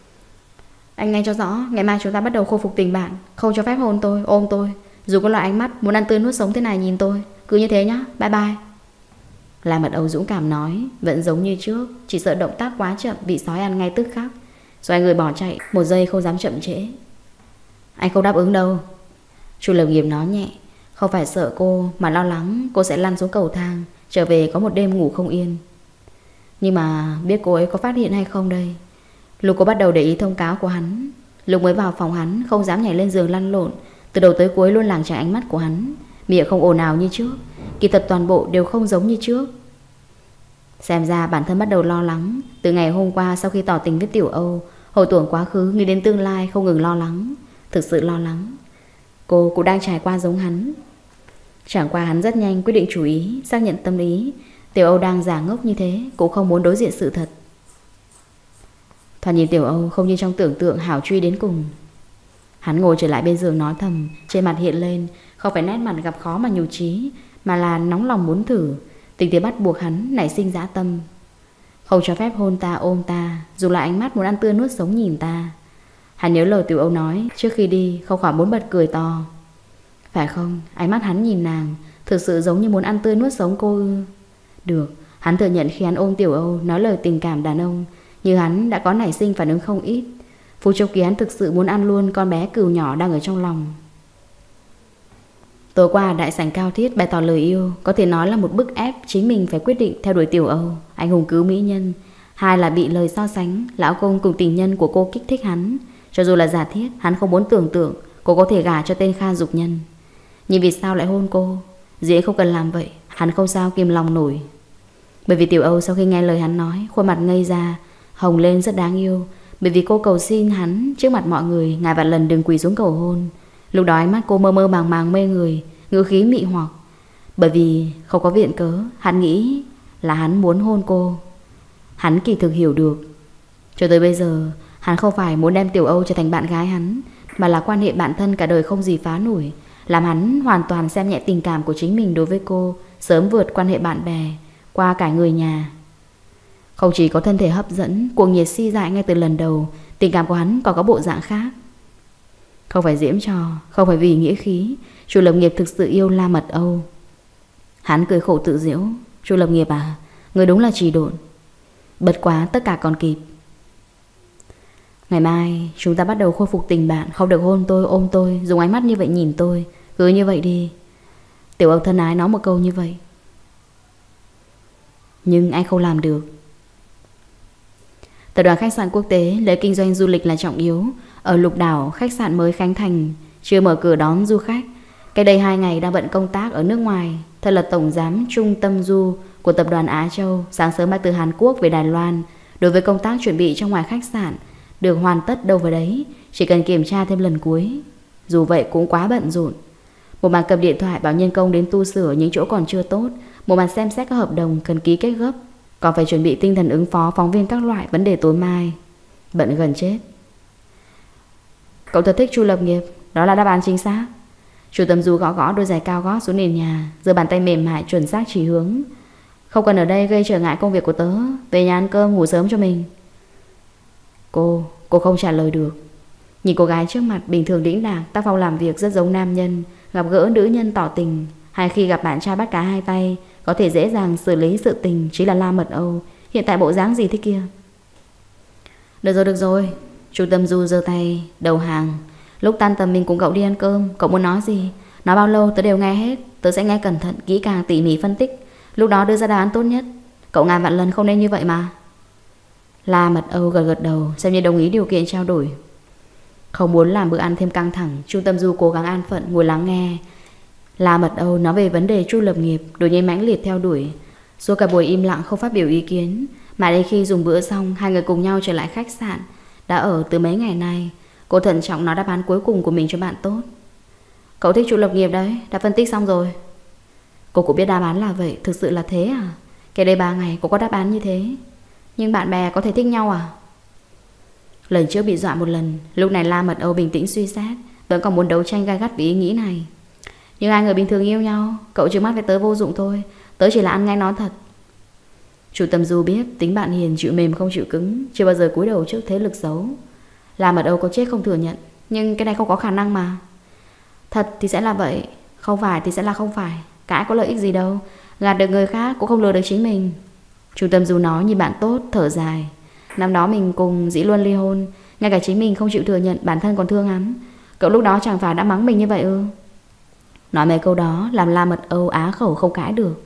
Anh nghe cho rõ, ngày mai chúng ta bắt đầu khôi phục tình bạn. Không cho phép hôn tôi, ôm tôi, dù có loại ánh mắt muốn ăn tươi nuốt sống thế này nhìn tôi. Cứ như thế nhá, bye bye. La Mật Âu dũng cảm nói, vẫn giống như trước, chỉ sợ động tác quá chậm bị sói ăn ngay tức khắc. Xoay người bỏ chạy, một giây không dám chậm trễ. Anh không đáp ứng đâu. Chu Lập Nghiệp nói nhẹ, không phải sợ cô mà lo lắng cô sẽ lăn xuống cầu thang, trở về có một đêm ngủ không yên. Nhưng mà biết cô ấy có phát hiện hay không đây? Lúc cô bắt đầu để ý thông cáo của hắn, lúc mới vào phòng hắn không dám nhảy lên giường lăn lộn, từ đầu tới cuối luôn lảng tránh ánh mắt của hắn, miệng không ồn ào như trước, kỳ thật toàn bộ đều không giống như trước. Xem ra bản thân bắt đầu lo lắng. Từ ngày hôm qua sau khi tỏ tình với Tiểu Âu, hồi tưởng quá khứ, nghĩ đến tương lai không ngừng lo lắng. Thực sự lo lắng. Cô cũng đang trải qua giống hắn. Chẳng qua hắn rất nhanh quyết định chủ ý, xác nhận tâm lý. Tiểu Âu đang giả ngốc như thế, cũng không muốn đối diện sự thật. Thoạt nhìn Tiểu Âu không như trong tưởng tượng hảo truy đến cùng. Hắn ngồi trở lại bên giường nói thầm, trên mặt hiện lên không phải nét mặt gặp khó mà nhục trí, mà là nóng lòng muốn thử. Tình thế bắt buộc hắn nảy sinh dã tâm. Không cho phép hôn ta ôm ta, dù là ánh mắt muốn ăn tươi nuốt sống nhìn ta. Hắn nhớ lời Tiểu Âu nói trước khi đi, không khỏi muốn bật cười to. Phải không, ánh mắt hắn nhìn nàng thực sự giống như muốn ăn tươi nuốt sống cô ư? Được, hắn thừa nhận khi hắn ôm Tiểu Âu nói lời tình cảm đàn ông, như hắn đã có nảy sinh phản ứng không ít. Phút chốc kia hắn thực sự muốn ăn luôn con bé cừu nhỏ đang ở trong lòng. Tối qua đại sảnh cao thiết bày tỏ lời yêu, có thể nói là một bức ép chính mình phải quyết định theo đuổi Tiểu Âu, anh hùng cứu mỹ nhân. Hai là bị lời so sánh lão công cùng tình nhân của cô kích thích hắn. Cho dù là giả thiết, hắn không muốn tưởng tượng cô có thể gả cho tên Kha Dục Nhân. Nhưng vì sao lại hôn cô? Dễ không cần làm vậy, hắn không sao kìm lòng nổi. Bởi vì Tiểu Âu sau khi nghe lời hắn nói, khuôn mặt ngây ra, hồng lên rất đáng yêu. Bởi vì cô cầu xin hắn trước mặt mọi người ngàn vạn lần đừng quỳ xuống cầu hôn. Lúc đó ánh mắt cô mơ mơ màng màng mê người, ngữ khí mị hoặc. Bởi vì không có viện cớ, hắn nghĩ là hắn muốn hôn cô. Hắn kỳ thực hiểu được. Cho tới bây giờ, hắn không phải muốn đem Tiểu Âu trở thành bạn gái hắn, mà là quan hệ bạn thân cả đời không gì phá nổi, làm hắn hoàn toàn xem nhẹ tình cảm của chính mình đối với cô, sớm vượt quan hệ bạn bè, qua cả người nhà. Không chỉ có thân thể hấp dẫn, cuồng nhiệt si dại ngay từ lần đầu, tình cảm của hắn còn có bộ dạng khác. Không phải diễn trò, không phải vì nghĩa khí, Chu Lập Nghiệp thực sự yêu La Mật Âu. Hắn cười khổ tự giễu. Chu Lập Nghiệp à, người đúng là trì độn. Bất quá tất cả còn kịp. Ngày mai chúng ta bắt đầu khôi phục tình bạn. Không được hôn tôi, ôm tôi, dùng ánh mắt như vậy nhìn tôi. Cứ như vậy đi. Tiểu Âu thân ái nói một câu như vậy. Nhưng anh không làm được. Tập đoàn khách sạn quốc tế lấy kinh doanh du lịch là trọng yếu. Ở Lục Đảo, khách sạn mới khánh thành, chưa mở cửa đón du khách. Cái đây hai ngày đang bận công tác ở nước ngoài. Thật là tổng giám trung tâm du của tập đoàn Á Châu, sáng sớm bay từ Hàn Quốc về Đài Loan. Đối với công tác chuẩn bị trong ngoài khách sạn được hoàn tất đâu vào đấy, chỉ cần kiểm tra thêm lần cuối. Dù vậy cũng quá bận rộn. Một mặt cầm điện thoại bảo nhân công đến tu sửa những chỗ còn chưa tốt, một mặt xem xét các hợp đồng cần ký kết gấp, còn phải chuẩn bị tinh thần ứng phó phóng viên các loại vấn đề tối mai. Bận gần chết. Cậu thật thích Chu Lập Nghiệp, đó là đáp án chính xác. Chu Tâm Du gõ gõ đôi giày cao gót xuống nền nhà, giơ bàn tay mềm mại chuẩn xác chỉ hướng. Không cần ở đây gây trở ngại công việc của tớ, về nhà ăn cơm ngủ sớm cho mình. Cô, cô không trả lời được. Nhìn cô gái trước mặt bình thường đĩnh đạc, tác phong làm việc rất giống nam nhân, gặp gỡ nữ nhân tỏ tình, hay khi gặp bạn trai bắt cá hai tay, có thể dễ dàng xử lý sự tình, chỉ là La Mật Âu. Hiện tại bộ dáng gì thế kia? Được rồi, được rồi. Chu Tâm Du giơ tay, đầu hàng. Lúc tan tầm mình cùng cậu đi ăn cơm. Cậu muốn nói gì? Nói bao lâu tớ đều nghe hết. Tớ sẽ nghe cẩn thận, kỹ càng, tỉ mỉ phân tích, lúc đó đưa ra đáp án tốt nhất. Cậu ngàn vạn lần không nên như vậy mà. La Mật Âu gật gật đầu, xem như đồng ý điều kiện trao đổi. Không muốn làm bữa ăn thêm căng thẳng, Chu Tâm Du cố gắng an phận ngồi lắng nghe. La Mật Âu nói về vấn đề Chu Lập Nghiệp, đột nhiên mãnh liệt theo đuổi. Suốt cả buổi im lặng không phát biểu ý kiến, mà đến khi dùng bữa xong, hai người cùng nhau trở lại khách sạn. Đã ở từ mấy ngày nay. Cô thận trọng nói đáp án cuối cùng của mình cho bạn tốt. Cậu thích Chu Lập Nghiệp đấy, đã phân tích xong rồi. Cô cũng biết đáp án là vậy, thực sự là thế à? Cái đây ba ngày cô có đáp án như thế. Nhưng bạn bè có thể thích nhau à? Lần trước bị dọa một lần, lúc này La Mật Âu bình tĩnh suy xét, vẫn còn muốn đấu tranh gay gắt vì ý nghĩ này. Nhưng hai người bình thường yêu nhau, cậu trừng mắt với tớ vô dụng thôi. Tớ chỉ là ăn ngay nói thật. Chu Tâm Du biết tính bạn hiền, chịu mềm không chịu cứng, chưa bao giờ cúi đầu trước thế lực xấu. La Mật Âu có chết không thừa nhận, nhưng cái này không có khả năng mà. Thật thì sẽ là vậy, không phải thì sẽ là không phải. Cãi có lợi ích gì đâu, gạt được người khác cũng không lừa được chính mình. Chu Tâm Du nói như bạn tốt, thở dài. Năm đó mình cùng Dĩ Luân ly hôn, ngay cả chính mình không chịu thừa nhận, bản thân còn thương hắn. Cậu lúc đó chẳng phải đã mắng mình như vậy ư? Nói mấy câu đó làm La Mật Âu á khẩu không cãi được.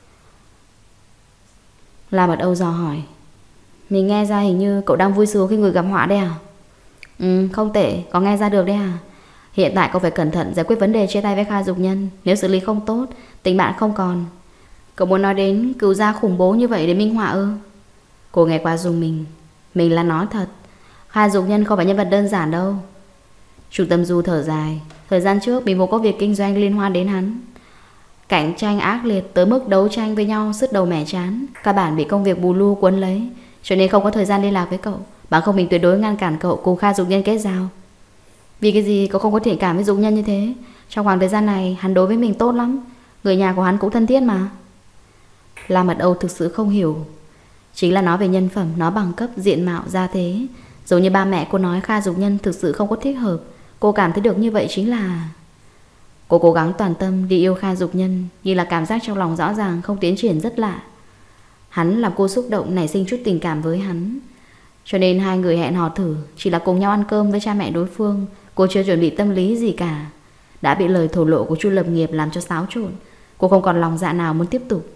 La Mật Âu dò hỏi, mình nghe ra hình như cậu đang vui sướng khi người gặp họa đấy à? Ừ, không tệ, có nghe ra được đấy à? Hiện tại cậu phải cẩn thận giải quyết vấn đề chia tay với Kha Dục Nhân. Nếu xử lý không tốt, tình bạn không còn. Cậu muốn nói đến cựu gia khủng bố như vậy để minh họa ư? Cô nghe qua dùng mình. Mình là nói thật, Kha Dục Nhân không phải nhân vật đơn giản đâu. Chu Tâm Du thở dài. Thời gian trước mình vốn có việc kinh doanh liên quan đến hắn. Cạnh tranh ác liệt tới mức đấu tranh với nhau sứt đầu mẻ chán. Các bạn bị công việc bù lu cuốn lấy, cho nên không có thời gian liên lạc với cậu. Bằng không mình tuyệt đối ngăn cản cậu cùng Kha Dục Nhân kết giao. Vì cái gì cậu không có thiện cảm với Dục Nhân như thế? Trong khoảng thời gian này hắn đối với mình tốt lắm. Người nhà của hắn cũng thân thiết mà. La Mật Âu thực sự không hiểu. Chính là nói về nhân phẩm, nói bằng cấp, diện mạo, gia thế. Giống như ba mẹ cô nói Kha Dục Nhân thực sự không có thích hợp. Cô cảm thấy được như vậy chính là... Cô cố gắng toàn tâm đi yêu Kha Dục Nhân, nhưng là cảm giác trong lòng rõ ràng không tiến triển rất lạ. Hắn làm cô xúc động nảy sinh chút tình cảm với hắn. Cho nên hai người hẹn hò thử, chỉ là cùng nhau ăn cơm với cha mẹ đối phương. Cô chưa chuẩn bị tâm lý gì cả, đã bị lời thổ lộ của Chu Lập Nghiệp làm cho xáo trộn. Cô không còn lòng dạ nào muốn tiếp tục.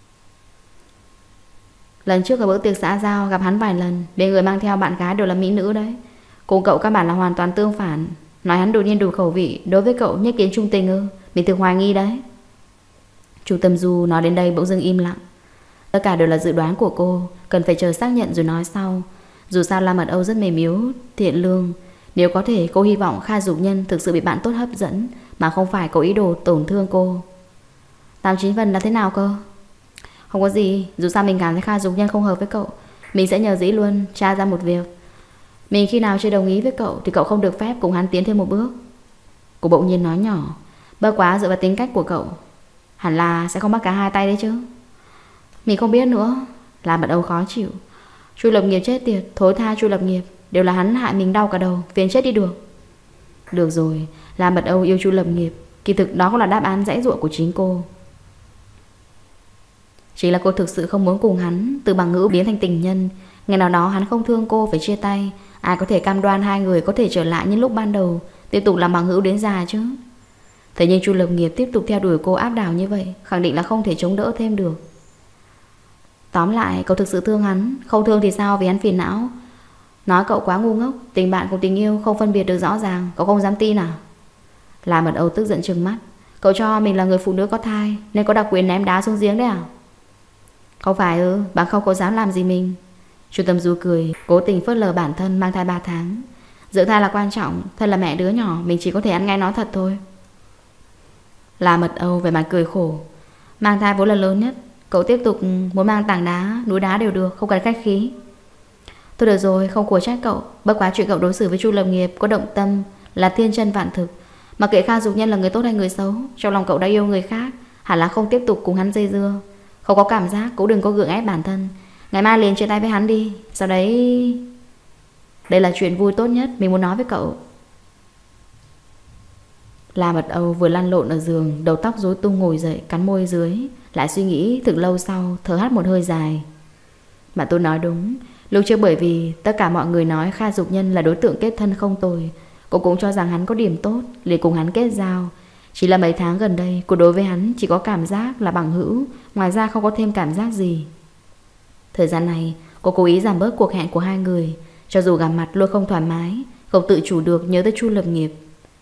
Lần trước ở bữa tiệc xã giao gặp hắn vài lần, bên người mang theo bạn gái đều là mỹ nữ đấy. Cùng cậu các bạn là hoàn toàn tương phản. Nói hắn đột nhiên đủ khẩu vị, đối với cậu nhất kiến trung tình ư? Mình thực hoài nghi đấy. Chu Tâm Du nói đến đây bỗng dưng im lặng. Tất cả đều là dự đoán của cô, cần phải chờ xác nhận rồi nói sau. Dù sao La Mật Âu rất mềm yếu, thiện lương. Nếu có thể cô hy vọng Kha Dục Nhân thực sự bị bạn tốt hấp dẫn, mà không phải có ý đồ tổn thương cô. Tám chín phần là thế nào cơ? Không có gì, dù sao mình cảm thấy Kha Dục Nhân không hợp với cậu. Mình sẽ nhờ Dĩ Luân tra ra một việc. Mình khi nào chưa đồng ý với cậu thì cậu không được phép cùng hắn tiến thêm một bước. Cô bỗng nhiên nói nhỏ. Bất quá dựa vào tính cách của cậu, hẳn là sẽ không bắt cả hai tay đấy chứ. Mình không biết nữa. Làm Mật Âu khó chịu. Chu Lập Nghiệp chết tiệt, thối tha Chu Lập Nghiệp. Đều là hắn hại mình đau cả đầu, phiền chết đi được. Được rồi, Làm Mật Âu yêu Chu Lập Nghiệp. Kỳ thực đó cũng là đáp án dãy dụa của chính cô. Chỉ là cô thực sự không muốn cùng hắn từ bằng hữu biến thành tình nhân. Ngày nào đó hắn không thương cô phải chia tay. Ai có thể cam đoan hai người có thể trở lại như lúc ban đầu, tiếp tục làm bằng hữu đến già chứ? Thế nhưng Chu Lập Nghiệp tiếp tục theo đuổi cô áp đảo như vậy, khẳng định là không thể chống đỡ thêm được. Tóm lại, cậu thực sự thương hắn. Không thương thì sao, vì hắn phiền não. Nói cậu quá ngu ngốc, tình bạn cùng tình yêu không phân biệt được rõ ràng. Cậu không dám tin à? Làm Mật Âu tức giận trừng mắt. Cậu cho mình là người phụ nữ có thai nên có đặc quyền ném đá xuống giếng đấy à? Không phải ư, bằng không có dám làm gì mình. Chu Tâm Du cười, cố tình phớt lờ bản thân mang thai ba tháng. Dưỡng thai là quan trọng, thân là mẹ đứa nhỏ, mình chỉ có thể ăn ngay nói thật thôi. Là Mật Âu về mặt cười khổ. Mang thai vốn là lớn nhất, cậu tiếp tục muốn mang tảng đá, núi đá đều được, không cần khách khí. Thôi được rồi, không của trách cậu. Bất quá chuyện cậu đối xử với Chu Lập Nghiệp có động tâm là thiên chân vạn thực. Mà kệ Kha Dục Nhân là người tốt hay người xấu, trong lòng cậu đã yêu người khác, hẳn là không tiếp tục cùng hắn dây dưa. Không có cảm giác cũng đừng có gượng ép bản thân. Ngày mai liền chia tay với hắn đi. Sau đấy... Đây là chuyện vui tốt nhất mình muốn nói với cậu. La Mật Âu vừa lăn lộn ở giường, đầu tóc rối tung ngồi dậy, cắn môi dưới, lại suy nghĩ thực lâu sau, thở hắt một hơi dài. Mà tôi nói đúng. Lúc trước bởi vì tất cả mọi người nói Kha Dục Nhân là đối tượng kết thân không tồi, cô cũng cho rằng hắn có điểm tốt, liền cùng hắn kết giao. Chỉ là mấy tháng gần đây cô đối với hắn chỉ có cảm giác là bằng hữu, ngoài ra không có thêm cảm giác gì. Thời gian này cô cố ý giảm bớt cuộc hẹn của hai người, cho dù gặp mặt luôn không thoải mái, không tự chủ được nhớ tới Chu Lập Nghiệp.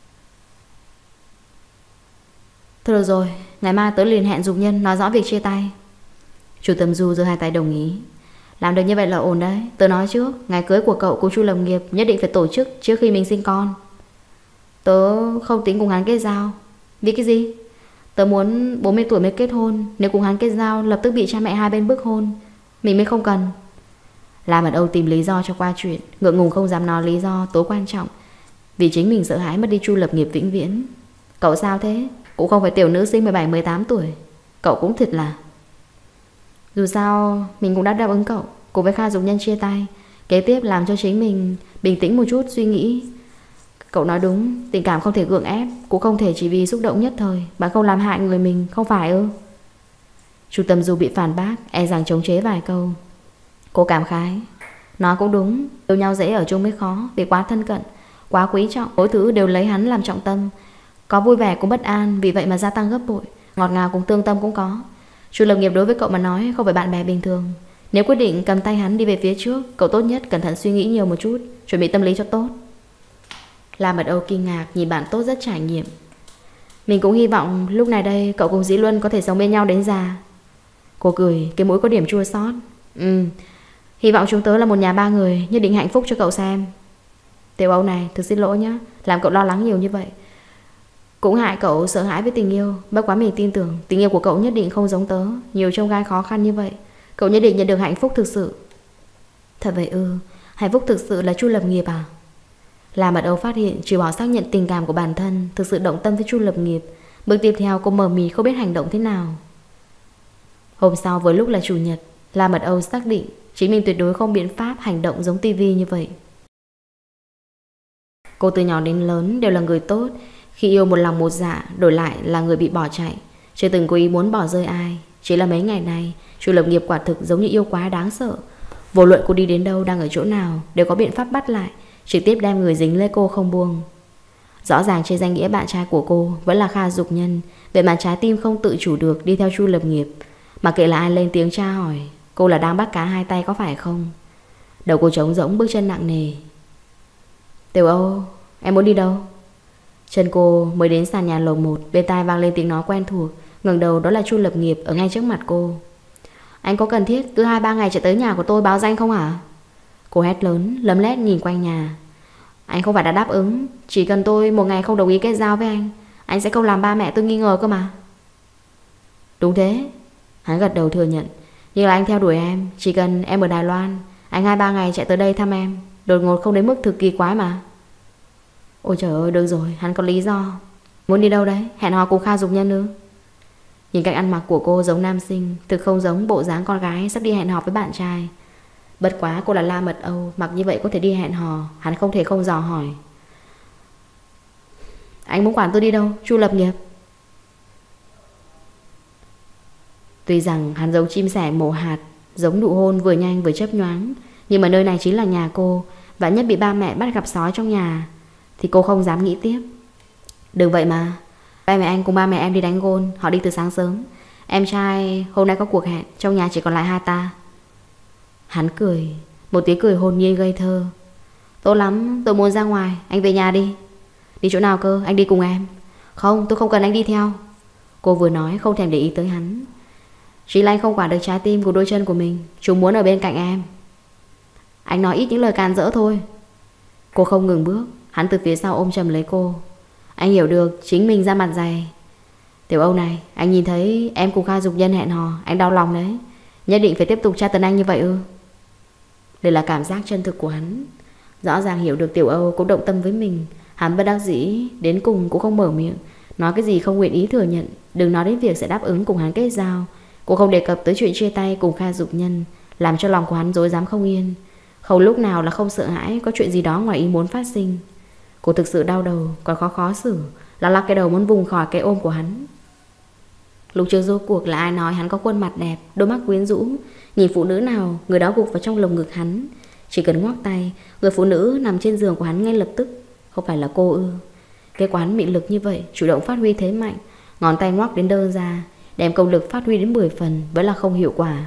Thôi được rồi, ngày mai tớ liền hẹn Dục Nhân nói rõ việc chia tay. Chu Tâm Du giơ hai tay đồng ý. Làm được như vậy là ổn đấy. Tớ nói trước, ngày cưới của cậu cùng Chu Lập Nghiệp nhất định phải tổ chức trước khi mình sinh con. Tớ không tính cùng hắn kết giao. Vì cái gì? Tớ muốn bốn mươi tuổi mới kết hôn. Nếu cùng hắn kết giao lập tức bị cha mẹ hai bên bức hôn, mình mới không cần. Làm Mật Âu tìm lý do cho qua chuyện, ngượng ngùng không dám nói lý do tối quan trọng, vì chính mình sợ hãi mất đi Chu Lập Nghiệp vĩnh viễn. Cậu sao thế? Cũng không phải tiểu nữ sinh mười bảy mười tám tuổi. Cậu cũng thật là... Dù sao mình cũng đã đáp ứng cậu, cùng với Kha Dục Nhân chia tay, kế tiếp làm cho chính mình bình tĩnh một chút suy nghĩ. Cậu nói đúng, tình cảm không thể gượng ép, cũng không thể chỉ vì xúc động nhất thời mà không làm hại người mình, không phải ư? Chu Tâm Du bị phản bác, e rằng chống chế vài câu. Cô cảm khái, nói cũng đúng, yêu nhau dễ ở chung mới khó, vì quá thân cận, quá quý trọng, mỗi thứ đều lấy hắn làm trọng tâm. Có vui vẻ cũng bất an, vì vậy mà gia tăng gấp bội. Ngọt ngào cùng tương tâm cũng có. Chu Lập Nghiệp đối với cậu mà nói không phải bạn bè bình thường. Nếu quyết định cầm tay hắn đi về phía trước, cậu tốt nhất cẩn thận suy nghĩ nhiều một chút, chuẩn bị tâm lý cho tốt. La Mật Âu kinh ngạc nhìn bạn tốt rất trải nghiệm. Mình cũng hy vọng lúc này đây cậu cùng Dĩ Luân có thể sống bên nhau đến già. Cô cười, cái mũi có điểm chua xót. Ừ, hy vọng chúng tớ là một nhà ba người, nhất định hạnh phúc cho cậu xem. Tiểu Âu này, thực xin lỗi nhá, làm cậu lo lắng nhiều như vậy. Cũng hại cậu sợ hãi với tình yêu. Bất quá mình tin tưởng tình yêu của cậu nhất định không giống tớ, nhiều trông gai khó khăn như vậy. Cậu nhất định nhận được hạnh phúc thực sự. Thật vậy ư? Hạnh phúc thực sự là Chu Lập Nghiệp à? La Mật Âu phát hiện trừ bỏ xác nhận tình cảm của bản thân, thực sự động tâm với Chu Lập Nghiệp. Bước tiếp theo cô mờ mịt không biết hành động thế nào. Hôm sau với lúc là chủ nhật, La Mật Âu xác định chính mình tuyệt đối không biện pháp hành động giống tivi như vậy. Cô từ nhỏ đến lớn đều là người tốt, khi yêu một lòng một dạ, đổi lại là người bị bỏ chạy, chưa từng có ý muốn bỏ rơi ai. Chỉ là mấy ngày này Chu Lập Nghiệp quả thực giống như yêu quá đáng sợ. Vô luận cô đi đến đâu, đang ở chỗ nào, đều có biện pháp bắt lại, trực tiếp đem người dính lấy cô không buông. Rõ ràng trên danh nghĩa bạn trai của cô vẫn là Kha Dục Nhân, vậy mà trái tim không tự chủ được đi theo Chu Lập Nghiệp. Mà kệ là ai lên tiếng tra hỏi, cô là đang bắt cá hai tay có phải không? Đầu cô trống rỗng, bước chân nặng nề. Tiểu Âu, em muốn đi đâu? Chân cô mới đến sàn nhà lầu một, bên tai vang lên tiếng nói quen thuộc. Ngẩng đầu đó là Chu Lập Nghiệp ở ngay trước mặt cô. Anh có cần thiết cứ hai ba ngày chạy tới nhà của tôi báo danh không hả? Cô hét lớn, lấm lét nhìn quanh nhà. Anh không phải đã đáp ứng, chỉ cần tôi một ngày không đồng ý kết giao với anh, anh sẽ không làm ba mẹ tôi nghi ngờ cơ mà. Đúng thế. Hắn gật đầu thừa nhận. Nhưng là anh theo đuổi em, chỉ cần em ở Đài Loan, anh hai ba ngày chạy tới đây thăm em. Đột ngột không đến mức thực kỳ quái mà. Ôi trời ơi, được rồi, hắn có lý do. Muốn đi đâu đấy? Hẹn hò cùng Kha Dục Nhân ư? Nhìn cách ăn mặc của cô giống nam sinh, thực không giống bộ dáng con gái sắp đi hẹn hò với bạn trai. Bất quá cô là La Mật Âu, mặc như vậy có thể đi hẹn hò, hắn không thể không dò hỏi. Anh muốn quản tôi đi đâu, Chu Lập Nghiệp? Tuy rằng hắn giống chim sẻ mổ hạt, giống nụ hôn vừa nhanh vừa chớp nhoáng, nhưng mà nơi này chính là nhà cô, và nhất bị ba mẹ bắt gặp sói trong nhà thì cô không dám nghĩ tiếp. Đừng vậy mà, ba mẹ anh cùng ba mẹ em đi đánh gôn, họ đi từ sáng sớm. Em trai hôm nay có cuộc hẹn, trong nhà chỉ còn lại hai ta. Hắn cười, một tiếng cười hồn nhiên ngây thơ. Tốt lắm, tôi muốn ra ngoài, anh về nhà đi. Đi chỗ nào cơ, anh đi cùng em. Không, tôi không cần anh đi theo. Cô vừa nói không thèm để ý tới hắn. Chỉ là anh không quản được trái tim của đôi chân của mình, chúng muốn ở bên cạnh em. Anh nói ít những lời càn rỡ thôi. Cô không ngừng bước, hắn từ phía sau ôm chầm lấy cô. Anh hiểu được chính mình ra mặt dày. Tiểu Âu này, anh nhìn thấy em cùng Kha Dục Nhân hẹn hò, anh đau lòng đấy. Nhất định phải tiếp tục tra tấn anh như vậy ư? Đây là cảm giác chân thực của hắn. Rõ ràng hiểu được Tiểu Âu cũng động tâm với mình. Hắn bất đắc dĩ, đến cùng cũng không mở miệng, nói cái gì không nguyện ý thừa nhận. Đừng nói đến việc sẽ đáp ứng cùng hắn kết giao. Cô không đề cập tới chuyện chia tay cùng Kha Dục Nhân, làm cho lòng của hắn rối rắm không yên. Không lúc nào là không sợ hãi có chuyện gì đó ngoài ý muốn phát sinh. Cô thực sự đau đầu, còn khó khó xử, lắc lắc cái đầu muốn vùng khỏi cái ôm của hắn. Lúc trước rốt cuộc là ai nói hắn có khuôn mặt đẹp, đôi mắt quyến rũ, nhìn phụ nữ nào người đó gục vào trong lồng ngực hắn. Chỉ cần ngoắc tay, người phụ nữ nằm trên giường của hắn ngay lập tức. Không phải là cô ư? Cái quán mị lực như vậy, chủ động phát huy thế mạnh, ngón tay ngoắc đến đơ ra, đem công lực phát huy đến mười phần, vẫn là không hiệu quả.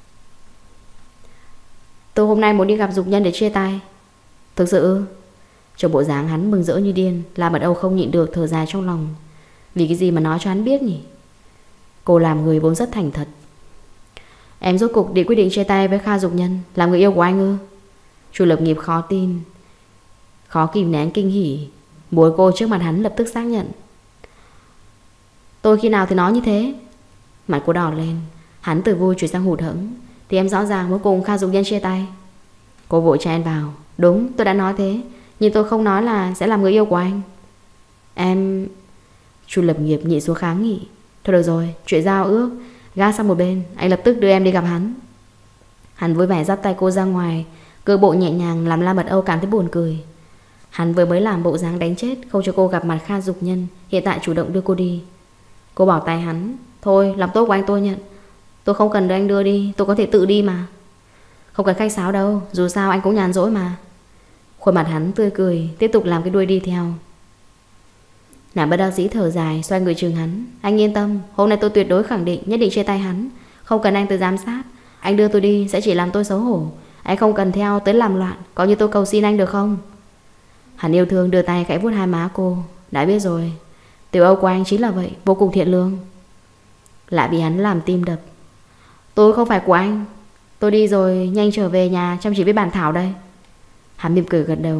Tôi hôm nay muốn đi gặp Dục Nhân để chia tay. Thực sự ư? Trong bộ dáng hắn mừng rỡ như điên, La Mật Âu không nhịn được thở dài trong lòng. Vì cái gì mà nói cho hắn biết nhỉ? Cô làm người vốn rất thành thật. Em rốt cuộc định quyết định chia tay với Kha Dục Nhân, làm người yêu của anh ư? Chu Lập Nghiệp khó tin, khó kìm nén kinh hỉ. Mối cô trước mặt hắn lập tức xác nhận. Tôi khi nào thì nói như thế? Mặt cô đỏ lên, hắn từ vui chuyển sang hụt hẫng. Thì em rõ ràng muốn cùng Kha Dục Nhân chia tay. Cô vội chen vào. Đúng, tôi đã nói thế, nhưng tôi không nói là sẽ làm người yêu của anh. Em... Chu Lập Nghiệp nhịn xuống kháng nghị. Thôi được rồi, chuyện giao ước gác sang một bên, anh lập tức đưa em đi gặp hắn. Hắn vui vẻ dắt tay cô ra ngoài, cơ bộ nhẹ nhàng làm La Mật Âu cảm thấy buồn cười. Hắn vừa mới làm bộ dáng đánh chết, không cho cô gặp mặt Kha Dục Nhân, hiện tại chủ động đưa cô đi. Cô bỏ tay hắn. Thôi, làm tốt của anh tôi nhận. Tôi không cần đưa anh đưa đi, tôi có thể tự đi mà. Không cần khách sáo đâu, dù sao anh cũng nhàn rỗi mà. Khuôn mặt hắn tươi cười, tiếp tục làm cái đuôi đi theo. Nàng bất đắc dĩ thở dài, xoay người chừng hắn. Anh yên tâm, hôm nay tôi tuyệt đối khẳng định nhất định chia tay hắn. Không cần anh tới giám sát. Anh đưa tôi đi sẽ chỉ làm tôi xấu hổ. Anh không cần theo tới làm loạn, coi như tôi cầu xin anh được không? Hắn yêu thương đưa tay khẽ vuốt hai má cô. Đã biết rồi, Tiểu Âu của anh chính là vậy, vô cùng thiện lương. Lại bị hắn làm tim đập. Tôi không phải của anh. Tôi đi rồi nhanh trở về nhà chăm chỉ với bản thảo đây. Hắn mỉm cười gật đầu.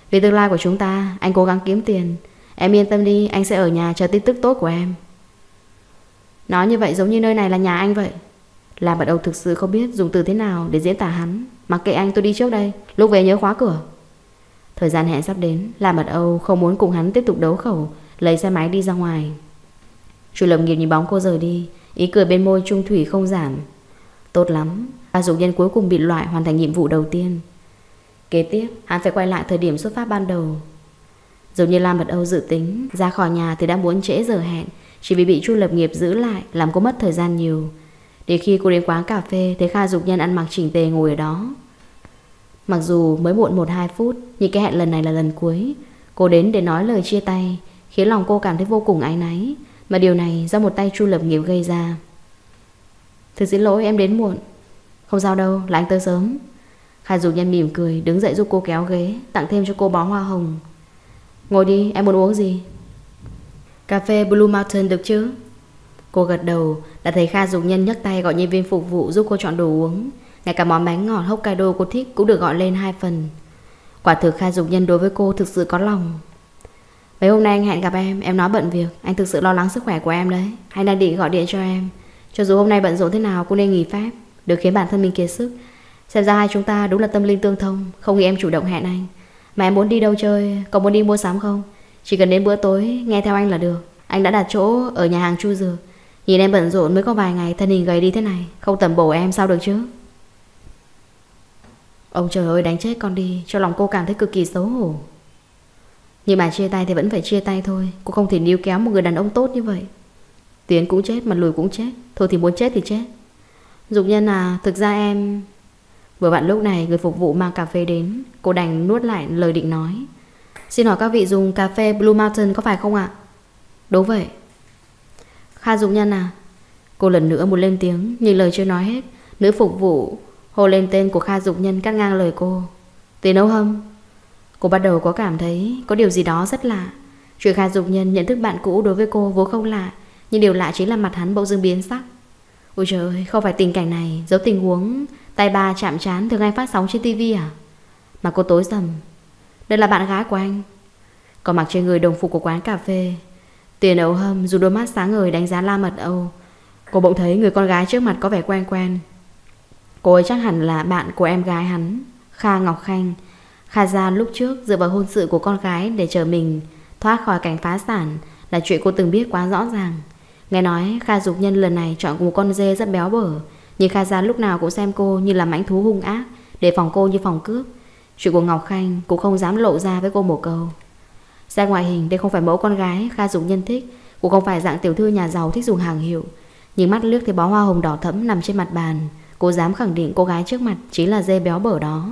Vì tương lai của chúng ta, anh cố gắng kiếm tiền. Em yên tâm đi, anh sẽ ở nhà chờ tin tức tốt của em. Nói như vậy giống như nơi này là nhà anh vậy. Làm bắt đầu thực sự không biết dùng từ thế nào để diễn tả hắn. Mặc kệ anh, tôi đi trước đây, lúc về nhớ khóa cửa. Thời gian hẹn sắp đến, Lam Mật Âu không muốn cùng hắn tiếp tục đấu khẩu, lấy xe máy đi ra ngoài. Chu Lập Nghiệp nhìn bóng cô rời đi, ý cười bên môi trung thủy không giảm. Tốt lắm, Kha Dục Nhân cuối cùng bị loại, hoàn thành nhiệm vụ đầu tiên. Kế tiếp, hắn phải quay lại thời điểm xuất phát ban đầu. Giống như Lam Mật Âu dự tính, ra khỏi nhà thì đã muốn trễ giờ hẹn, chỉ vì bị Chu Lập Nghiệp giữ lại, làm cô mất thời gian nhiều. Đến khi cô đến quán cà phê, thấy Kha Dục Nhân ăn mặc chỉnh tề ngồi ở đó. Mặc dù mới muộn một hai phút, nhưng cái hẹn lần này là lần cuối. Cô đến để nói lời chia tay, khiến lòng cô cảm thấy vô cùng áy náy. Mà điều này do một tay Chu Lập Nghiệp gây ra. Thực xin lỗi em đến muộn. Không sao đâu, là anh tới sớm. Kha Dục Nhân mỉm cười, đứng dậy giúp cô kéo ghế, tặng thêm cho cô bó hoa hồng. Ngồi đi, em muốn uống gì? Cà phê Blue Mountain được chứ? Cô gật đầu, đã thấy Kha Dục Nhân nhấc tay gọi nhân viên phục vụ giúp cô chọn đồ uống. Ngay cả món bánh ngọt Hokkaido cô thích cũng được gọi lên hai phần. Quả thực Kha Dục Nhân đối với cô thực sự có lòng. Mấy hôm nay anh hẹn gặp em, em nói bận việc. Anh thực sự lo lắng sức khỏe của em đấy. Anh đang định gọi điện cho em. Cho dù hôm nay bận rộn thế nào cũng nên nghỉ phép, được khiến bản thân mình kiệt sức. Xem ra hai chúng ta đúng là tâm linh tương thông. Không nghĩ em chủ động hẹn anh. Mà em muốn đi đâu chơi, có muốn đi mua sắm không? Chỉ cần đến bữa tối nghe theo anh là được. Anh đã đặt chỗ ở nhà hàng Chu Dược. Nhìn em bận rộn mới có vài ngày, thân hình gầy đi thế này, không tầm bổ em sao được chứ? Ông trời ơi, đánh chết con đi. Cho lòng cô cảm thấy cực kỳ xấu hổ. Nhưng mà chia tay thì vẫn phải chia tay thôi. Cô không thể níu kéo một người đàn ông tốt như vậy. Tiến cũng chết mà lùi cũng chết. Thôi thì muốn chết thì chết. Dục Nhân à, thực ra em... Vừa vặn lúc này người phục vụ mang cà phê đến. Cô đành nuốt lại lời định nói. Xin hỏi các vị dùng cà phê Blue Mountain có phải không ạ? Đúng vậy. Kha Dục Nhân à? Cô lần nữa muốn lên tiếng, nhưng lời chưa nói hết, nữ phục vụ hô lên tên của Kha Dục Nhân cắt ngang lời cô. Tiền Âu Hâm. Cô bắt đầu có cảm thấy có điều gì đó rất lạ. Chuyện Kha Dục Nhân nhận thức bạn cũ đối với cô vốn không lạ, nhưng điều lạ chính là mặt hắn bỗng dưng biến sắc. Ôi trời ơi, không phải tình cảnh này giống tình huống tay ba chạm trán thường hay phát sóng trên tivi à? Mà cô tối sầm. Đây là bạn gái của anh. Còn mặc trên người đồng phục của quán cà phê. Tiền Âu Hâm dùng đôi mắt sáng ngời đánh giá La Mật Âu. Cô bỗng thấy người con gái trước mặt có vẻ quen quen. Cô ấy chắc hẳn là bạn của em gái hắn, Kha Ngọc Khanh. Kha gia lúc trước dựa vào hôn sự của con gái để chờ mình thoát khỏi cảnh phá sản là chuyện cô từng biết quá rõ ràng. Nghe nói Kha Dục Nhân lần này chọn một con dê rất béo bở, nhưng Kha gia lúc nào cũng xem cô như là mãnh thú hung ác, để phòng cô như phòng cướp. Chuyện của Ngọc Khanh cũng không dám lộ ra với cô một câu. Ra ngoại hình đây không phải mẫu con gái Kha Dục Nhân thích, cũng không phải dạng tiểu thư nhà giàu thích dùng hàng hiệu. Nhưng mắt liếc thấy bó hoa hồng đỏ thẫm nằm trên mặt bàn, cô dám khẳng định cô gái trước mặt chính là dê béo bở đó.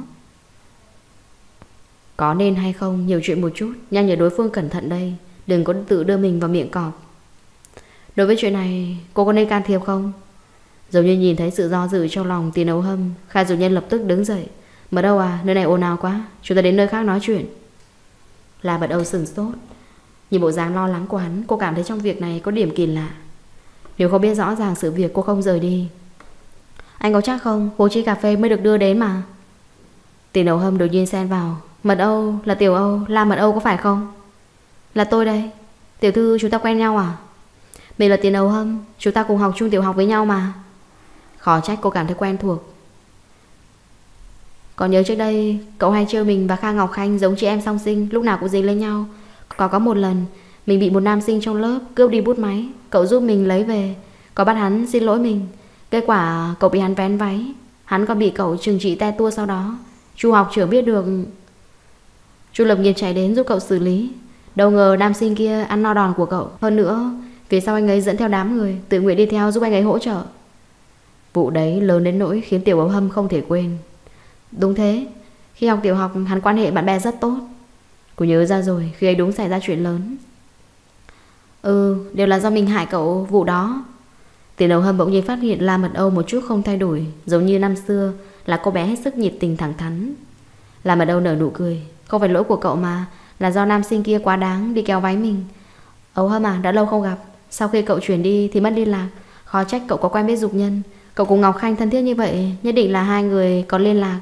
Có nên hay không nhiều chuyện một chút, nhắc nhở đối phương cẩn thận đây, đừng có tự đưa mình vào miệng cọp. Đối với chuyện này cô có nên can thiệp không? Giống như nhìn thấy sự do dự trong lòng Tiền Âu Hâm, Kha Dục Nhân lập tức đứng dậy. Mở đâu à, nơi này ồn ào quá, chúng ta đến nơi khác nói chuyện. Là Mật Âu sừng sốt. Nhìn bộ dáng lo lắng của hắn, cô cảm thấy trong việc này có điểm kỳ lạ. Nếu không biết rõ ràng sự việc cô không rời đi. Anh có chắc không, cô chi cà phê mới được đưa đến mà. Tiền Âu Hâm đột nhiên xen vào. Mật Âu là Tiểu Âu, là Mật Âu có phải không? Là tôi đây. Tiểu thư chúng ta quen nhau à? Mình là Tiền Âu Hâm, chúng ta cùng học trung tiểu học với nhau mà. Khó trách cô cảm thấy quen thuộc. Còn nhớ trước đây cậu hay trêu mình và Kha Ngọc Khanh giống chị em song sinh, lúc nào cũng dính lên nhau. Có có một lần mình bị một nam sinh trong lớp cướp đi bút máy, cậu giúp mình lấy về, có bắt hắn xin lỗi mình. Kết quả cậu bị hắn vén váy, hắn còn bị cậu trừng trị te tua sau đó. Chu học trưởng biết được, Chu Lập Nghiệp chạy đến giúp cậu xử lý. Đâu ngờ nam sinh kia ăn no đòn của cậu. Hơn nữa phía sau anh ấy dẫn theo đám người, tự nguyện đi theo giúp anh ấy hỗ trợ. Vụ đấy lớn đến nỗi khiến Tiểu Âu Hâm không thể quên. Đúng thế, khi học tiểu học hắn quan hệ bạn bè rất tốt. Cô nhớ ra rồi, khi ấy đúng xảy ra chuyện lớn. Ừ, đều là do mình hại cậu vụ đó. Tiền Âu Hâm bỗng nhiên phát hiện La Mật Âu một chút không thay đổi, giống như năm xưa, là cô bé hết sức nhiệt tình thẳng thắn. La Mật Âu nở nụ cười. Không phải lỗi của cậu mà, là do nam sinh kia quá đáng đi kéo váy mình. Âu Hâm à, đã lâu không gặp. Sau khi cậu chuyển đi thì mất liên lạc. Khó trách cậu có quen biết Dục Nhân. Cậu cùng Ngọc Khanh thân thiết như vậy, nhất định là hai người có liên lạc.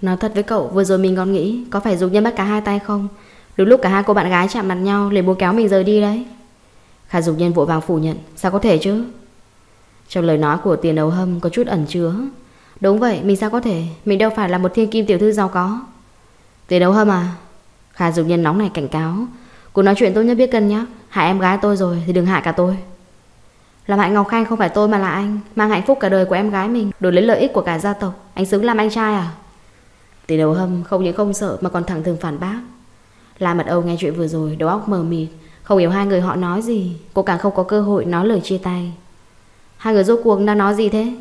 Nói thật với cậu, vừa rồi mình còn nghĩ có phải Dục Nhân bắt cả hai tay không. Đúng lúc cả hai cô bạn gái chạm mặt nhau liền muốn kéo mình rời đi đấy. Kha Dục Nhân vội vàng phủ nhận. Sao có thể chứ? Trong lời nói của Tiền Âu Hâm có chút ẩn chứa. Đúng vậy, mình sao có thể, mình đâu phải là một thiên kim tiểu thư giàu có. Tiền Âu Hâm à? Kha Dục Nhân nóng này cảnh cáo. Cô nói chuyện tốt nhất biết cân nhắc. Hại em gái tôi rồi thì đừng hại cả tôi. Làm hại Ngọc Khanh không phải tôi mà là anh. Mang hạnh phúc cả đời của em gái mình đổi lấy lợi ích của cả gia tộc. Anh xứng làm anh trai à? Tiền Âu Hâm không những không sợ mà còn thẳng thừng phản bác. La Mật Âu nghe chuyện vừa rồi đầu óc mờ mịt, không hiểu hai người họ nói gì. Cô càng không có cơ hội nói lời chia tay. Hai người rốt cuộc đang nói gì thế?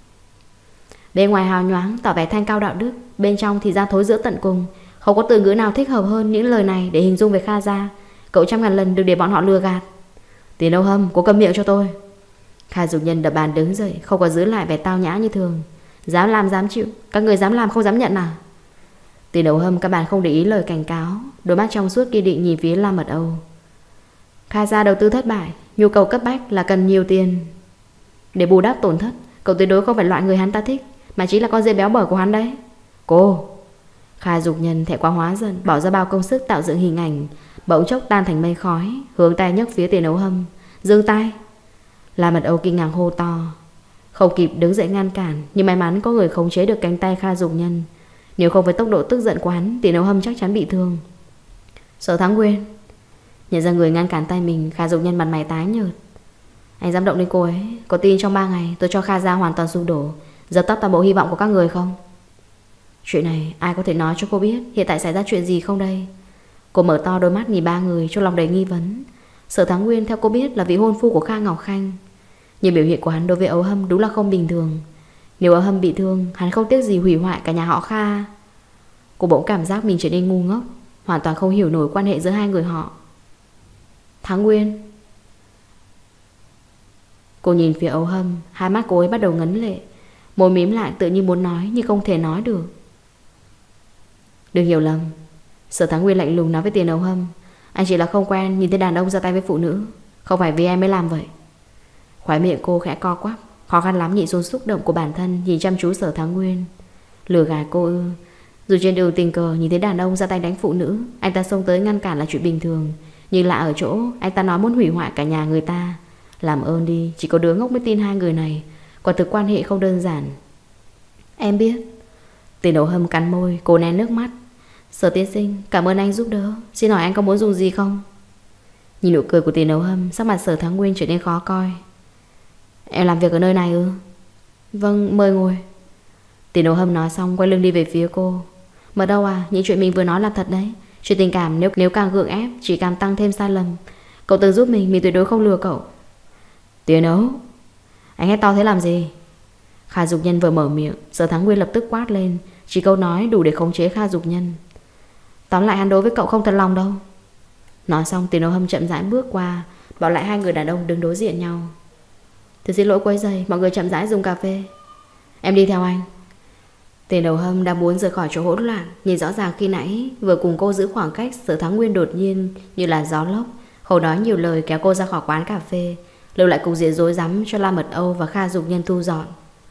Bên ngoài hào nhoáng tỏ vẻ thanh cao đạo đức, bên trong thì ra thối giữa tận cùng. Không có từ ngữ nào thích hợp hơn những lời này để hình dung về Kha gia. Cậu trăm ngàn lần đừng để bọn họ lừa gạt. Tiền Âu Hâm, cô câm miệng cho tôi. Kha Dục Nhân đập bàn đứng dậy, không có giữ lại vẻ tao nhã như thường. Dám làm dám chịu, các người dám làm không dám nhận à? Tiền Âu Hâm các bạn không để ý lời cảnh cáo, đôi mắt trong suốt kiên định nhìn phía La Mật Âu. Kha gia đầu tư thất bại, nhu cầu cấp bách là cần nhiều tiền để bù đắp tổn thất. Cậu tuyệt đối không phải loại người hắn ta thích, mà chính là con dê béo bở của hắn đấy. Cô! Kha Dục Nhân thẹn quá hóa giận, bỏ ra bao công sức tạo dựng hình ảnh, bỗng chốc tan thành mây khói, hướng tay nhấc phía Tiền Âu Hâm. Giương tay! La Mật Âu kinh ngạc hô to, không kịp đứng dậy ngăn cản, nhưng may mắn có người khống chế được cánh tay Kha Dục Nhân. Nếu không với tốc độ tức giận của hắn, Tiền Âu Hâm chắc chắn bị thương. Sở Thắng Nguyên! Nhận ra người ngăn cản tay mình, Kha Dục Nhân mặt mày tái nhợt. Anh dám động đến cô ấy, có tin trong ba ngày tôi cho Kha gia hoàn toàn sụp đổ, dập tắt toàn bộ hy vọng của các người không? Chuyện này ai có thể nói cho cô biết hiện tại xảy ra chuyện gì không đây? Cô mở to đôi mắt nhìn ba người trong lòng đầy nghi vấn. Sở Thắng Nguyên theo cô biết là vị hôn phu của Kha Ngọc Khanh, nhưng biểu hiện của hắn đối với Âu Hâm đúng là không bình thường. Nếu Âu Hâm bị thương, hắn không tiếc gì hủy hoại cả nhà họ Kha. Cô bỗng cảm giác mình trở nên ngu ngốc, hoàn toàn không hiểu nổi quan hệ giữa hai người họ. Thắng Nguyên! Cô nhìn phía Âu Hâm, hai mắt cô ấy bắt đầu ngấn lệ, môi mím lại tự như muốn nói nhưng không thể nói được. Đừng hiểu lầm, Sở Thắng Nguyên lạnh lùng nói với Tiền Âu Hâm. Anh chỉ là không quen nhìn thấy đàn ông ra tay với phụ nữ, không phải vì em mới làm vậy. Khóe miệng cô khẽ co quắp, khó khăn lắm nhịn xuống xúc động của bản thân, nhìn chăm chú Sở Thắng Nguyên. Lừa gạt cô ư? Dù trên đường tình cờ nhìn thấy đàn ông ra tay đánh phụ nữ, anh ta xông tới ngăn cản là chuyện bình thường, nhưng lạ ở chỗ anh ta nói muốn hủy hoại cả nhà người ta. Làm ơn đi, chỉ có đứa ngốc mới tin hai người này. Quả thực quan hệ không đơn giản. Em biết. Tiền Âu Hâm cắn môi, cô nén nước mắt. Sở tiên sinh, cảm ơn anh giúp đỡ. Xin hỏi anh có muốn dùng gì không? Nhìn nụ cười của Tiền Âu Hâm, sắc mặt Sở Thắng Nguyên trở nên khó coi. Em làm việc ở nơi này ư? Vâng, mời ngồi. Tiền Âu Hâm nói xong quay lưng đi về phía cô. Mở đâu à, những chuyện mình vừa nói là thật đấy. Chuyện tình cảm nếu nếu càng gượng ép chỉ càng tăng thêm sai lầm. Cậu từng giúp mình, mình tuyệt đối không lừa cậu. Tiền Âu, anh hét to thế làm gì? Kha Dục Nhân vừa mở miệng, Sở Thắng Nguyên lập tức quát lên. Chỉ câu nói đủ để khống chế Kha Dục Nhân. Tóm lại hắn đối với cậu không thật lòng đâu. Nói xong Tiền Âu Hâm chậm rãi bước qua, bảo lại hai người đàn ông đứng đối diện nhau. Thật xin lỗi quấy rầy, mọi người chậm rãi dùng cà phê. Em đi theo anh. Tiền Âu Hâm đang muốn rời khỏi chỗ hỗn loạn, nhìn rõ ràng khi nãy vừa cùng cô giữ khoảng cách, Sở Thắng Nguyên đột nhiên như là gió lốc, không nói nhiều lời kéo cô ra khỏi quán cà phê, lưu lại cục diện rối rắm cho La Mật Âu và Kha Dục Nhân thu dọn.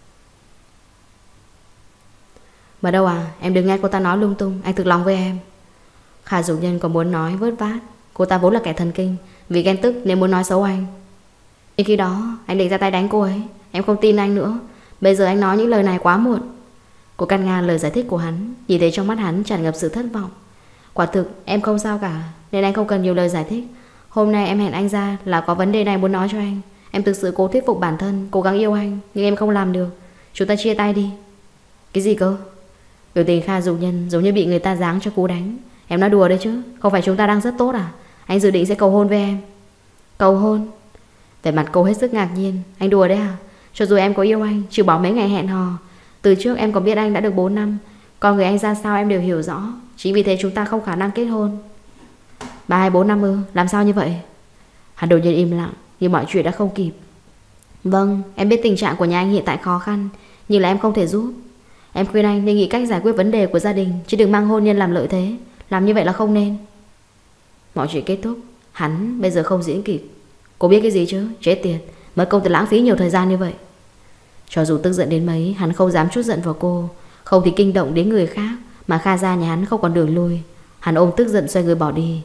Mà đâu à, em đừng nghe cô ta nói lung tung, anh thực lòng với em. Kha Dục Nhân còn muốn nói vớt vát, cô ta vốn là kẻ thần kinh, vì ghen tức nên muốn nói xấu anh. Nhưng khi đó anh định ra tay đánh cô ấy, em không tin anh nữa. Bây giờ anh nói những lời này quá muộn. Cô cắt ngang lời giải thích của hắn, nhìn thấy trong mắt hắn tràn ngập sự thất vọng. Quả thực em không sao cả, nên anh không cần nhiều lời giải thích. Hôm nay em hẹn anh ra là có vấn đề này muốn nói cho anh. Em thực sự cố thuyết phục bản thân, cố gắng yêu anh, nhưng em không làm được. Chúng ta chia tay đi. Cái gì cơ? Biểu tình Kha Dục Nhân giống như bị người ta giáng cho cú đánh. Em nói đùa đấy chứ, không phải chúng ta đang rất tốt à? Anh dự định sẽ cầu hôn với em. Cầu hôn? Vẻ mặt cô hết sức ngạc nhiên. Anh đùa đấy à? Cho dù em có yêu anh, trừ bỏ mấy ngày hẹn hò, từ trước em còn biết anh đã được bốn năm. Con người anh ra sao em đều hiểu rõ. Chính vì thế chúng ta không khả năng kết hôn. Ba hay bốn năm ư? Làm sao như vậy? Hắn đột nhiên im lặng, như mọi chuyện đã không kịp. Vâng, em biết tình trạng của nhà anh hiện tại khó khăn, nhưng là em không thể giúp. Em khuyên anh nên nghĩ cách giải quyết vấn đề của gia đình, chứ đừng mang hôn nhân làm lợi thế. Làm như vậy là không nên. Mọi chuyện kết thúc, hắn bây giờ không diễn kịp. Cô biết cái gì chứ? Chết tiệt, mất công tự lãng phí nhiều thời gian như vậy. Cho dù tức giận đến mấy, hắn không dám chút giận vào cô, Không thì kinh động đến người khác, mà Kha gia nhà hắn không còn đường lui. Hắn ôm tức giận xoay người bỏ đi.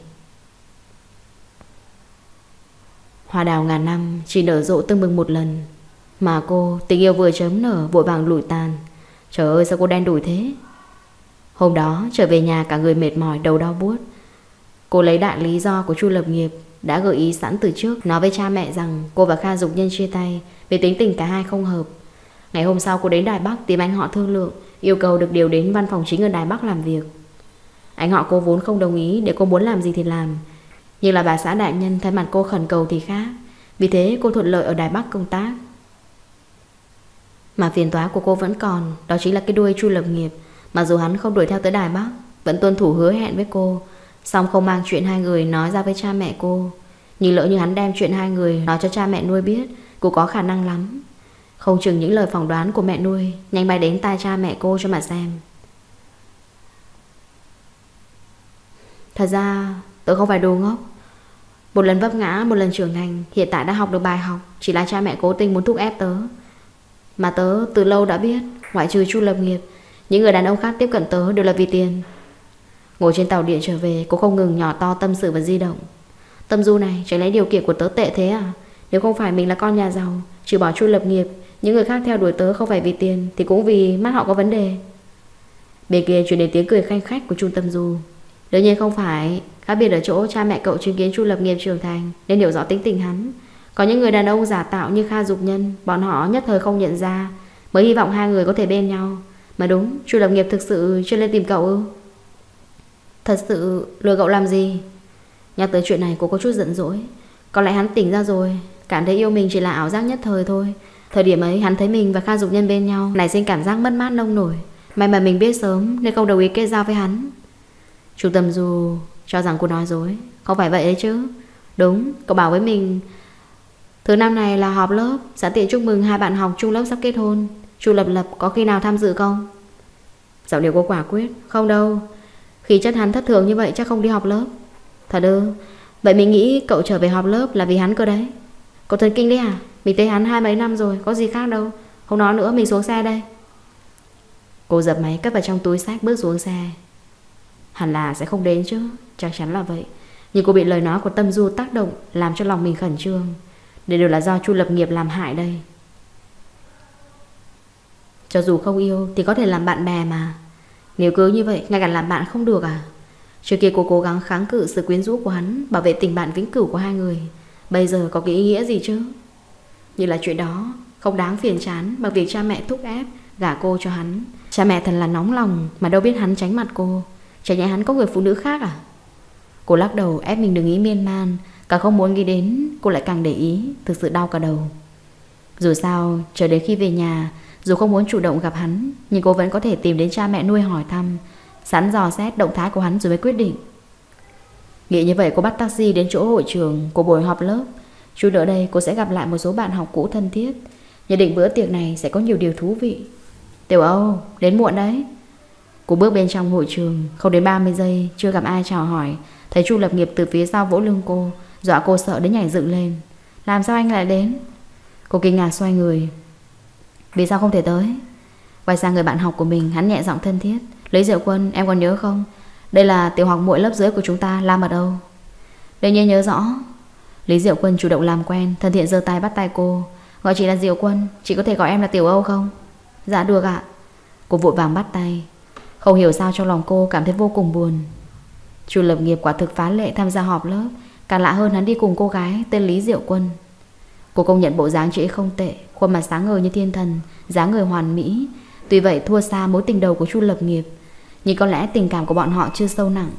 Hoa đào ngàn năm chỉ nở rộ tưng bừng một lần, mà cô tình yêu vừa chớm nở vội vàng lụi tàn. Trời ơi sao cô đen đủi thế. Hôm đó trở về nhà cả người mệt mỏi, đầu đau buốt. Cô lấy đại lý do của Chu Lập Nghiệp đã gợi ý sẵn từ trước, nói với cha mẹ rằng cô và Kha Dục Nhân chia tay vì tính tình cả hai không hợp. Ngày hôm sau cô đến Đài Bắc tìm anh họ thương lượng, yêu cầu được điều đến văn phòng chính ở Đài Bắc làm việc. Anh họ cô vốn không đồng ý, để cô muốn làm gì thì làm, nhưng là bà xã đại nhân thay mặt cô khẩn cầu thì khác. Vì thế cô thuận lợi ở Đài Bắc công tác. Mà phiền toái của cô vẫn còn, đó chính là cái đuôi Chu Lập Nghiệp. Mặc dù hắn không đuổi theo tới Đài Bắc, vẫn tuân thủ hứa hẹn với cô, song không mang chuyện hai người nói ra với cha mẹ cô. Nhưng lỡ như hắn đem chuyện hai người nói cho cha mẹ nuôi biết, cô có khả năng lắm, không chừng những lời phỏng đoán của mẹ nuôi nhanh bay đến tai cha mẹ cô cho mà xem. Thật ra tớ không phải đồ ngốc. Một lần vấp ngã, một lần trưởng thành, hiện tại đã học được bài học. Chỉ là cha mẹ cố tình muốn thúc ép tớ. Mà tớ từ lâu đã biết, ngoại trừ Chu Lập Nghiệp, những người đàn ông khác tiếp cận tớ đều là vì tiền. Ngồi trên tàu điện trở về, cô không ngừng nhỏ to tâm sự và di động. Tâm Du này, chẳng lẽ điều kiện của tớ tệ thế à? Nếu không phải mình là con nhà giàu, trừ bỏ Chu Lập Nghiệp, những người khác theo đuổi tớ không phải vì tiền thì cũng vì mắt họ có vấn đề. Bên kia truyền đến tiếng cười khanh khách của Trung Tâm Du. Đương nhiên không phải, khác biệt ở chỗ cha mẹ cậu chứng kiến Chu Lập Nghiệp trưởng thành nên hiểu rõ tính tình hắn. Có những người đàn ông giả tạo như Kha Dục Nhân, bọn họ nhất thời không nhận ra, mới hy vọng hai người có thể bên nhau. Mà đúng, Chu Lập Nghiệp thực sự chưa lên tìm cậu ư? Thật sự lừa cậu làm gì? Nhắc tới chuyện này cô có chút giận dỗi. Có lẽ hắn tỉnh ra rồi, cảm thấy yêu mình chỉ là ảo giác nhất thời thôi. Thời điểm ấy hắn thấy mình và Kha Dục Nhân bên nhau, nảy sinh cảm giác mất mát nông nổi. May mà mình biết sớm nên không đồng ý kết giao với hắn. Trung Tâm Du cho rằng cô nói dối. Không phải vậy đấy chứ. Đúng, cậu bảo với mình thứ năm này là họp lớp, sẵn tiện chúc mừng hai bạn học chung lớp sắp kết hôn. Chu Lập Lập có khi nào tham dự không? Giọng điệu cô quả quyết. Không đâu, khi chất hắn thất thường như vậy chắc không đi họp lớp. Thật ư? Vậy mình nghĩ cậu trở về họp lớp là vì hắn cơ đấy. Cậu thần kinh đấy à? Mình thấy hắn hai mấy năm rồi, có gì khác đâu. Không nói nữa, mình xuống xe đây. Cô dập máy cất vào trong túi xách bước xuống xe. Hẳn là sẽ không đến chứ, chắc chắn là vậy. Nhưng cô bị lời nói của Tâm Du tác động, làm cho lòng mình khẩn trương. Đây đều là do Chu Lập Nghiệp làm hại đây. Cho dù không yêu thì có thể làm bạn bè mà. Nếu cứ như vậy ngay cả làm bạn không được à? Trước kia cô cố gắng kháng cự sự quyến rũ của hắn, bảo vệ tình bạn vĩnh cửu của hai người. Bây giờ có cái ý nghĩa gì chứ? Như là chuyện đó không đáng phiền chán bằng việc cha mẹ thúc ép gả cô cho hắn. Cha mẹ thật là nóng lòng, mà đâu biết hắn tránh mặt cô. Chẳng nhẽ hắn có người phụ nữ khác à? Cô lắc đầu ép mình đừng nghĩ miên man. Càng không muốn nghĩ đến, cô lại càng để ý. Thực sự đau cả đầu. Dù sao, chờ đến khi về nhà, dù không muốn chủ động gặp hắn, nhưng cô vẫn có thể tìm đến cha mẹ nuôi hỏi thăm, sẵn dò xét động thái của hắn rồi mới quyết định. Nghĩ như vậy cô bắt taxi đến chỗ hội trường của buổi họp lớp. Chút nữa đây cô sẽ gặp lại một số bạn học cũ thân thiết. Nhận định bữa tiệc này sẽ có nhiều điều thú vị. Tiểu Âu, đến muộn đấy. Cô bước bên trong hội trường, không đến ba mươi giây chưa gặp ai chào hỏi, thấy Chu Lập Nghiệp từ phía sau vỗ lưng cô, dọa cô sợ đến nhảy dựng lên. Làm sao anh lại đến? Cô kinh ngạc xoay người. Vì sao không thể tới? Quay sang người bạn học của mình, hắn nhẹ giọng thân thiết. Lý Diệu Quân, em còn nhớ không? Đây là tiểu học muội lớp dưới của chúng ta, Lam ở đâu? Đương nhiên nhớ rõ. Lý Diệu Quân chủ động làm quen, thân thiện giơ tay bắt tay cô. Gọi chị là Diệu Quân, chị có thể gọi em là Tiểu Âu không? Dạ được ạ. Cô vội vàng bắt tay. Không hiểu sao trong lòng cô cảm thấy vô cùng buồn. Chu Lập Nghiệp quả thực phá lệ tham gia họp lớp. Càng lạ hơn hắn đi cùng cô gái tên Lý Diệu Quân. Cô công nhận bộ dáng chị ấy không tệ, khuôn mặt sáng ngời như thiên thần, dáng người hoàn mỹ. Tuy vậy thua xa mối tình đầu của Chu Lập Nghiệp, nhưng có lẽ tình cảm của bọn họ chưa sâu nặng.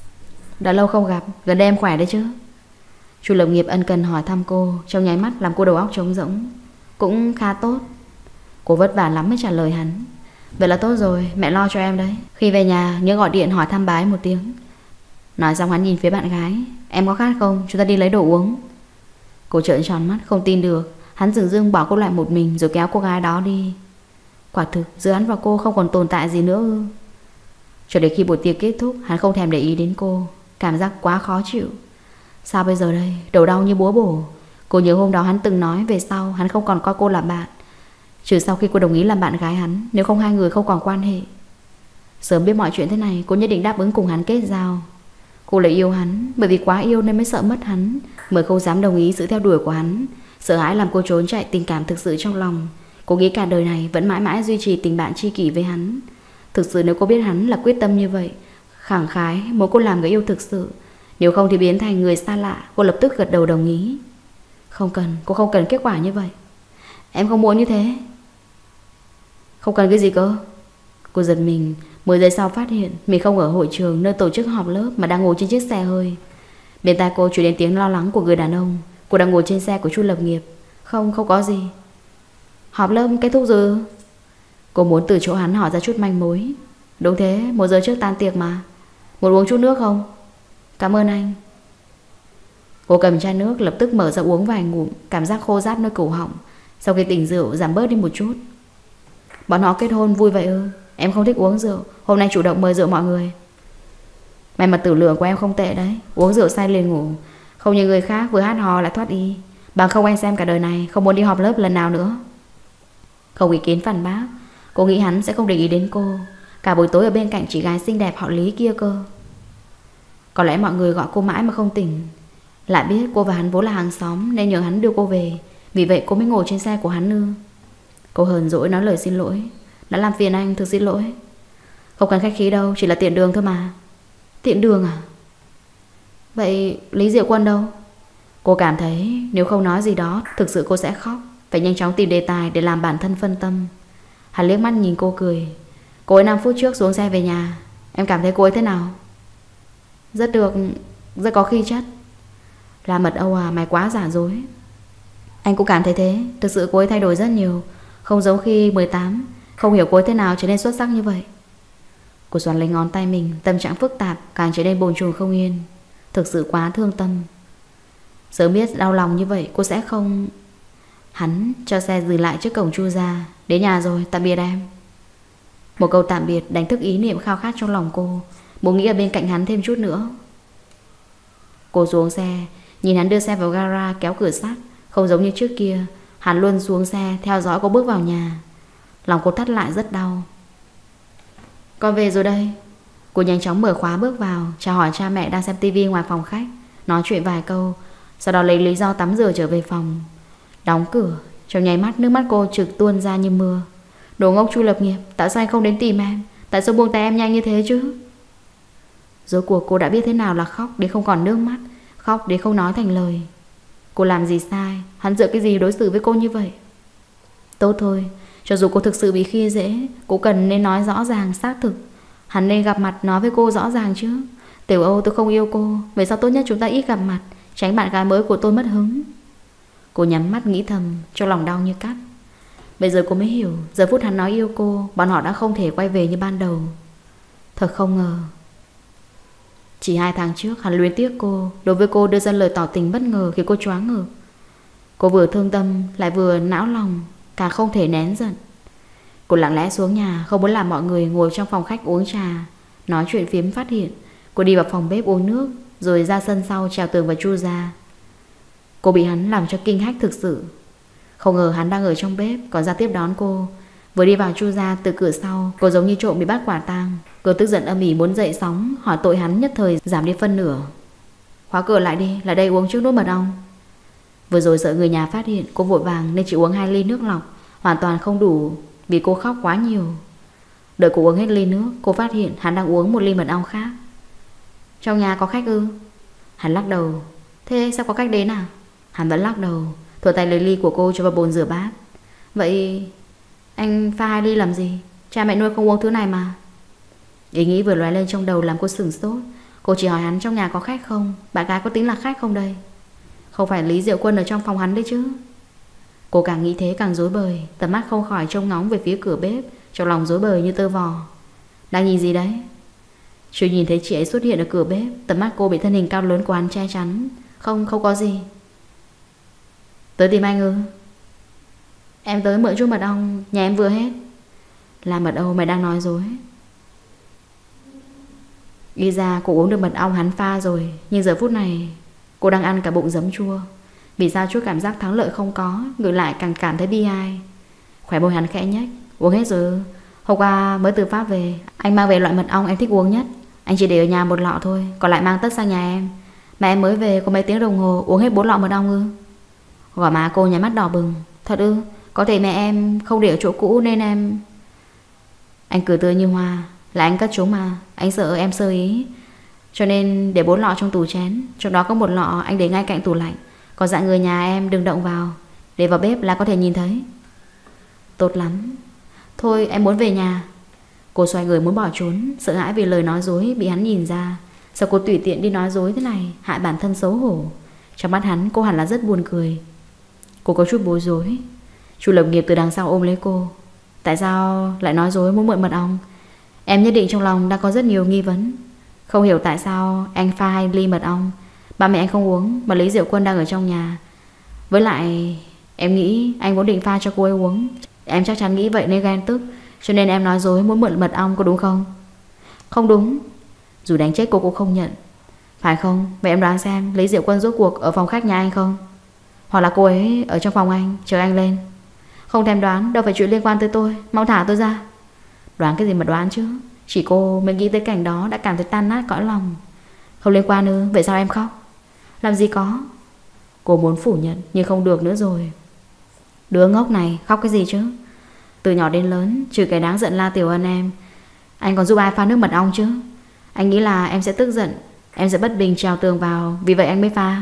Đã lâu không gặp, gần đây em khỏe đấy chứ? Chu Lập Nghiệp ân cần hỏi thăm cô, trong nháy mắt làm cô đầu óc trống rỗng. Cũng khá tốt. Cô vất vả lắm mới trả lời hắn. Vậy là tốt rồi, mẹ lo cho em đấy. Khi về nhà nhớ gọi điện hỏi thăm bà ấy một tiếng. Nói xong hắn nhìn phía bạn gái. Em có khát không? Chúng ta đi lấy đồ uống. Cô trợn tròn mắt không tin được. Hắn dừng dưng bỏ cô lại một mình rồi kéo cô gái đó đi. Quả thực giữa hắn và cô không còn tồn tại gì nữa. Cho đến khi buổi tiệc kết thúc, hắn không thèm để ý đến cô. Cảm giác quá khó chịu. Sao bây giờ đây? Đầu đau như búa bổ. Cô nhớ hôm đó hắn từng nói về sau hắn không còn coi cô là bạn, trừ sau khi cô đồng ý làm bạn gái hắn. Nếu không hai người không còn quan hệ. Sớm biết mọi chuyện thế này, cô nhất định đáp ứng cùng hắn kết giao. Cô lại yêu hắn, bởi vì quá yêu nên mới sợ mất hắn, mới không dám đồng ý sự theo đuổi của hắn. Sợ hãi làm cô trốn chạy tình cảm thực sự trong lòng. Cô nghĩ cả đời này vẫn mãi mãi duy trì tình bạn tri kỷ với hắn. Thực sự nếu cô biết hắn là quyết tâm như vậy, khẳng khái muốn cô làm người yêu thực sự, nếu không thì biến thành người xa lạ, cô lập tức gật đầu đồng ý. Không cần, cô không cần kết quả như vậy. Em không muốn như thế. Không cần cái gì cơ? Cô giật mình, mười giây sau phát hiện mình không ở hội trường nơi tổ chức họp lớp mà đang ngồi trên chiếc xe hơi. Bên tai cô truyền đến tiếng lo lắng của người đàn ông. Cô đang ngồi trên xe của Chu Lập Nghiệp. Không, không có gì. Họp lớp kết thúc rồi. Cô muốn từ chỗ hắn hỏi ra chút manh mối. Đúng thế, một giờ trước tan tiệc mà. Muốn uống chút nước không? Cảm ơn anh. Cô cầm chai nước lập tức mở ra uống vài ngụm. Cảm giác khô rát nơi cổ họng. Sau khi tỉnh rượu giảm bớt đi một chút. Bọn họ kết hôn vui vậy ư? Em không thích uống rượu, hôm nay chủ động mời rượu mọi người. May mà tử lượng của em không tệ đấy. Uống rượu say liền ngủ. Không như người khác vừa hát hò lại thoát y. Bằng không anh xem cả đời này không muốn đi họp lớp lần nào nữa. Không ý kiến phản bác. Cô nghĩ hắn sẽ không để ý đến cô. Cả buổi tối ở bên cạnh chị gái xinh đẹp họ Lý kia cơ. Có lẽ mọi người gọi cô mãi mà không tỉnh. Lại biết cô và hắn vốn là hàng xóm nên nhờ hắn đưa cô về. Vì vậy cô mới ngồi trên xe của hắn ư? Cô hờn dỗi nói lời xin lỗi. Đã làm phiền anh, thực xin lỗi. Không cần khách khí đâu, chỉ là tiện đường thôi mà. Tiện đường à? Vậy Lý Diệu Quân đâu? Cô cảm thấy nếu không nói gì đó thực sự cô sẽ khóc. Phải nhanh chóng tìm đề tài để làm bản thân phân tâm. Hắn liếc mắt nhìn cô cười. Cô ấy năm phút trước xuống xe về nhà. Em cảm thấy cô ấy thế nào? Rất được, rất có khí chất. Là mật Âu à, mày quá giả dối. Anh cũng cảm thấy thế. Thực sự cô ấy thay đổi rất nhiều. Không giống khi mười tám. Không hiểu cô ấy thế nào trở nên xuất sắc như vậy. Cô xoắn lấy ngón tay mình. Tâm trạng phức tạp càng trở nên bồn chồn không yên. Thực sự quá thương tâm. Sớm biết đau lòng như vậy cô sẽ không. Hắn cho xe dừng lại trước cổng Chu gia. Đến nhà rồi, tạm biệt em. Một câu tạm biệt đánh thức ý niệm khao khát trong lòng cô. Muốn nghĩ ở bên cạnh hắn thêm chút nữa. Cô xuống xe, nhìn hắn đưa xe vào gara kéo cửa sắt. Không giống như trước kia, hắn luôn xuống xe theo dõi cô bước vào nhà. Lòng cô thắt lại rất đau. Con về rồi đây. Cô nhanh chóng mở khóa bước vào, chào hỏi cha mẹ đang xem tivi ngoài phòng khách, nói chuyện vài câu, sau đó lấy lý do tắm rửa trở về phòng. Đóng cửa, trong nháy mắt nước mắt cô trực tuôn ra như mưa. Đồ ngốc Chu Lập Nghiệp, tại sao anh không đến tìm em? Tại sao buông tay em nhanh như thế chứ? Rốt cuộc cô đã biết thế nào là khóc đến không còn nước mắt, khóc đến không nói thành lời. Cô làm gì sai? Hắn dựa cái gì đối xử với cô như vậy? Tốt thôi, cho dù cô thực sự bị khi dễ, cô cần nên nói rõ ràng xác thực. Hắn nên gặp mặt nói với cô rõ ràng chứ. Tiểu Âu, tôi không yêu cô. Vậy sao tốt nhất chúng ta ít gặp mặt, tránh bạn gái mới của tôi mất hứng. Cô nhắm mắt nghĩ thầm, trong lòng đau như cắt. Bây giờ cô mới hiểu, giờ phút hắn nói yêu cô, bọn họ đã không thể quay về như ban đầu. Thật không ngờ. Chỉ hai tháng trước hắn luyến tiếc cô, đối với cô đưa ra lời tỏ tình bất ngờ khiến cô choáng ngợp. Cô vừa thương tâm lại vừa não lòng, càng không thể nén giận. Cô lặng lẽ xuống nhà, không muốn làm mọi người ngồi trong phòng khách uống trà, nói chuyện phiếm phát hiện. Cô đi vào phòng bếp uống nước, rồi ra sân sau trèo tường vào Chu gia. Cô bị hắn làm cho kinh hách thực sự. Không ngờ hắn đang ở trong bếp còn ra tiếp đón cô. Vừa đi vào Chu gia từ cửa sau, cô giống như trộm bị bắt quả tang. Cô tức giận âm ỉ muốn dậy sóng, hỏi tội hắn nhất thời giảm đi phân nửa. Khóa cửa lại đi, lại đây uống chút nước mật ong. Vừa rồi sợ người nhà phát hiện, cô vội vàng nên chỉ uống hai ly nước lọc, hoàn toàn không đủ vì cô khóc quá nhiều. Đợi cô uống hết ly nước, cô phát hiện hắn đang uống một ly mật ong khác. Trong nhà có khách ư? Hắn lắc đầu. Thế sao có khách đến à? Hắn vẫn lắc đầu, thuở tay lấy ly của cô cho vào bồn rửa bát. Vậy anh pha hai ly làm gì? Cha mẹ nuôi không uống thứ này mà. Ý nghĩ vừa lóe lên trong đầu làm cô sửng sốt. Cô chỉ hỏi hắn trong nhà có khách không, bạn gái có tính là khách không đây? Không phải Lý Diệu Quân ở trong phòng hắn đấy chứ? Cô càng nghĩ thế càng rối bời, tầm mắt không khỏi trông ngóng về phía cửa bếp, trong lòng rối bời như tơ vò. Đang nhìn gì đấy? Chưa nhìn thấy chị ấy xuất hiện ở cửa bếp, tầm mắt cô bị thân hình cao lớn của hắn che chắn. Không, không có gì. Tới tìm anh ư? Em tới mượn chút mật ong, nhà em vừa hết. Là mật ong mày đang nói dối. Đi ra cô uống được mật ong hắn pha rồi, nhưng giờ phút này cô đang ăn cả bụng giấm chua. Vì sao chút cảm giác thắng lợi không có, ngược lại càng cảm thấy bi ai. Khỏe môi hắn khẽ nhếch. Uống hết rồi. Hôm qua mới từ Pháp về, anh Anh mang về loại mật ong em thích uống nhất. Anh chỉ để ở nhà một lọ thôi, còn lại mang tất sang nhà em. Mà em mới về có mấy tiếng đồng hồ uống hết bốn lọ mật ong ư? Gò má cô nháy mắt đỏ bừng. Thật ư? Có thể mẹ em không để ở chỗ cũ nên em... Anh cười tươi như hoa. Là anh cất chúng mà. Anh sợ em sơ ý, cho nên để bốn lọ trong tủ chén. Trong đó có một lọ anh để ngay cạnh tủ lạnh. Còn dặn người nhà em đừng động vào, để vào bếp là có thể nhìn thấy. Tốt lắm. Thôi em muốn về nhà. Cô xoay người muốn bỏ trốn, sợ hãi vì lời nói dối bị hắn nhìn ra. Sao cô tùy tiện đi nói dối thế này, hại bản thân xấu hổ. Trong mắt hắn cô hẳn là rất buồn cười. Cô có chút bối rối. Chu Lập Nghiệp từ đằng sau ôm lấy cô. Tại sao lại nói dối muốn mượn mật ong? Em nhất định trong lòng đang có rất nhiều nghi vấn. Không hiểu tại sao anh pha hai ly mật ong, ba mẹ anh không uống mà Lý Diệu Quân đang ở trong nhà. Với lại em nghĩ anh vốn định pha cho cô ấy uống. Em chắc chắn nghĩ vậy nên ghen tức, cho nên em nói dối muốn mượn mật ong, có đúng không? Không đúng. Dù đánh chết cô cũng không nhận. Phải không? Vậy em đoán xem Lý Diệu Quân rốt cuộc ở phòng khách nhà anh không? Hoặc là cô ấy ở trong phòng anh chờ anh lên? Không thèm đoán, đâu phải chuyện liên quan tới tôi. Mau thả tôi ra. Đoán cái gì mà đoán chứ. Chỉ cô mới nghĩ tới cảnh đó đã cảm thấy tan nát cõi lòng. Không liên quan ư? Vậy sao em khóc? Làm gì có. Cô muốn phủ nhận nhưng không được nữa rồi. Đứa ngốc này khóc cái gì chứ? Từ nhỏ đến lớn, trừ cái đáng giận La Tiểu Ân em, anh còn giúp ai pha nước mật ong chứ? Anh nghĩ là em sẽ tức giận, em sẽ bất bình trèo tường vào, vì vậy anh mới pha.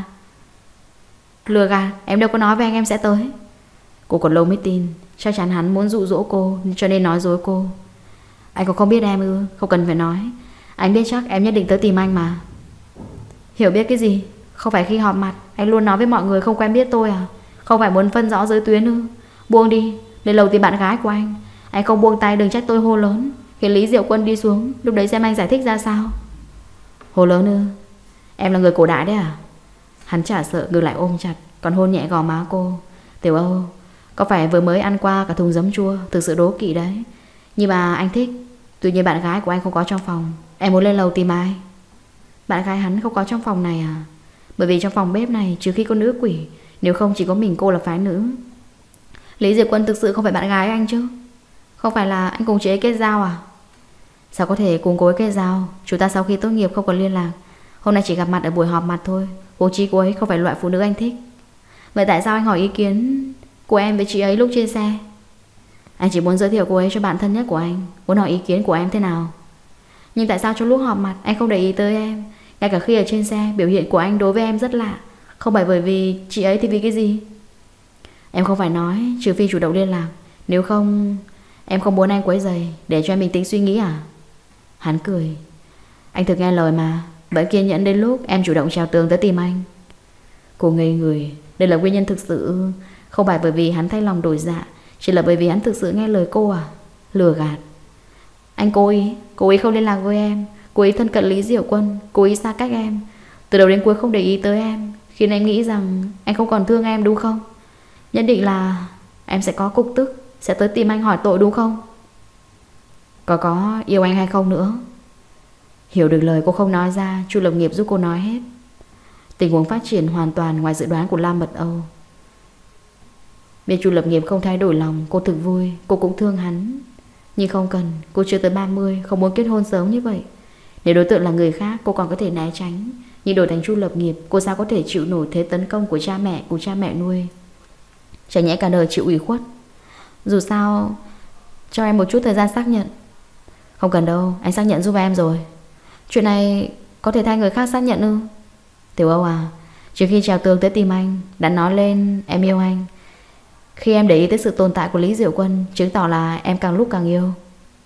Lừa gạt, em đâu có nói với anh em sẽ tới. Cô còn lâu mới tin. Chắc chắn hắn muốn dụ dỗ cô, cho nên nói dối cô. Anh còn không biết em ư? Không cần phải nói. Anh biết chắc em nhất định tới tìm anh mà. Hiểu biết cái gì? Không phải khi họp mặt anh luôn nói với mọi người không quen biết tôi à? Không phải muốn phân rõ giới tuyến ư? Buông đi, lên lầu tìm bạn gái của anh. Anh không buông tay đừng trách tôi hô lớn. Khi Lý Diệu Quân đi xuống, lúc đấy xem anh giải thích ra sao. Hô lớn ư? Em là người cổ đại đấy à? Hắn chả sợ ngược lại ôm chặt, còn hôn nhẹ gò má cô. Tiểu Âu, có phải vừa mới ăn qua cả thùng giấm chua? Thực sự đố kỵ đấy. Nhưng mà anh thích. Tuy nhiên bạn gái của anh không có trong phòng. Em muốn lên lầu tìm ai? Bạn gái hắn không có trong phòng này à? Bởi vì trong phòng bếp này trừ khi có nữ quỷ, nếu không chỉ có mình cô là phái nữ. Lý Diệp Quân thực sự không phải bạn gái anh chứ? Không phải là anh cùng chị ấy kết giao à? Sao có thể cùng cô ấy kết giao? Chúng ta sau khi tốt nghiệp không còn liên lạc. Hôm nay chỉ gặp mặt ở buổi họp mặt thôi. Cô chi cô ấy không phải loại phụ nữ anh thích. Vậy tại sao anh hỏi ý kiến của em với chị ấy lúc trên xe? Anh chỉ muốn giới thiệu cô ấy cho bạn thân nhất của anh, muốn hỏi ý kiến của em thế nào. Nhưng tại sao trong lúc họp mặt anh không để ý tới em? Ngay cả khi ở trên xe, biểu hiện của anh đối với em rất lạ. Không phải bởi vì chị ấy thì vì cái gì? Em không phải nói, trừ phi chủ động liên lạc. Nếu không, em không muốn anh quấy rầy, để cho em bình tĩnh suy nghĩ à? Hắn cười. Anh thực nghe lời mà. Vẫn kiên nhẫn đến lúc em chủ động trèo tường tới tìm anh. Cô ngây người. Đây là nguyên nhân thực sự. Không phải bởi vì hắn thay lòng đổi dạ, chỉ là bởi vì hắn thực sự nghe lời cô à? Lừa gạt. Anh cố ý, cố ý không liên lạc với em, cố ý thân cận Lý Diệu Quân, cố ý xa cách em, từ đầu đến cuối không để ý tới em, khiến em nghĩ rằng anh không còn thương em đúng không? Nhất định là em sẽ có cục tức, sẽ tới tìm anh hỏi tội đúng không? Có có yêu anh hay không nữa? Hiểu được lời cô không nói ra, Chu Lập Nghiệp giúp cô nói hết. Tình huống phát triển hoàn toàn ngoài dự đoán của Lam Mật Âu. Biết Chu Lập Nghiệp không thay đổi lòng, cô thực vui, cô cũng thương hắn. Nhưng không cần, cô chưa tới ba mươi, không muốn kết hôn sớm như vậy. Nếu đối tượng là người khác, cô còn có thể né tránh. Nhưng đổi thành Chu Lập Nghiệp, cô sao có thể chịu nổi thế tấn công của cha mẹ, của cha mẹ nuôi? Chẳng nhẽ cả đời chịu ủy khuất. Dù sao, cho em một chút thời gian xác nhận. Không cần đâu, anh xác nhận giúp em rồi. Chuyện này có thể thay người khác xác nhận ư? Tiểu Âu à, trước khi trèo tường tới tìm anh, đã nói lên em yêu anh. Khi em để ý tới sự tồn tại của Lý Diệu Quân, chứng tỏ là em càng lúc càng yêu.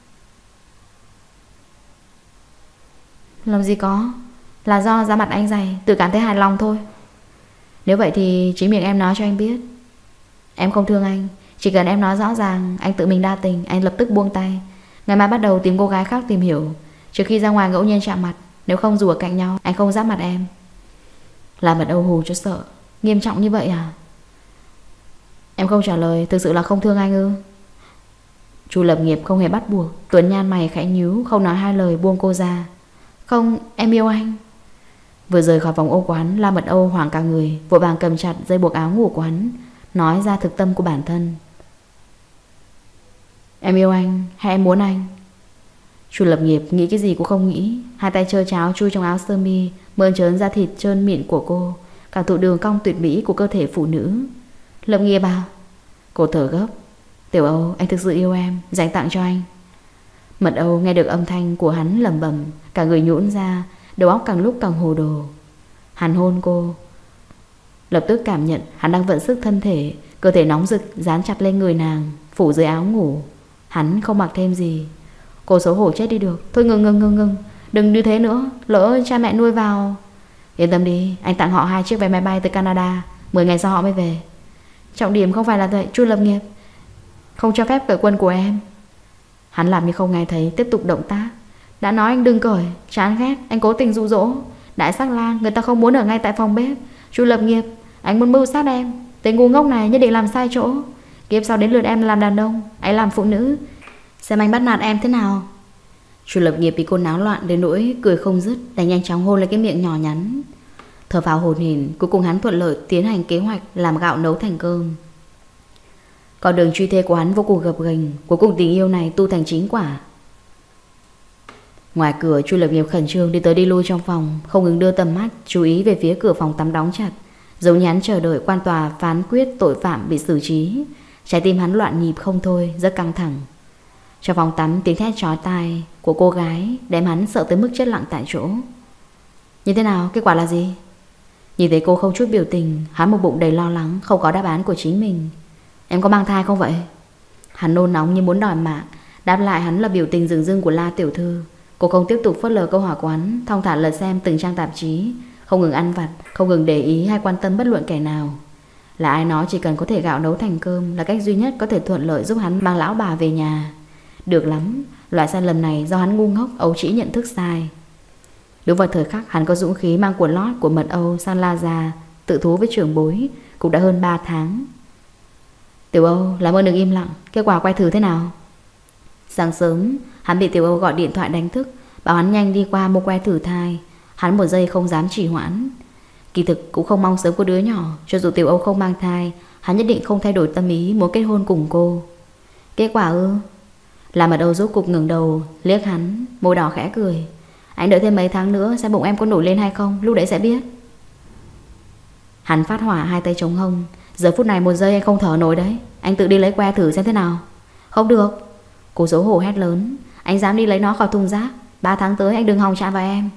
Làm gì có, là do da mặt anh dày, tự cảm thấy hài lòng thôi. Nếu vậy thì chính miệng em nói cho anh biết. Em không thương anh, chỉ cần em nói rõ ràng anh tự mình đa tình, anh lập tức buông tay. Ngày mai bắt đầu tìm cô gái khác tìm hiểu, trước khi ra ngoài ngẫu nhiên chạm mặt. Nếu không dù ở cạnh nhau, anh không giáp mặt em. Làm Mật Âu hù cho sợ. Nghiêm trọng như vậy à? Em không trả lời, thực sự là không thương anh ư? Chu Lập Nghiệp không hề bắt buộc. Tuấn nhan mày khẽ nhíu, không nói hai lời buông cô ra. Không, em yêu anh. Vừa rời khỏi vòng ô của hắn, La Mật Âu hoảng cả người, vội vàng cầm chặt dây buộc áo ngủ của hắn, nói ra thực tâm của bản thân. Em yêu anh hay em muốn anh? Chu Lập Nghiệp nghĩ cái gì cũng không nghĩ, hai tay trơ tráo chui trong áo sơ mi, mơn trớn da thịt trơn mịn của cô, cảm thụ đường cong tuyệt mỹ của cơ thể phụ nữ. Lập Nghiệp à? Cô thở gấp. Tiểu Âu, anh thực sự yêu em, dành tặng cho anh. Mật Âu nghe được âm thanh của hắn lẩm bẩm, cả người nhũn ra, đầu óc càng lúc càng hồ đồ. Hắn hôn cô, lập tức cảm nhận hắn đang vận sức thân thể, cơ thể nóng rực dán chặt lên người nàng, phủ dưới áo ngủ. Hắn không mặc thêm gì. Cô xấu hổ chết đi được. Thôi ngừng ngừng ngừng ngừng, đừng như thế nữa, lỡ cha mẹ nuôi vào. Yên tâm đi, anh tặng họ hai chiếc vé máy bay tới Canada, mười ngày sau họ mới về. Trọng điểm không phải là vậy, Chu Lập Nghiệp. Không cho phép cởi quần của em. Hắn làm như không nghe thấy, tiếp tục động tác. Đã nói anh đừng cởi, chán ghét, anh cố tình dụ dỗ. Đại sắc lang, người ta không muốn ở ngay tại phòng bếp. Chu Lập Nghiệp, anh muốn mưu sát em. Tên ngu ngốc này nhất định làm sai chỗ. Kiếp sau đến lượt em làm đàn ông, anh làm phụ nữ. Xem anh bắt nạt em thế nào. Chu Lập Nghiệp bị cô náo loạn đến nỗi cười không dứt, đành nhanh chóng hôn lên cái miệng nhỏ nhắn. Thở phào hổn hển, cuối cùng hắn thuận lợi tiến hành kế hoạch làm gạo nấu thành cơm. Con đường truy thê của hắn vô cùng gập ghềnh, cuối cùng tình yêu này tu thành chính quả. Ngoài cửa, Chu Lập Nghiệp khẩn trương đi tới đi lui trong phòng, không ngừng đưa tầm mắt chú ý về phía cửa phòng tắm đóng chặt, giống như hắn chờ đợi quan tòa phán quyết tội phạm bị xử trí. Trái tim hắn loạn nhịp không thôi, rất căng thẳng. Trong phòng tắm, tiếng thét chói tai của cô gái đem hắn sợ tới mức chết lặng tại chỗ. Như thế nào? Kết quả là gì? Nhìn thấy cô không chút biểu tình, hắn một bụng đầy lo lắng, không có đáp án của chính mình. Em có mang thai không vậy? Hắn nôn nóng như muốn đòi mạng. Đáp lại hắn là biểu tình dửng dưng của La tiểu thư. Cô không tiếp tục phớt lờ câu hỏi của hắn, thong thả lật xem từng trang tạp chí, không ngừng ăn vặt, không ngừng để ý hay quan tâm bất luận kẻ nào. Là ai nói chỉ cần có thể gạo nấu thành cơm là cách duy nhất có thể thuận lợi giúp hắn mang lão bà về nhà. Được lắm, loại sai lầm này do hắn ngu ngốc ấu trĩ nhận thức sai. Đúng vào thời khắc hắn có dũng khí mang quần lót của Mật Âu sang La Gia tự thú với trưởng bối, cũng đã hơn ba tháng. Tiểu Âu, làm ơn đừng im lặng, kết quả quay thử thế nào? Sáng sớm, hắn bị Tiểu Âu gọi điện thoại đánh thức, bảo hắn nhanh đi qua mua que thử thai. Hắn một giây không dám trì hoãn. Kỳ thực cũng không mong sớm có đứa nhỏ, cho dù Tiểu Âu không mang thai, hắn nhất định không thay đổi tâm ý muốn kết hôn cùng cô. Kết quả ư? Làm Mật Âu rốt cục ngẩng đầu, liếc hắn, môi đỏ khẽ cười. Anh đợi thêm mấy tháng nữa xem bụng em có nổi lên hay không, lúc đấy sẽ biết. Hắn phát hỏa, hai tay chống hông. Giờ phút này một giây anh không thở nổi đấy. Anh tự đi lấy que thử xem thế nào. Không được. Cô xấu hổ hét lớn. Anh dám đi lấy nó khỏi thùng rác, ba tháng tới anh đừng hòng chạm vào em.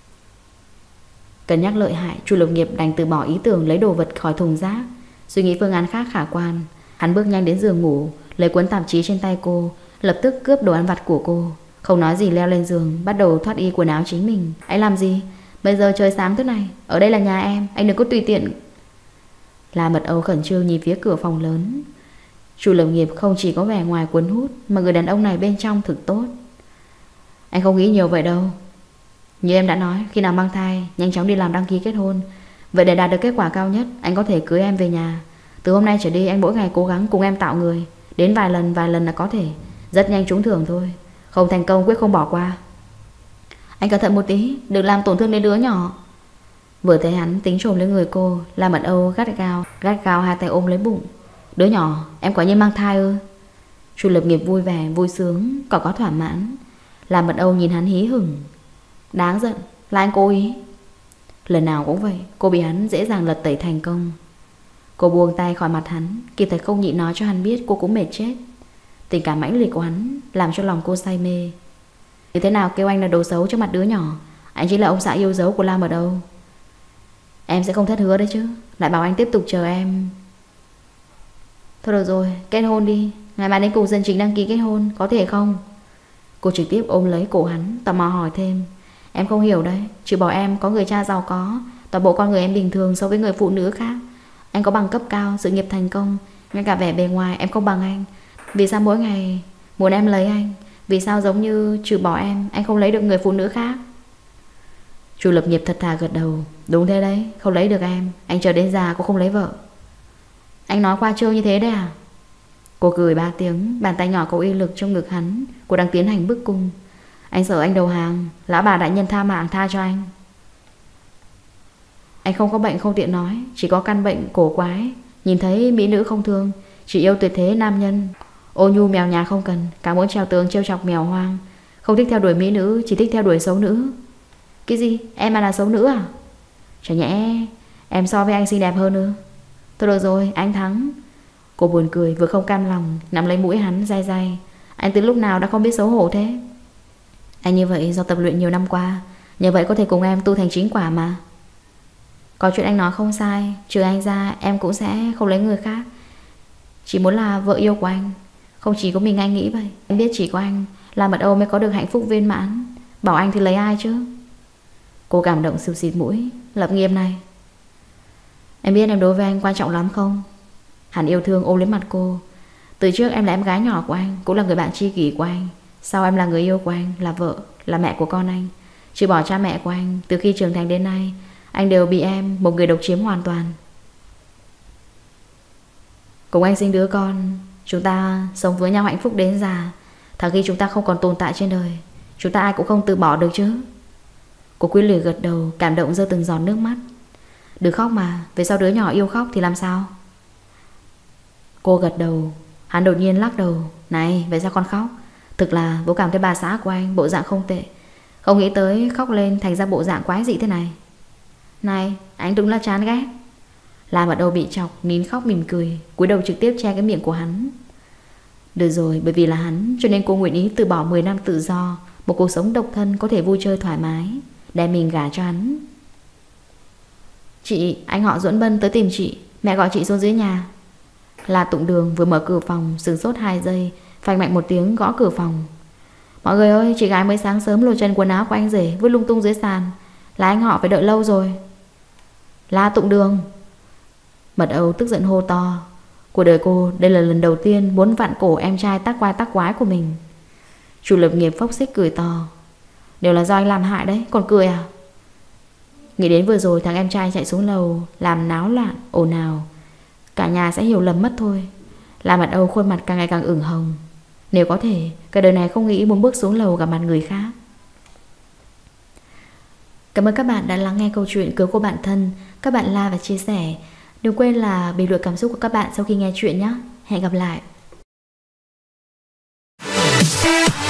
Cân nhắc lợi hại, Chu Lập Nghiệp đành từ bỏ ý tưởng lấy đồ vật khỏi thùng rác, suy nghĩ phương án khác khả quan. Hắn bước nhanh đến giường ngủ, lấy cuốn tạp chí trên tay cô, lập tức cướp đồ ăn vặt của cô. Không nói gì leo lên giường, bắt đầu thoát y quần áo chính mình. Anh làm gì? Bây giờ trời sáng thế này, ở đây là nhà em, anh đừng có tùy tiện. La Mật Âu khẩn trương nhìn phía cửa phòng lớn. Chu Lập Nghiệp không chỉ có vẻ ngoài cuốn hút, mà người đàn ông này bên trong thực tốt. Anh không nghĩ nhiều vậy đâu. Như em đã nói, khi nào mang thai nhanh chóng đi làm đăng ký kết hôn. Vậy để đạt được kết quả cao nhất, anh có thể cưới em về nhà. Từ hôm nay trở đi anh mỗi ngày cố gắng cùng em tạo người. Đến vài lần vài lần là có thể. Rất nhanh trúng thưởng thôi. Không thành công quyết không bỏ qua. Anh cẩn thận một tí, đừng làm tổn thương đến đứa nhỏ. Vừa thấy hắn tính trồm lên người cô, La Mật Âu gắt gao Gắt gao hai tay ôm lấy bụng. Đứa nhỏ, em quả nhiên mang thai ư? Chu Lập Nghiệp vui vẻ, vui sướng, còn có thỏa mãn. La Mật Âu nhìn hắn hí hửng. Đáng giận, là anh cố ý. Lần nào cũng vậy, cô bị hắn dễ dàng lật tẩy thành công. Cô buông tay khỏi mặt hắn, kịp thời không nhịn nói cho hắn biết cô cũng mệt chết. Tình cảm mãnh liệt của hắn làm cho lòng cô say mê. Như thế nào kêu anh là đồ xấu trước mặt đứa nhỏ? Anh chính là ông xã yêu dấu của La Mật Âu. Em sẽ không thất hứa đấy chứ. Lại bảo anh tiếp tục chờ em. Thôi được rồi, kết hôn đi. Ngày mai đến cục dân chính đăng ký kết hôn, có thể không? Cô trực tiếp ôm lấy cổ hắn, tò mò hỏi thêm. Em không hiểu đấy, trừ bỏ em có người cha giàu có, toàn bộ con người em bình thường so với người phụ nữ khác. Anh có bằng cấp cao, sự nghiệp thành công, ngay cả vẻ bề ngoài em không bằng anh. Vì sao mỗi ngày muốn em lấy anh? Vì sao giống như trừ bỏ em, anh không lấy được người phụ nữ khác? Chu Lập Nghiệp thật thà gật đầu. Đúng thế đấy, không lấy được em, anh chờ đến già cũng không lấy vợ. Anh nói qua trêu như thế đấy à? Cô cười ba tiếng, bàn tay nhỏ có uy lực trong ngực hắn. Cô đang tiến hành bức cung. Anh sợ anh đầu hàng, lão bà đại nhân tha mạng tha cho anh. Anh không có bệnh không tiện nói, chỉ có căn bệnh cổ quái. Nhìn thấy mỹ nữ không thương, chỉ yêu tuyệt thế nam nhân. Ô nhu mèo nhà không cần, cả muốn trèo tường trêu chọc mèo hoang. Không thích theo đuổi mỹ nữ, chỉ thích theo đuổi xấu nữ. Cái gì? Em mà là xấu nữ à? Chả nhẽ em so với anh xinh đẹp hơn ư? Thôi được rồi, anh thắng. Cô buồn cười vừa không cam lòng, nắm lấy mũi hắn day day. Anh từ lúc nào đã không biết xấu hổ thế? Anh như vậy do tập luyện nhiều năm qua, như vậy có thể cùng em tu thành chính quả mà. Có chuyện anh nói không sai, trừ anh ra em cũng sẽ không lấy người khác. Chỉ muốn là vợ yêu của anh. Không chỉ có mình anh nghĩ vậy. Em biết chỉ có anh là mật âu mới có được hạnh phúc viên mãn. Bảo anh thì lấy ai chứ? Cô cảm động sụt xịt mũi. Lập nghiêm này, em biết em đối với anh quan trọng lắm không? Hắn yêu thương ôm lấy mặt cô. Từ trước em là em gái nhỏ của anh, cũng là người bạn tri kỷ của anh. Sau em là người yêu của anh, là vợ, là mẹ của con anh. Trừ bỏ cha mẹ của anh, từ khi trưởng thành đến nay, anh đều bị em, một người độc chiếm hoàn toàn. Cùng anh sinh đứa con, chúng ta sống với nhau hạnh phúc đến già. Thẳng khi chúng ta không còn tồn tại trên đời, chúng ta ai cũng không từ bỏ được chứ. Cô quyết liệt gật đầu, cảm động rơi từng giọt nước mắt. Đừng khóc mà, về sau đứa nhỏ yêu khóc thì làm sao? Cô gật đầu. Hắn đột nhiên lắc đầu. Này, về sao con khóc? Thực là bố cảm thấy bà xã của anh bộ dạng không tệ, không nghĩ tới khóc lên thành ra bộ dạng quái dị thế này. Này, anh đúng là chán ghét. Làm ở đâu bị chọc, nín khóc mỉm cười, cúi đầu trực tiếp che cái miệng của hắn. Được rồi, bởi vì là hắn cho nên cô nguyện ý từ bỏ mười năm tự do, một cuộc sống độc thân có thể vui chơi thoải mái, đem mình gả cho hắn. Chị, anh họ Duẫn Bân tới tìm chị. Mẹ gọi chị xuống dưới nhà. La Tụng Đường vừa mở cửa phòng, sửng sốt hai giây, phanh mạnh một tiếng gõ cửa phòng. Mọi người ơi, chị gái mới sáng sớm lột trần quần áo của anh rể vứt lung tung dưới sàn, là anh họ phải đợi lâu rồi. La Tụng Đường. Mật âu tức giận hô to. Cuộc đời cô đây là lần đầu tiên muốn vặn cổ em trai tác quai tác quái của mình. Chủ lập nghiệp phốc xích cười to. Đều là do anh làm hại đấy, còn cười à? Nghĩ đến vừa rồi thằng em trai chạy xuống lầu làm náo loạn, ồn ào, cả nhà sẽ hiểu lầm mất thôi. Là Mật âu khuôn mặt càng ngày càng ửng hồng. Nếu có thể, cả đời này không nghĩ muốn bước xuống lầu gặp mặt người khác. Cảm ơn các bạn đã lắng nghe câu chuyện Cứu Cô Bạn Thân. Các bạn like và chia sẻ. Đừng quên là bình luận cảm xúc của các bạn sau khi nghe chuyện nhé. Hẹn gặp lại.